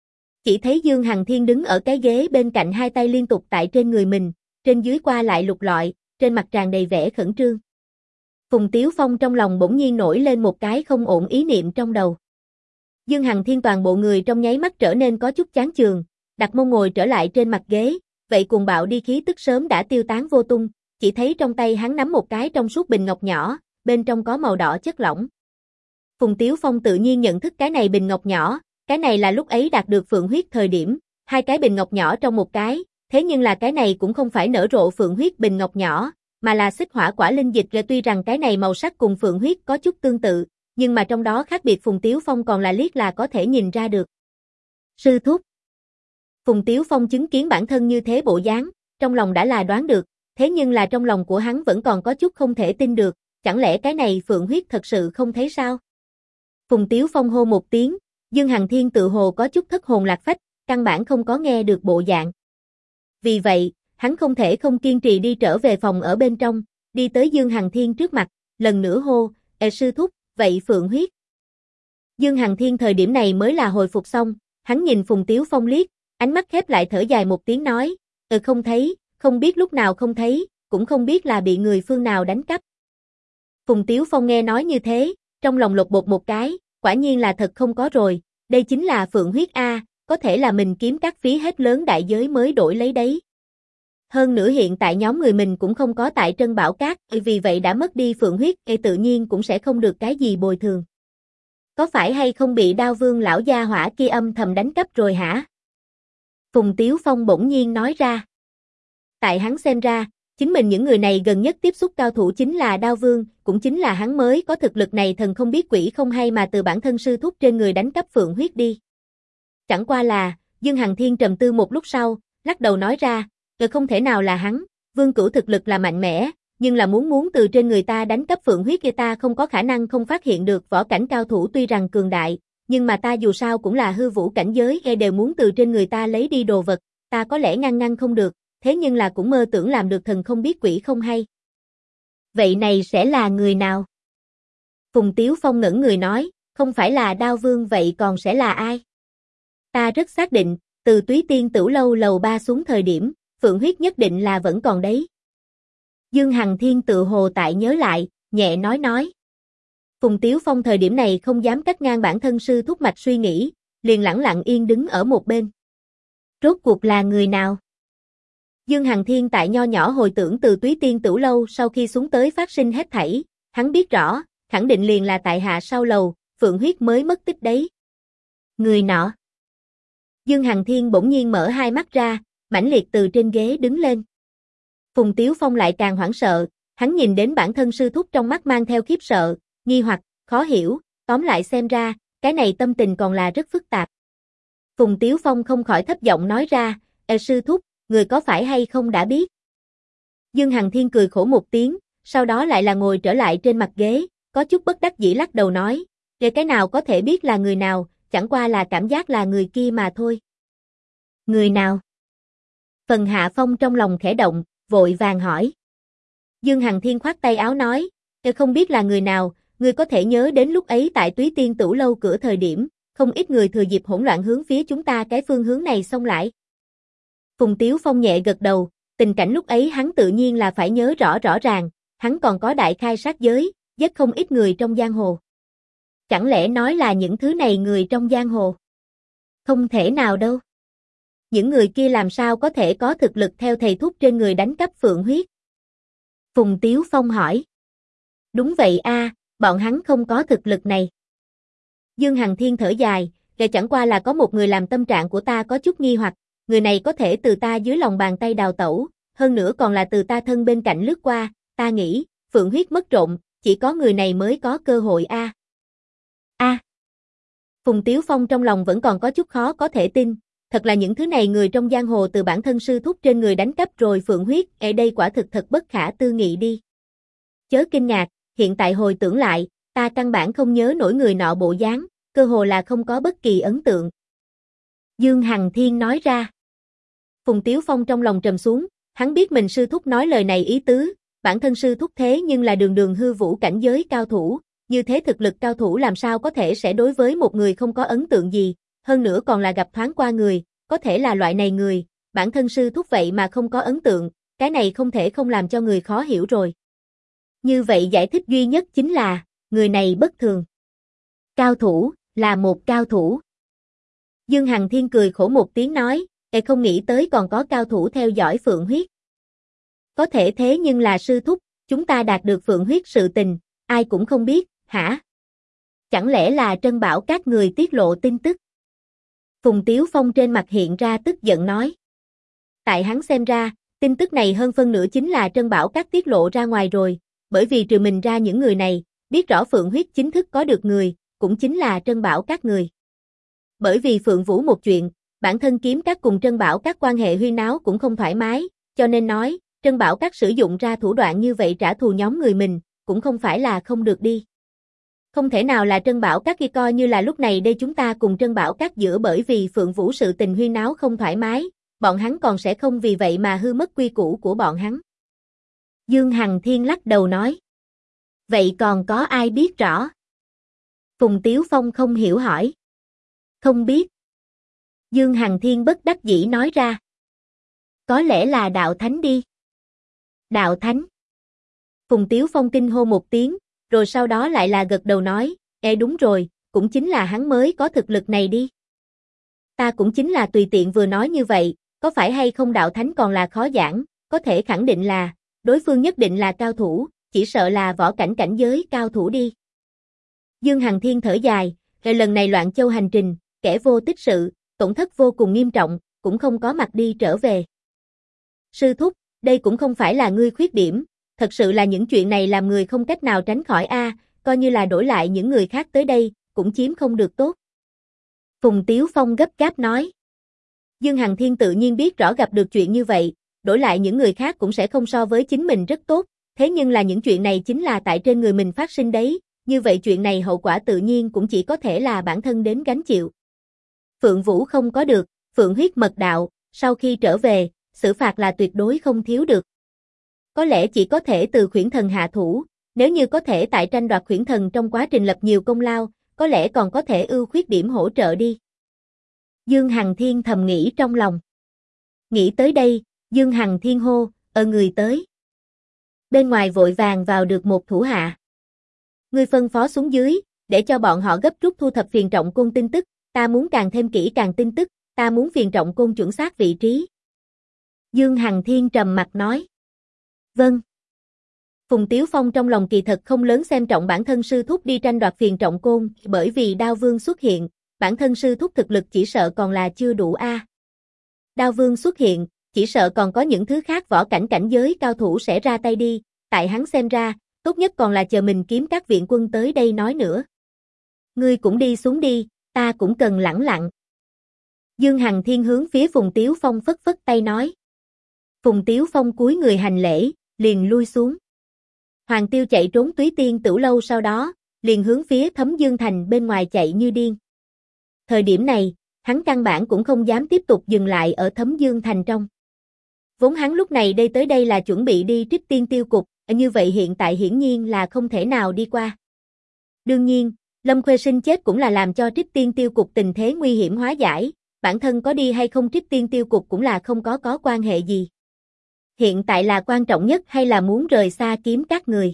Chỉ thấy Dương Hằng Thiên đứng ở cái ghế bên cạnh hai tay liên tục tại trên người mình, trên dưới qua lại lục lọi, trên mặt tràn đầy vẻ khẩn trương. Phùng Tiếu Phong trong lòng bỗng nhiên nổi lên một cái không ổn ý niệm trong đầu. Dương Hằng Thiên toàn bộ người trong nháy mắt trở nên có chút chán chường, đặt mông ngồi trở lại trên mặt ghế, vậy cuồng bạo đi khí tức sớm đã tiêu tán vô tung, chỉ thấy trong tay hắn nắm một cái trong suốt bình ngọc nhỏ, bên trong có màu đỏ chất lỏng. Phùng Tiếu Phong tự nhiên nhận thức cái này bình ngọc nhỏ, cái này là lúc ấy đạt được phượng huyết thời điểm, hai cái bình ngọc nhỏ trong một cái, thế nhưng là cái này cũng không phải nở rộ phượng huyết bình ngọc nhỏ, mà là xích hỏa quả linh dịch. Tuy rằng cái này màu sắc cùng phượng huyết có chút tương tự, nhưng mà trong đó khác biệt Phùng Tiếu Phong còn là liếc là có thể nhìn ra được. Sư thúc. Phùng Tiếu Phong chứng kiến bản thân như thế bộ dáng, trong lòng đã là đoán được, thế nhưng là trong lòng của hắn vẫn còn có chút không thể tin được, chẳng lẽ cái này phượng huyết thật sự không thấy sao? Phùng Tiếu Phong hô một tiếng, Dương Hằng Thiên tự hồ có chút thất hồn lạc phách, căn bản không có nghe được bộ dạng. Vì vậy, hắn không thể không kiên trì đi trở về phòng ở bên trong, đi tới Dương Hằng Thiên trước mặt, lần nữa hô, sư thúc, vậy phượng huyết. Dương Hằng Thiên thời điểm này mới là hồi phục xong, hắn nhìn Phùng Tiếu Phong liếc, ánh mắt khép lại thở dài một tiếng nói, không thấy, không biết lúc nào không thấy, cũng không biết là bị người phương nào đánh cắp. Phùng Tiếu Phong nghe nói như thế, trong lòng lột bột một cái, quả nhiên là thật không có rồi, đây chính là phượng huyết A, có thể là mình kiếm các phí hết lớn đại giới mới đổi lấy đấy. Hơn nữa hiện tại nhóm người mình cũng không có tại Trân Bảo Các, vì vậy đã mất đi phượng huyết, tự nhiên cũng sẽ không được cái gì bồi thường. Có phải hay không bị Đao Vương lão gia hỏa kia âm thầm đánh cắp rồi hả? Phùng Tiếu Phong bỗng nhiên nói ra. Tại hắn xem ra, chính mình những người này gần nhất tiếp xúc cao thủ chính là Đao Vương, cũng chính là hắn mới có thực lực này thần không biết quỷ không hay mà từ bản thân sư thúc trên người đánh cắp phượng huyết đi. Chẳng qua là, Dương Hằng Thiên trầm tư một lúc sau, lắc đầu nói ra, không thể nào là hắn, Vương Cửu thực lực là mạnh mẽ, nhưng là muốn từ trên người ta đánh cắp phượng huyết kia ta không có khả năng không phát hiện được. Võ cảnh cao thủ tuy rằng cường đại, nhưng mà ta dù sao cũng là hư vũ cảnh giới, đều muốn từ trên người ta lấy đi đồ vật, ta có lẽ ngăn không được, thế nhưng là cũng mơ tưởng làm được thần không biết quỷ không hay. Vậy này sẽ là người nào? Phùng Tiếu Phong ngẩn người nói, không phải là Đao Vương vậy còn sẽ là ai? Ta rất xác định, từ Túy Tiên Tửu Lâu lầu 3 xuống thời điểm, phượng huyết nhất định là vẫn còn đấy. Dương Hằng Thiên tự hồ tại nhớ lại, nhẹ nói. Phùng Tiếu Phong thời điểm này không dám cắt ngang bản thân sư thúc mạch suy nghĩ, liền lẳng lặng yên đứng ở một bên. Rốt cuộc là người nào? Dương Hằng Thiên tại nho nhỏ hồi tưởng từ Túy Tiên Tửu Lâu sau khi xuống tới phát sinh hết thảy, hắn biết rõ, khẳng định liền là tại hạ sau lầu, phượng huyết mới mất tích đấy. Người nọ. Dương Hằng Thiên bỗng nhiên mở hai mắt ra, mãnh liệt từ trên ghế đứng lên. Phùng Tiếu Phong lại càng hoảng sợ, hắn nhìn đến bản thân sư thúc trong mắt mang theo khiếp sợ, nghi hoặc, khó hiểu, tóm lại xem ra, cái này tâm tình còn là rất phức tạp. Phùng Tiếu Phong không khỏi thấp giọng nói ra, sư thúc, người có phải hay không đã biết? Dương Hằng Thiên cười khổ một tiếng, sau đó lại là ngồi trở lại trên mặt ghế, có chút bất đắc dĩ lắc đầu nói, cái nào có thể biết là người nào, chẳng qua là cảm giác là người kia mà thôi. Người nào? Phần Hạ Phong trong lòng khẽ động, vội vàng hỏi. Dương Hằng Thiên khoát tay áo nói, không biết là người nào, ngươi có thể nhớ đến lúc ấy tại Túy Tiên Tửu Lâu cửa thời điểm, không ít người thừa dịp hỗn loạn hướng phía chúng ta cái phương hướng này xông lại. Phùng Tiếu Phong nhẹ gật đầu, tình cảnh lúc ấy hắn tự nhiên là phải nhớ rõ ràng, hắn còn có đại khai sát giới, giết không ít người trong giang hồ. Chẳng lẽ nói là những thứ này người trong giang hồ? Không thể nào đâu. Những người kia làm sao có thể có thực lực theo thầy thuốc trên người đánh cắp phượng huyết? Phùng Tiếu Phong hỏi. Đúng vậy a, bọn hắn không có thực lực này. Dương Hằng Thiên thở dài, chẳng qua là có một người làm tâm trạng của ta có chút nghi hoặc, người này có thể từ ta dưới lòng bàn tay đào tẩu, hơn nữa còn là từ ta thân bên cạnh lướt qua, ta nghĩ, phượng huyết mất trộm, chỉ có người này mới có cơ hội a. Phùng Tiếu Phong trong lòng vẫn còn có chút khó có thể tin, thật là những thứ này người trong giang hồ từ bản thân sư thúc trên người đánh cắp rồi phượng huyết, ở đây quả thực thật bất khả tư nghị đi. Chớ kinh ngạc, hiện tại hồi tưởng lại, ta căn bản không nhớ nổi người nọ bộ dáng, cơ hồ là không có bất kỳ ấn tượng. Dương Hằng Thiên nói ra. Phùng Tiếu Phong trong lòng trầm xuống, hắn biết mình sư thúc nói lời này ý tứ, bản thân sư thúc thế nhưng là đường hư vũ cảnh giới cao thủ, như thế thực lực cao thủ làm sao có thể sẽ đối với một người không có ấn tượng gì, hơn nữa còn là gặp thoáng qua người, có thể là loại này người, bản thân sư thúc vậy mà không có ấn tượng, cái này không thể không làm cho người khó hiểu rồi. Như vậy giải thích duy nhất chính là, người này bất thường. Cao thủ, là một cao thủ. Dương Hằng Thiên cười khổ một tiếng nói, không nghĩ tới còn có cao thủ theo dõi phượng huyết. Có thể thế nhưng là sư thúc, chúng ta đạt được phượng huyết sự tình, ai cũng không biết, hả? Chẳng lẽ là Trân Bảo các người tiết lộ tin tức? Phùng Tiếu Phong trên mặt hiện ra tức giận nói. Tại hắn xem ra, tin tức này hơn phân nửa chính là Trân Bảo các tiết lộ ra ngoài rồi, bởi vì trừ mình ra những người này, biết rõ phượng huyết chính thức có được người, cũng chính là Trân Bảo các người. Bởi vì Phượng Vũ một chuyện, bản thân kiếm các cùng Trân Bảo các quan hệ huyên náo cũng không thoải mái, cho nên nói, Trân Bảo các sử dụng ra thủ đoạn như vậy trả thù nhóm người mình, cũng không phải là không được đi. Không thể nào là Trân Bảo các kia coi như là lúc này đây chúng ta cùng Trân Bảo các giữa bởi vì Phượng Vũ sự tình huyên náo không thoải mái, bọn hắn còn sẽ không vì vậy mà hư mất quy củ của bọn hắn. Dương Hằng Thiên lắc đầu nói. Vậy còn có ai biết rõ? Phùng Tiếu Phong không hiểu hỏi. Không biết. Dương Hằng Thiên bất đắc dĩ nói ra. Có lẽ là Đạo Thánh đi. Đạo Thánh. Phùng Tiếu Phong kinh hô một tiếng, rồi sau đó lại là gật đầu nói, đúng rồi, cũng chính là hắn mới có thực lực này đi. Ta cũng chính là tùy tiện vừa nói như vậy, có phải hay không Đạo Thánh còn là khó giảng, có thể khẳng định là, đối phương nhất định là cao thủ, chỉ sợ là võ cảnh cảnh giới cao thủ đi. Dương Hằng Thiên thở dài, lần này Loạn Châu hành trình, kẻ vô tích sự, tổn thất vô cùng nghiêm trọng, cũng không có mặt đi trở về. Sư thúc, đây cũng không phải là ngươi khuyết điểm, thật sự là những chuyện này làm người không cách nào tránh khỏi coi như là đổi lại những người khác tới đây, cũng chiếm không được tốt. Phùng Tiếu Phong gấp gáp nói. Dương Hằng Thiên tự nhiên biết rõ gặp được chuyện như vậy, đổi lại những người khác cũng sẽ không so với chính mình rất tốt, thế nhưng là những chuyện này chính là tại trên người mình phát sinh đấy, như vậy chuyện này hậu quả tự nhiên cũng chỉ có thể là bản thân đến gánh chịu. Phượng Vũ không có được, Phượng huyết mật đạo, sau khi trở về, xử phạt là tuyệt đối không thiếu được. Có lẽ chỉ có thể từ Khuyển Thần hạ thủ, nếu như có thể tại tranh đoạt Khuyển Thần trong quá trình lập nhiều công lao, có lẽ còn có thể ưu khuyết điểm hỗ trợ đi. Dương Hằng Thiên thầm nghĩ trong lòng. Nghĩ tới đây, Dương Hằng Thiên hô, người tới. Bên ngoài vội vàng vào được một thủ hạ. Ngươi phân phó xuống dưới, để cho bọn họ gấp rút thu thập Phiền Trọng Côn tin tức, ta muốn càng thêm kỹ càng tin tức, ta muốn Phiền Trọng Côn chuẩn xác vị trí. Dương Hằng Thiên trầm mặt nói. Vâng. Phùng Tiếu Phong trong lòng kỳ thật không lớn xem trọng bản thân sư thúc đi tranh đoạt Phiền Trọng Côn, bởi vì Đao Vương xuất hiện, bản thân sư thúc thực lực chỉ sợ còn là chưa đủ Đao Vương xuất hiện, chỉ sợ còn có những thứ khác võ cảnh cảnh giới cao thủ sẽ ra tay đi, tại hắn xem ra, tốt nhất còn là chờ mình kiếm các viện quân tới đây nói nữa. Ngươi cũng đi xuống đi, ta cũng cần lẳng lặng. Dương Hằng Thiên hướng phía Phùng Tiếu Phong phất phất tay nói. Phùng Tiếu Phong cúi người hành lễ, liền lui xuống. Hoàng Tiêu chạy trốn Túy Tiên Tửu lâu sau đó, liền hướng phía Thấm Dương Thành bên ngoài chạy như điên. Thời điểm này, hắn căn bản cũng không dám tiếp tục dừng lại ở Thấm Dương Thành trong. Vốn hắn lúc này tới đây là chuẩn bị đi Trích Tiên Tiêu Cục, như vậy hiện tại hiển nhiên là không thể nào đi qua. Đương nhiên, Lâm Khuê Sinh chết cũng là làm cho Trích Tiên Tiêu Cục tình thế nguy hiểm hóa giải, bản thân có đi hay không Trích Tiên Tiêu Cục cũng là không có quan hệ gì. Hiện tại là quan trọng nhất hay là muốn rời xa kiếm các người.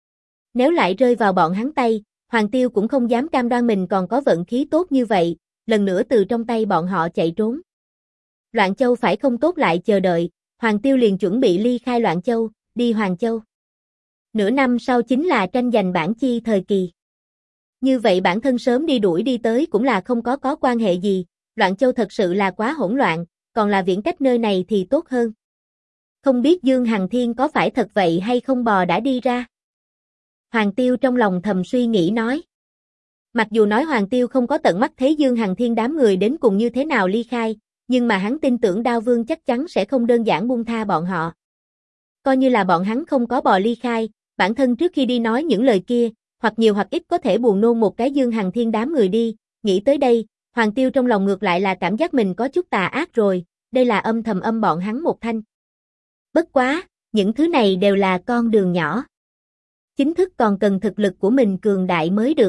Nếu lại rơi vào bọn hắn tay, Hoàng Tiêu cũng không dám cam đoan mình còn có vận khí tốt như vậy, lần nữa từ trong tay bọn họ chạy trốn. Loạn Châu phải không tốt lại chờ đợi, Hoàng Tiêu liền chuẩn bị ly khai Loạn Châu, đi Hoàng Châu. Nửa năm sau chính là tranh giành bản chi thời kỳ. Như vậy bản thân sớm đi đuổi đi tới cũng là không có quan hệ gì, Loạn Châu thật sự là quá hỗn loạn, còn là viễn cách nơi này thì tốt hơn. Không biết Dương Hằng Thiên có phải thật vậy hay không bò đã đi ra? Hoàng Tiêu trong lòng thầm suy nghĩ nói. Mặc dù nói Hoàng Tiêu không có tận mắt thấy Dương Hằng Thiên đám người đến cùng như thế nào ly khai, nhưng mà hắn tin tưởng Đao Vương chắc chắn sẽ không đơn giản buông tha bọn họ. Coi như là bọn hắn không có bò ly khai, bản thân trước khi đi nói những lời kia, hoặc nhiều hoặc ít có thể buồn nôn một cái Dương Hằng Thiên đám người đi, nghĩ tới đây, Hoàng Tiêu trong lòng ngược lại là cảm giác mình có chút tà ác rồi, đây là âm thầm âm bọn hắn một thanh. Bất quá, những thứ này đều là con đường nhỏ. Chính thức còn cần thực lực của mình cường đại mới được.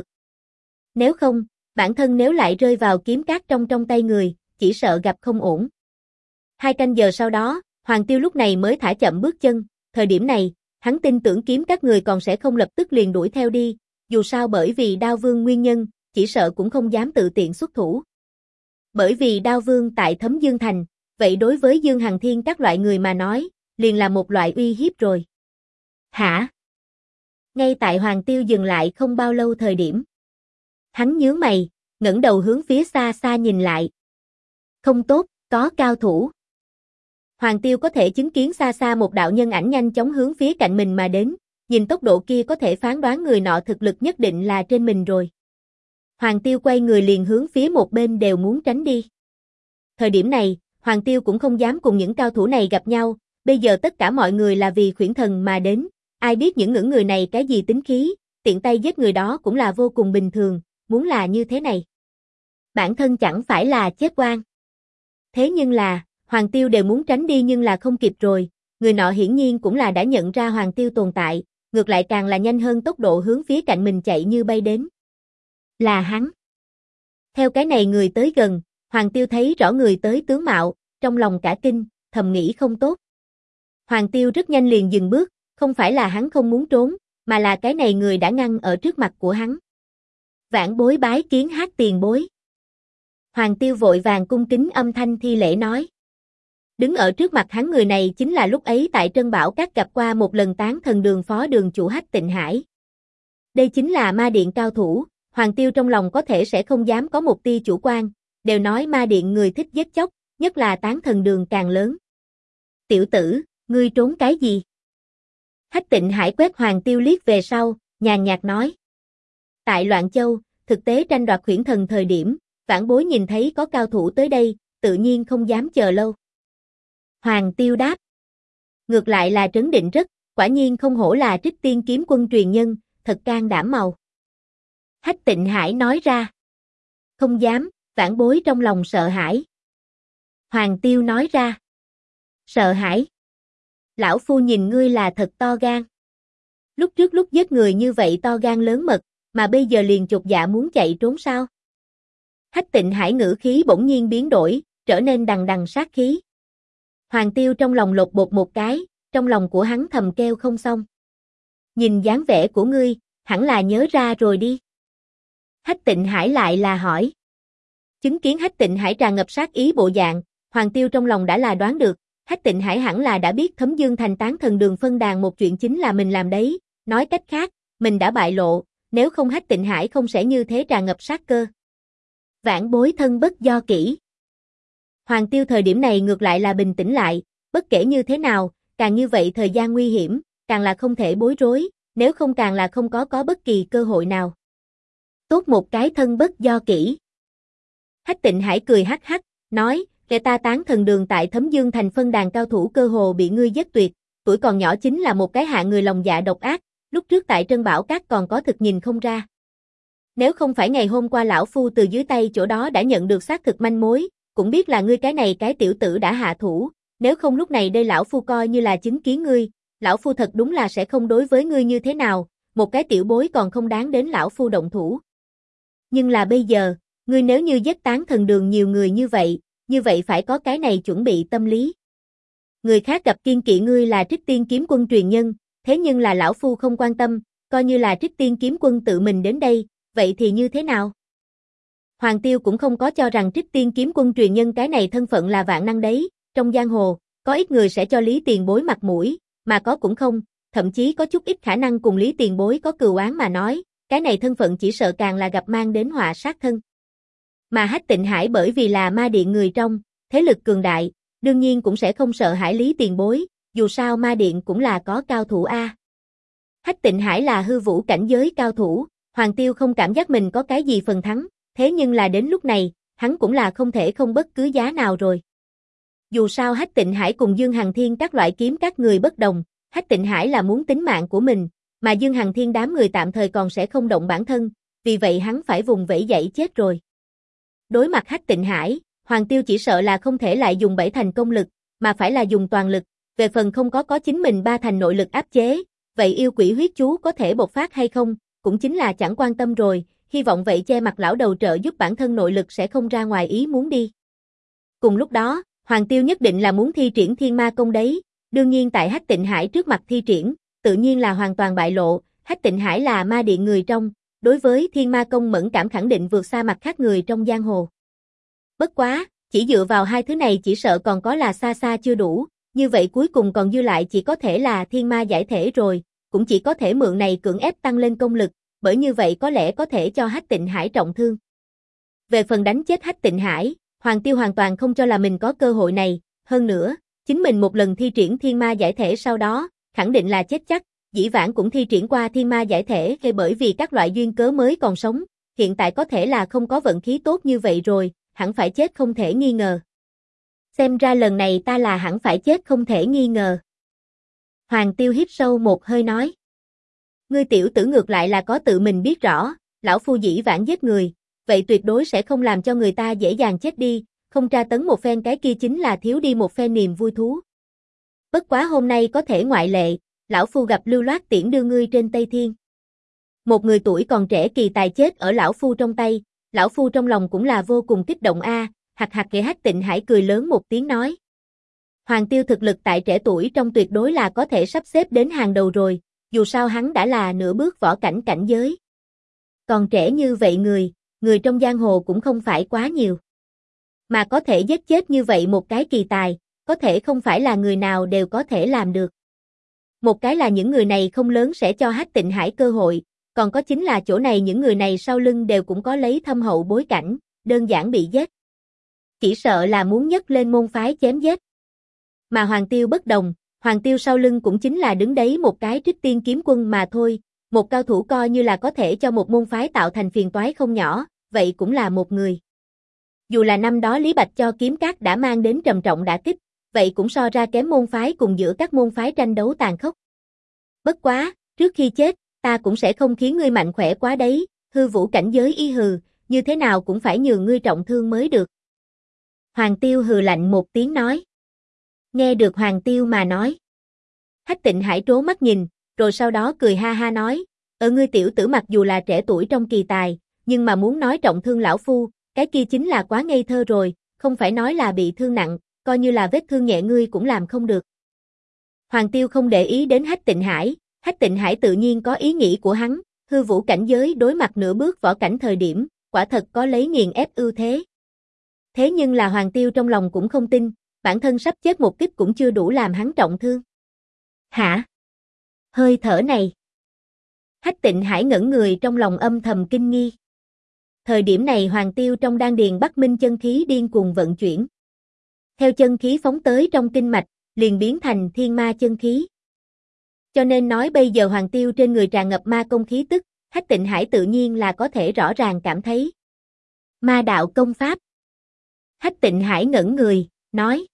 Nếu không, bản thân nếu lại rơi vào kiếm cát trong tay người, chỉ sợ gặp không ổn. 2 canh giờ sau đó, Hoàng Tiêu lúc này mới thả chậm bước chân, thời điểm này, hắn tin tưởng kiếm các người còn sẽ không lập tức liền đuổi theo đi, dù sao bởi vì Đao Vương nguyên nhân, chỉ sợ cũng không dám tự tiện xuất thủ. Bởi vì Đao Vương tại Thấm Dương Thành, vậy đối với Dương Hằng Thiên các loại người mà nói, liền là một loại uy hiếp rồi. Hả? Ngay tại Hoàng Tiêu dừng lại không bao lâu thời điểm. Hắn nhướng mày, ngẩng đầu hướng phía xa xa nhìn lại. Không tốt, có cao thủ. Hoàng Tiêu có thể chứng kiến xa xa một đạo nhân ảnh nhanh chóng hướng phía cạnh mình mà đến, nhìn tốc độ kia có thể phán đoán người nọ thực lực nhất định là trên mình rồi. Hoàng Tiêu quay người liền hướng phía một bên đều muốn tránh đi. Thời điểm này, Hoàng Tiêu cũng không dám cùng những cao thủ này gặp nhau, bây giờ tất cả mọi người là vì Khuyển Thần mà đến, ai biết những người này cái gì tính khí, tiện tay giết người đó cũng là vô cùng bình thường, muốn là như thế này. Bản thân chẳng phải là chết oan. Thế nhưng là, Hoàng Tiêu đều muốn tránh đi nhưng là không kịp rồi, người nọ hiển nhiên cũng là đã nhận ra Hoàng Tiêu tồn tại, ngược lại càng là nhanh hơn tốc độ hướng phía cạnh mình chạy như bay đến. Là hắn. Theo cái này người tới gần, Hoàng Tiêu thấy rõ người tới tướng mạo, trong lòng cả kinh, thầm nghĩ không tốt. Hoàng Tiêu rất nhanh liền dừng bước, không phải là hắn không muốn trốn, mà là cái này người đã ngăn ở trước mặt của hắn. Vãn bối bái kiến Hát tiền bối. Hoàng Tiêu vội vàng cung kính âm thanh thi lễ nói. Đứng ở trước mặt hắn người này chính là lúc ấy tại Trân Bảo Các gặp qua một lần Tán Thần Đường phó đường chủ Hách Tịnh Hải. Đây chính là ma điện cao thủ, Hoàng Tiêu trong lòng có thể sẽ không dám có một tia chủ quan, đều nói ma điện người thích giết chóc, nhất là Tán Thần Đường càng lớn. Tiểu tử, ngươi trốn cái gì? Hách Tịnh Hải quét Hoàng Tiêu liếc về sau, nhàn nhạt nói. Tại Loạn Châu, thực tế tranh đoạt Khuyển Thần thời điểm, vãn bối nhìn thấy có cao thủ tới đây, tự nhiên không dám chờ lâu. Hoàng Tiêu đáp. Ngược lại là trấn định rất, quả nhiên không hổ là Trích Tiên kiếm quân truyền nhân, thật can đảm màu. Hách Tịnh Hải nói ra. Không dám, vãn bối trong lòng sợ hãi. Hoàng Tiêu nói ra. Sợ hãi. Lão phu nhìn ngươi là thật to gan. Lúc trước lúc giết người như vậy to gan lớn mật, mà bây giờ liền chột dạ muốn chạy trốn sao? Hách Tịnh Hải ngữ khí bỗng nhiên biến đổi, trở nên đằng đằng sát khí. Hoàng Tiêu trong lòng lột bột một cái, trong lòng của hắn thầm kêu không xong. Nhìn dáng vẻ của ngươi, hẳn là nhớ ra rồi đi. Hách Tịnh Hải lại là hỏi. Chứng kiến Hách Tịnh Hải tràn ngập sát ý bộ dạng, Hoàng Tiêu trong lòng đã là đoán được, Hách Tịnh Hải hẳn là đã biết Thấm Dương Thành Tán Thần Đường phân đàn một chuyện chính là mình làm đấy, nói cách khác, mình đã bại lộ, nếu không Hách Tịnh Hải không sẽ như thế tràn ngập sát cơ. Vãn bối thân bất do kỹ. Hoàng Tiêu thời điểm này ngược lại là bình tĩnh lại, bất kể như thế nào, càng như vậy thời gian nguy hiểm, càng là không thể bối rối, nếu không càng là không có bất kỳ cơ hội nào. Tốt một cái thân bất do kỹ. Hách Tịnh Hải cười hắc hắc, nói, kẻ ta Tán Thần Đường tại Thấm Dương Thành phân đàn cao thủ cơ hồ bị ngươi giết tuyệt, tuổi còn nhỏ chính là một cái hạng người lòng dạ độc ác, lúc trước tại Trân Bảo Các còn có thực nhìn không ra. Nếu không phải ngày hôm qua lão phu từ dưới tay chỗ đó đã nhận được xác thực manh mối, cũng biết là ngươi cái này cái tiểu tử đã hạ thủ, nếu không lúc này đây lão phu coi như là chứng kiến ngươi, lão phu thật đúng là sẽ không đối với ngươi như thế nào, một cái tiểu bối còn không đáng đến lão phu động thủ. Nhưng là bây giờ, ngươi nếu như giết Tán Thần Đường nhiều người như vậy phải có cái này chuẩn bị tâm lý. Người khác gặp kiên kỵ ngươi là Trích Tiên kiếm quân truyền nhân, thế nhưng là lão phu không quan tâm, coi như là Trích Tiên kiếm quân tự mình đến đây, vậy thì như thế nào? Hoàng Tiêu cũng không có cho rằng Trích Tiên kiếm quân truyền nhân cái này thân phận là vạn năng đấy, trong giang hồ, có ít người sẽ cho Lý Tiền Bối mặt mũi, mà có cũng không, thậm chí có chút ít khả năng cùng Lý Tiền Bối có cừu oán mà nói, cái này thân phận chỉ sợ càng là gặp mang đến họa sát thân. Mà Hách Tịnh Hải bởi vì là ma điện người trong, thế lực cường đại, đương nhiên cũng sẽ không sợ hãi Lý Tiền Bối, dù sao ma điện cũng là có cao thủ a. Hách Tịnh Hải là hư vũ cảnh giới cao thủ, Hoàng Tiêu không cảm giác mình có cái gì phần thắng, thế nhưng là đến lúc này, hắn cũng là không thể không bất cứ giá nào rồi. Dù sao Hách Tịnh Hải cùng Dương Hằng Thiên các loại kiếm các người bất đồng, Hách Tịnh Hải là muốn tính mạng của mình, mà Dương Hằng Thiên đám người tạm thời còn sẽ không động bản thân, vì vậy hắn phải vùng vẫy dãy chết rồi. Đối mặt Hách Tịnh Hải, Hoàng Tiêu chỉ sợ là không thể lại dùng 7 thành công lực, mà phải là dùng toàn lực, về phần không có chính mình 3 thành nội lực áp chế, vậy yêu quỷ huyết chú có thể bộc phát hay không, cũng chính là chẳng quan tâm rồi, hy vọng vậy che mặt lão đầu trợ giúp bản thân nội lực sẽ không ra ngoài ý muốn đi. Cùng lúc đó, Hoàng Tiêu nhất định là muốn thi triển Thiên Ma Công đấy, đương nhiên tại Hách Tịnh Hải trước mặt thi triển, tự nhiên là hoàn toàn bại lộ, Hách Tịnh Hải là ma điện người trong, đối với Thiên Ma Công mẫn cảm khẳng định vượt xa mặt khác người trong giang hồ. Bất quá, chỉ dựa vào hai thứ này chỉ sợ còn có là xa xa chưa đủ, Như vậy cuối cùng còn dư lại chỉ có thể là thiên ma giải thể rồi, cũng chỉ có thể mượn này cưỡng ép tăng lên công lực, bởi như vậy có lẽ có thể cho Hách Tịnh Hải trọng thương. Về phần đánh chết Hách Tịnh Hải, Hoàng Tiêu hoàn toàn không cho là mình có cơ hội này, hơn nữa, chính mình một lần thi triển thiên ma giải thể sau đó, khẳng định là chết chắc, dĩ vãng cũng thi triển qua thiên ma giải thể hay bởi vì các loại duyên cớ mới còn sống, hiện tại có thể là không có vận khí tốt như vậy rồi, hẳn phải chết không thể nghi ngờ. Xem ra lần này ta là hẳn phải chết không thể nghi ngờ. Hoàng Tiêu hít sâu một hơi nói. Ngươi tiểu tử ngược lại là có tự mình biết rõ, lão phu dĩ vãng giết người, vậy tuyệt đối sẽ không làm cho người ta dễ dàng chết đi, không tra tấn một phen cái kia chính là thiếu đi một phen niềm vui thú. Bất quá hôm nay có thể ngoại lệ, lão phu gặp lưu loát tiễn đưa ngươi trên Tây Thiên. Một người tuổi còn trẻ kỳ tài chết ở lão phu trong tay, lão phu trong lòng cũng là vô cùng kích động a. Hạc hạc kệ Hách Tịnh Hải cười lớn một tiếng nói. Hoàng Tiêu thực lực tại trẻ tuổi trong tuyệt đối là có thể sắp xếp đến hàng đầu rồi, dù sao hắn đã là nửa bước võ cảnh cảnh giới. Còn trẻ như vậy người trong giang hồ cũng không phải quá nhiều. Mà có thể giết chết như vậy một cái kỳ tài, có thể không phải là người nào đều có thể làm được. Một cái là những người này không lớn sẽ cho Hách Tịnh Hải cơ hội, còn có chính là chỗ này những người này sau lưng đều cũng có lấy thâm hậu bối cảnh, đơn giản bị giết. Chỉ sợ là muốn nhấc lên môn phái chém giết. Mà Hoàng Tiêu bất đồng, Hoàng Tiêu sau lưng cũng chính là đứng đấy một cái Trích Tiên kiếm quân mà thôi, một cao thủ coi như là có thể cho một môn phái tạo thành phiền toái không nhỏ, vậy cũng là một người. Dù là năm đó Lý Bạch cho kiếm cát đã mang đến trầm trọng đả kích, vậy cũng so ra kém môn phái cùng giữa các môn phái tranh đấu tàn khốc. Bất quá, trước khi chết, ta cũng sẽ không khiến ngươi mạnh khỏe quá đấy, hư vũ cảnh giới y hừ, như thế nào cũng phải nhường ngươi trọng thương mới được. Hoàng Tiêu hừ lạnh một tiếng nói. Nghe được Hoàng Tiêu mà nói. Hách Tịnh Hải trố mắt nhìn, rồi sau đó cười ha ha nói, ngươi tiểu tử mặc dù là trẻ tuổi trong kỳ tài, nhưng mà muốn nói trọng thương lão phu, cái kia chính là quá ngây thơ rồi, không phải nói là bị thương nặng, coi như là vết thương nhẹ ngươi cũng làm không được. Hoàng Tiêu không để ý đến Hách Tịnh Hải tự nhiên có ý nghĩ của hắn, hư vũ cảnh giới đối mặt nửa bước võ cảnh thời điểm, quả thật có lấy nghiền ép ưu thế. Thế nhưng là Hoàng Tiêu trong lòng cũng không tin, bản thân sắp chết một kích cũng chưa đủ làm hắn trọng thương. Hả? Hơi thở này. Hách Tịnh Hải ngẩn người trong lòng âm thầm kinh nghi. Thời điểm này Hoàng Tiêu trong đan điền Bắc Minh chân khí điên cuồng vận chuyển. Theo chân khí phóng tới trong kinh mạch, liền biến thành thiên ma chân khí. Cho nên nói bây giờ Hoàng Tiêu trên người tràn ngập ma công khí tức, Hách Tịnh Hải tự nhiên là có thể rõ ràng cảm thấy. Ma đạo công pháp. Hách Tịnh Hải ngẩn người, nói.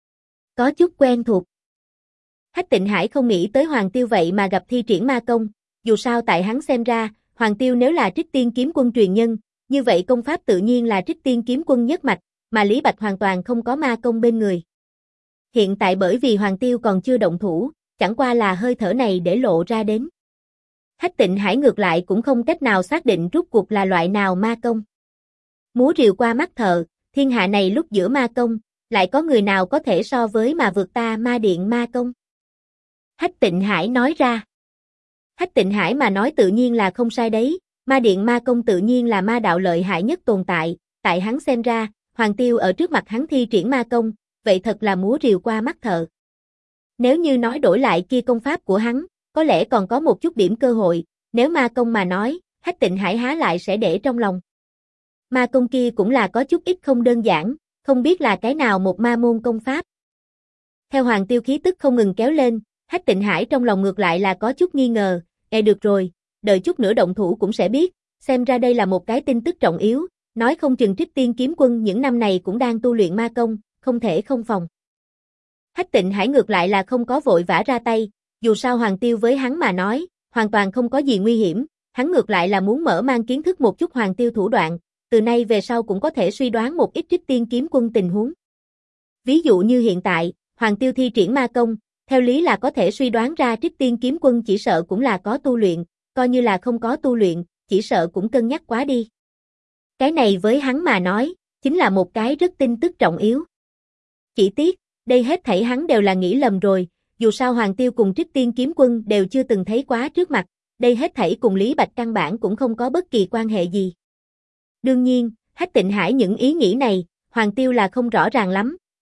Có chút quen thuộc. Hách Tịnh Hải không nghĩ tới Hoàng Tiêu vậy mà gặp thi triển ma công, dù sao tại hắn xem ra, Hoàng Tiêu nếu là Trích Tiên kiếm quân truyền nhân, như vậy công pháp tự nhiên là Trích Tiên kiếm quân nhất mạch, mà Lý Bạch hoàn toàn không có ma công bên người. Hiện tại bởi vì Hoàng Tiêu còn chưa động thủ, chẳng qua là hơi thở này để lộ ra đến. Hách Tịnh Hải ngược lại cũng không cách nào xác định rốt cuộc là loại nào ma công. Múa rìu qua mắt thợ, thiên hạ này lúc giữa ma công, lại có người nào có thể so với mà vượt ta ma điện ma công? Hách Tịnh Hải nói ra. Hách Tịnh Hải mà nói tự nhiên là không sai đấy, ma điện ma công tự nhiên là ma đạo lợi hại nhất tồn tại hắn xem ra, Hoàng Tiêu ở trước mặt hắn thi triển ma công, vậy thật là múa rìu qua mắt thợ. Nếu như nói đổi lại kia công pháp của hắn, có lẽ còn có một chút điểm cơ hội, nếu ma công mà nói, Hách Tịnh Hải há lại sẽ để trong lòng. Ma công kia cũng là có chút ít không đơn giản, không biết là cái nào một ma môn công pháp. Theo Hoàng Tiêu khí tức không ngừng kéo lên, Hách Tịnh Hải trong lòng ngược lại là có chút nghi ngờ, được rồi, đợi chút nữa động thủ cũng sẽ biết, xem ra đây là một cái tin tức trọng yếu, nói không chừng Trích Tiên kiếm quân những năm này cũng đang tu luyện ma công, không thể không phòng. Hách Tịnh Hải ngược lại là không có vội vã ra tay, dù sao Hoàng Tiêu với hắn mà nói, hoàn toàn không có gì nguy hiểm, hắn ngược lại là muốn mở mang kiến thức một chút Hoàng Tiêu thủ đoạn, từ nay về sau cũng có thể suy đoán một ít Trích Tiên kiếm quân tình huống. Ví dụ như hiện tại, Hoàng Tiêu thi triển ma công, theo lý là có thể suy đoán ra Trích Tiên kiếm quân chỉ sợ cũng là có tu luyện, coi như là không có tu luyện, chỉ sợ cũng cân nhắc quá đi. Cái này với hắn mà nói, chính là một cái rất tin tức trọng yếu. Chỉ tiếc, đây hết thảy hắn đều là nghĩ lầm rồi, dù sao Hoàng Tiêu cùng Trích Tiên kiếm quân đều chưa từng thấy quá trước mặt, đây hết thảy cùng Lý Bạch căn bản cũng không có bất kỳ quan hệ gì. Đương nhiên, Hách Tịnh Hải những ý nghĩ này, Hoàng Tiêu là không rõ ràng lắm,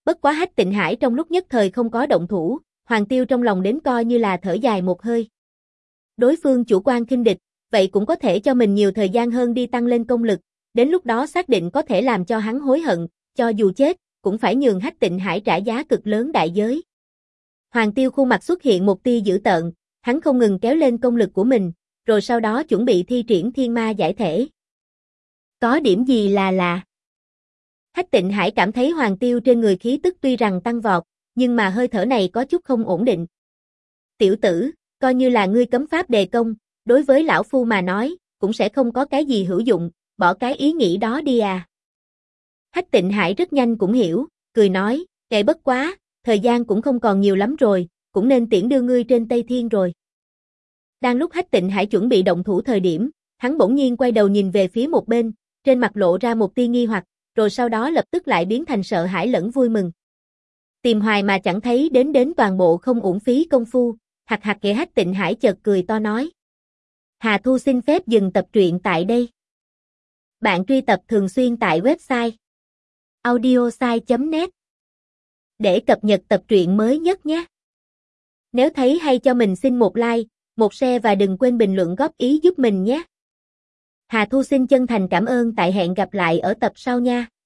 Bất quá Hách Tịnh Hải trong lúc nhất thời không có động thủ, Hoàng Tiêu trong lòng đến coi như là thở dài một hơi. Đối phương chủ quan khinh địch, vậy cũng có thể cho mình nhiều thời gian hơn đi tăng lên công lực, đến lúc đó xác định có thể làm cho hắn hối hận, cho dù chết, cũng phải nhường Hách Tịnh Hải trả giá cực lớn đại giới. Hoàng Tiêu khuôn mặt xuất hiện một tia dữ tợn, hắn không ngừng kéo lên công lực của mình, rồi sau đó chuẩn bị thi triển thiên ma giải thể. Có điểm gì là lạ? Hách Tịnh Hải cảm thấy Hoàng Tiêu trên người khí tức tuy rằng tăng vọt, nhưng mà hơi thở này có chút không ổn định. Tiểu tử, coi như là ngươi cấm pháp đề công, đối với lão phu mà nói, cũng sẽ không có cái gì hữu dụng, bỏ cái ý nghĩ đó đi à. Hách Tịnh Hải rất nhanh cũng hiểu, cười nói, kệ bất quá, thời gian cũng không còn nhiều lắm rồi, cũng nên tiễn đưa ngươi trên Tây Thiên rồi. Đang lúc Hách Tịnh Hải chuẩn bị động thủ thời điểm, hắn bỗng nhiên quay đầu nhìn về phía một bên, trên mặt lộ ra một tia nghi hoặc, rồi sau đó lập tức lại biến thành sợ hãi lẫn vui mừng. Tìm hoài mà chẳng thấy đến toàn bộ không uổng phí công phu, hạc hạc kệ. Hách Tịnh Hải chợt cười to nói. Hà Thu xin phép dừng tập truyện tại đây. Bạn truy tập thường xuyên tại website audiosai.net để cập nhật tập truyện mới nhất nhé. Nếu thấy hay cho mình xin một like, một share và đừng quên bình luận góp ý giúp mình nhé. Hà Thu xin chân thành cảm ơn, tại hẹn gặp lại ở tập sau nha.